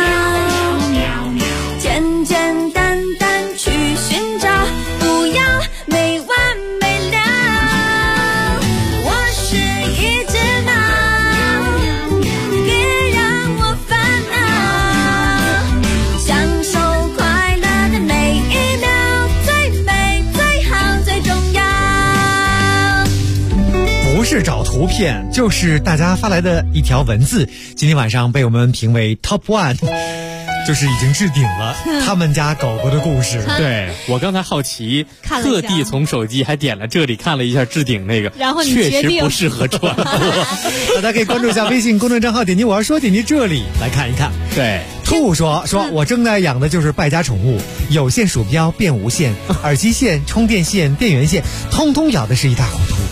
简简单单去寻找，不要没完没了。我是一只猫，别让我烦恼，享受快乐的每一秒，最美最好最重要。 不是找图片，就是大家发来的一条文字，今天晚上被我们评为 Top One， 就是已经置顶了他们家狗狗的故事。 对，我刚才好奇，特地从手机还点了这里看了一下置顶那个， 然后你确决定实不适合传播。 大家可以关注一下微信公众账号，点击我要说，点击这里来看一看。 对， 兔说我正在养的就是败家宠物，有线鼠标变无线，耳机线、充电线、电源线，通通咬的是一塌糊涂。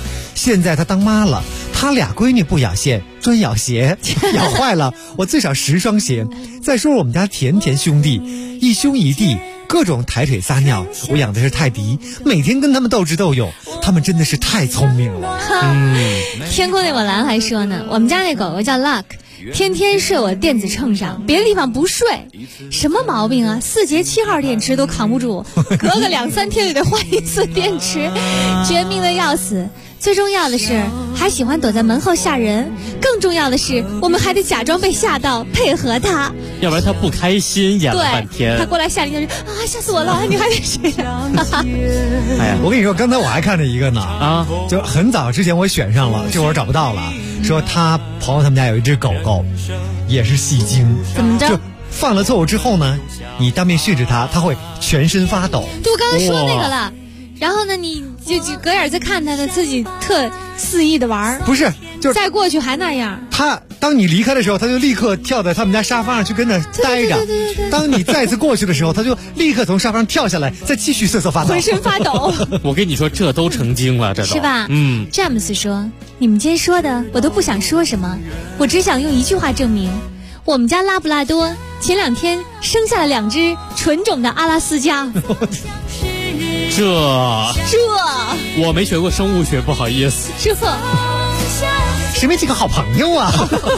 现在她当妈了，她俩闺女不咬线，专咬鞋，咬坏了我最少10双鞋。再说我们家甜甜兄弟，一兄一弟，各种抬腿撒尿，我养的是泰迪，每天跟他们斗智斗勇，他们真的是太聪明了。 天空那抹蓝还说呢，我们家那狗狗叫 Luck， 天天睡我电子秤上，别的地方不睡。什么毛病啊？4节7号电池都扛不住，隔个2-3天就得换一次电池，绝命的要死。最重要的是还喜欢躲在门后吓人，更重要的是我们还得假装被吓到配合他， 要不然他不开心演了半天。 他过来吓你，他说啊吓死我了，你还得睡啊。 哎呀，我跟你说，刚才我还看着一个呢，就很早之前我选上了，这会儿找不到了，说他朋友他们家有一只狗狗，也是戏精。 怎么着？ 就犯了错误之后呢，你当面训斥他，他会全身发抖。 对，我刚才说那个了。然后呢，你就隔眼再看他的，自己特肆意的玩。 不是，就是再过去还那样。 他当你离开的时候，他就立刻跳在他们家沙发上去跟着待着。 对。 当你再次过去的时候，他就立刻从沙发上跳下来，再继续瑟瑟发抖， 浑身发抖。 我跟你说，这都成精了，这都是吧？詹姆斯说：“你们今天说的，我都不想说什么，我只想用一句话证明，我们家拉布拉多前2天生下了2只纯种的阿拉斯加。” 这我没学过生物学，不好意思。 谁没几个好朋友啊？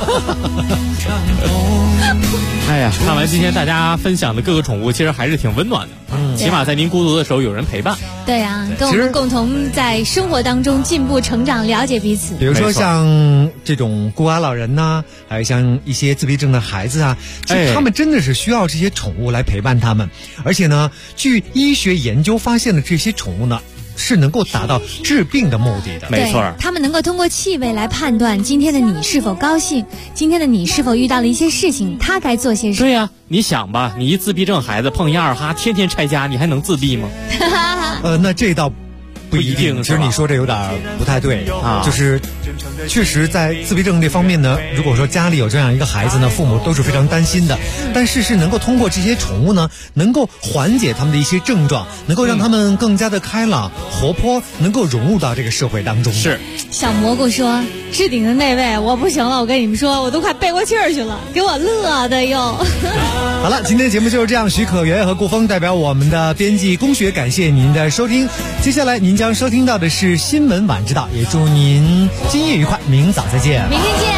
哎呀，看完今天大家分享的各个宠物，其实还是挺温暖的。起码在您孤独的时候有人陪伴。 对啊，跟我们共同在生活当中进步成长，了解彼此。 比如说像这种孤寡老人呐，还有像一些自闭症的孩子啊，他们真的是需要这些宠物来陪伴他们。而且呢，据医学研究发现的，这些宠物呢是能够达到治病的目的的。 没错， 他们能够通过气味来判断今天的你是否高兴，今天的你是否遇到了一些事情，他该做些什么。 对呀，你想吧，你一自闭症孩子碰一2哈，天天拆家，你还能自闭吗？ 那这倒不一定。其实你说这有点不太对啊，就是确实在自闭症这方面呢，如果说家里有这样一个孩子呢，父母都是非常担心的。但是能够通过这些宠物呢，能够缓解他们的一些症状，能够让他们更加的开朗活泼，能够融入到这个社会当中。 是。 小蘑菇说，置顶的那位我不行了，我跟你们说，我都快背过气儿去了，给我乐的哟。 好了，今天的节目就是这样，许可元和顾峰代表我们的编辑龚学感谢您的收听。接下来您将收听到的是新闻晚知道，也祝您今夜愉快，明早再见。 明天见。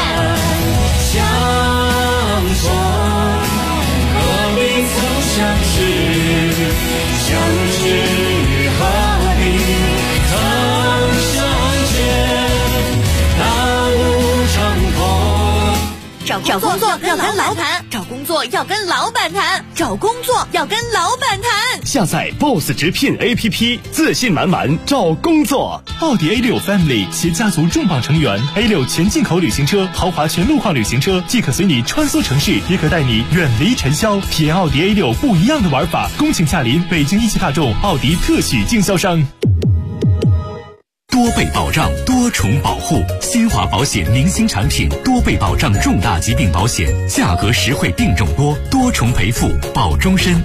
找工作要跟老板，找工作要跟老板谈，找工作要跟老板谈。 下载 BOSS 直聘 APP， 自信满满找工作。奥迪 A6 Family 携家族重磅成员 A6 全进口旅行车、豪华全路况旅行车，既可随你穿梭城市，也可带你远离尘嚣。体验奥迪 A6 不一样的玩法，恭请驾临北京一汽大众奥迪特许经销商。 多倍保障，多重保护，新华保险明星产品，多倍保障重大疾病保险，价格实惠，病种多，多重赔付，保终身。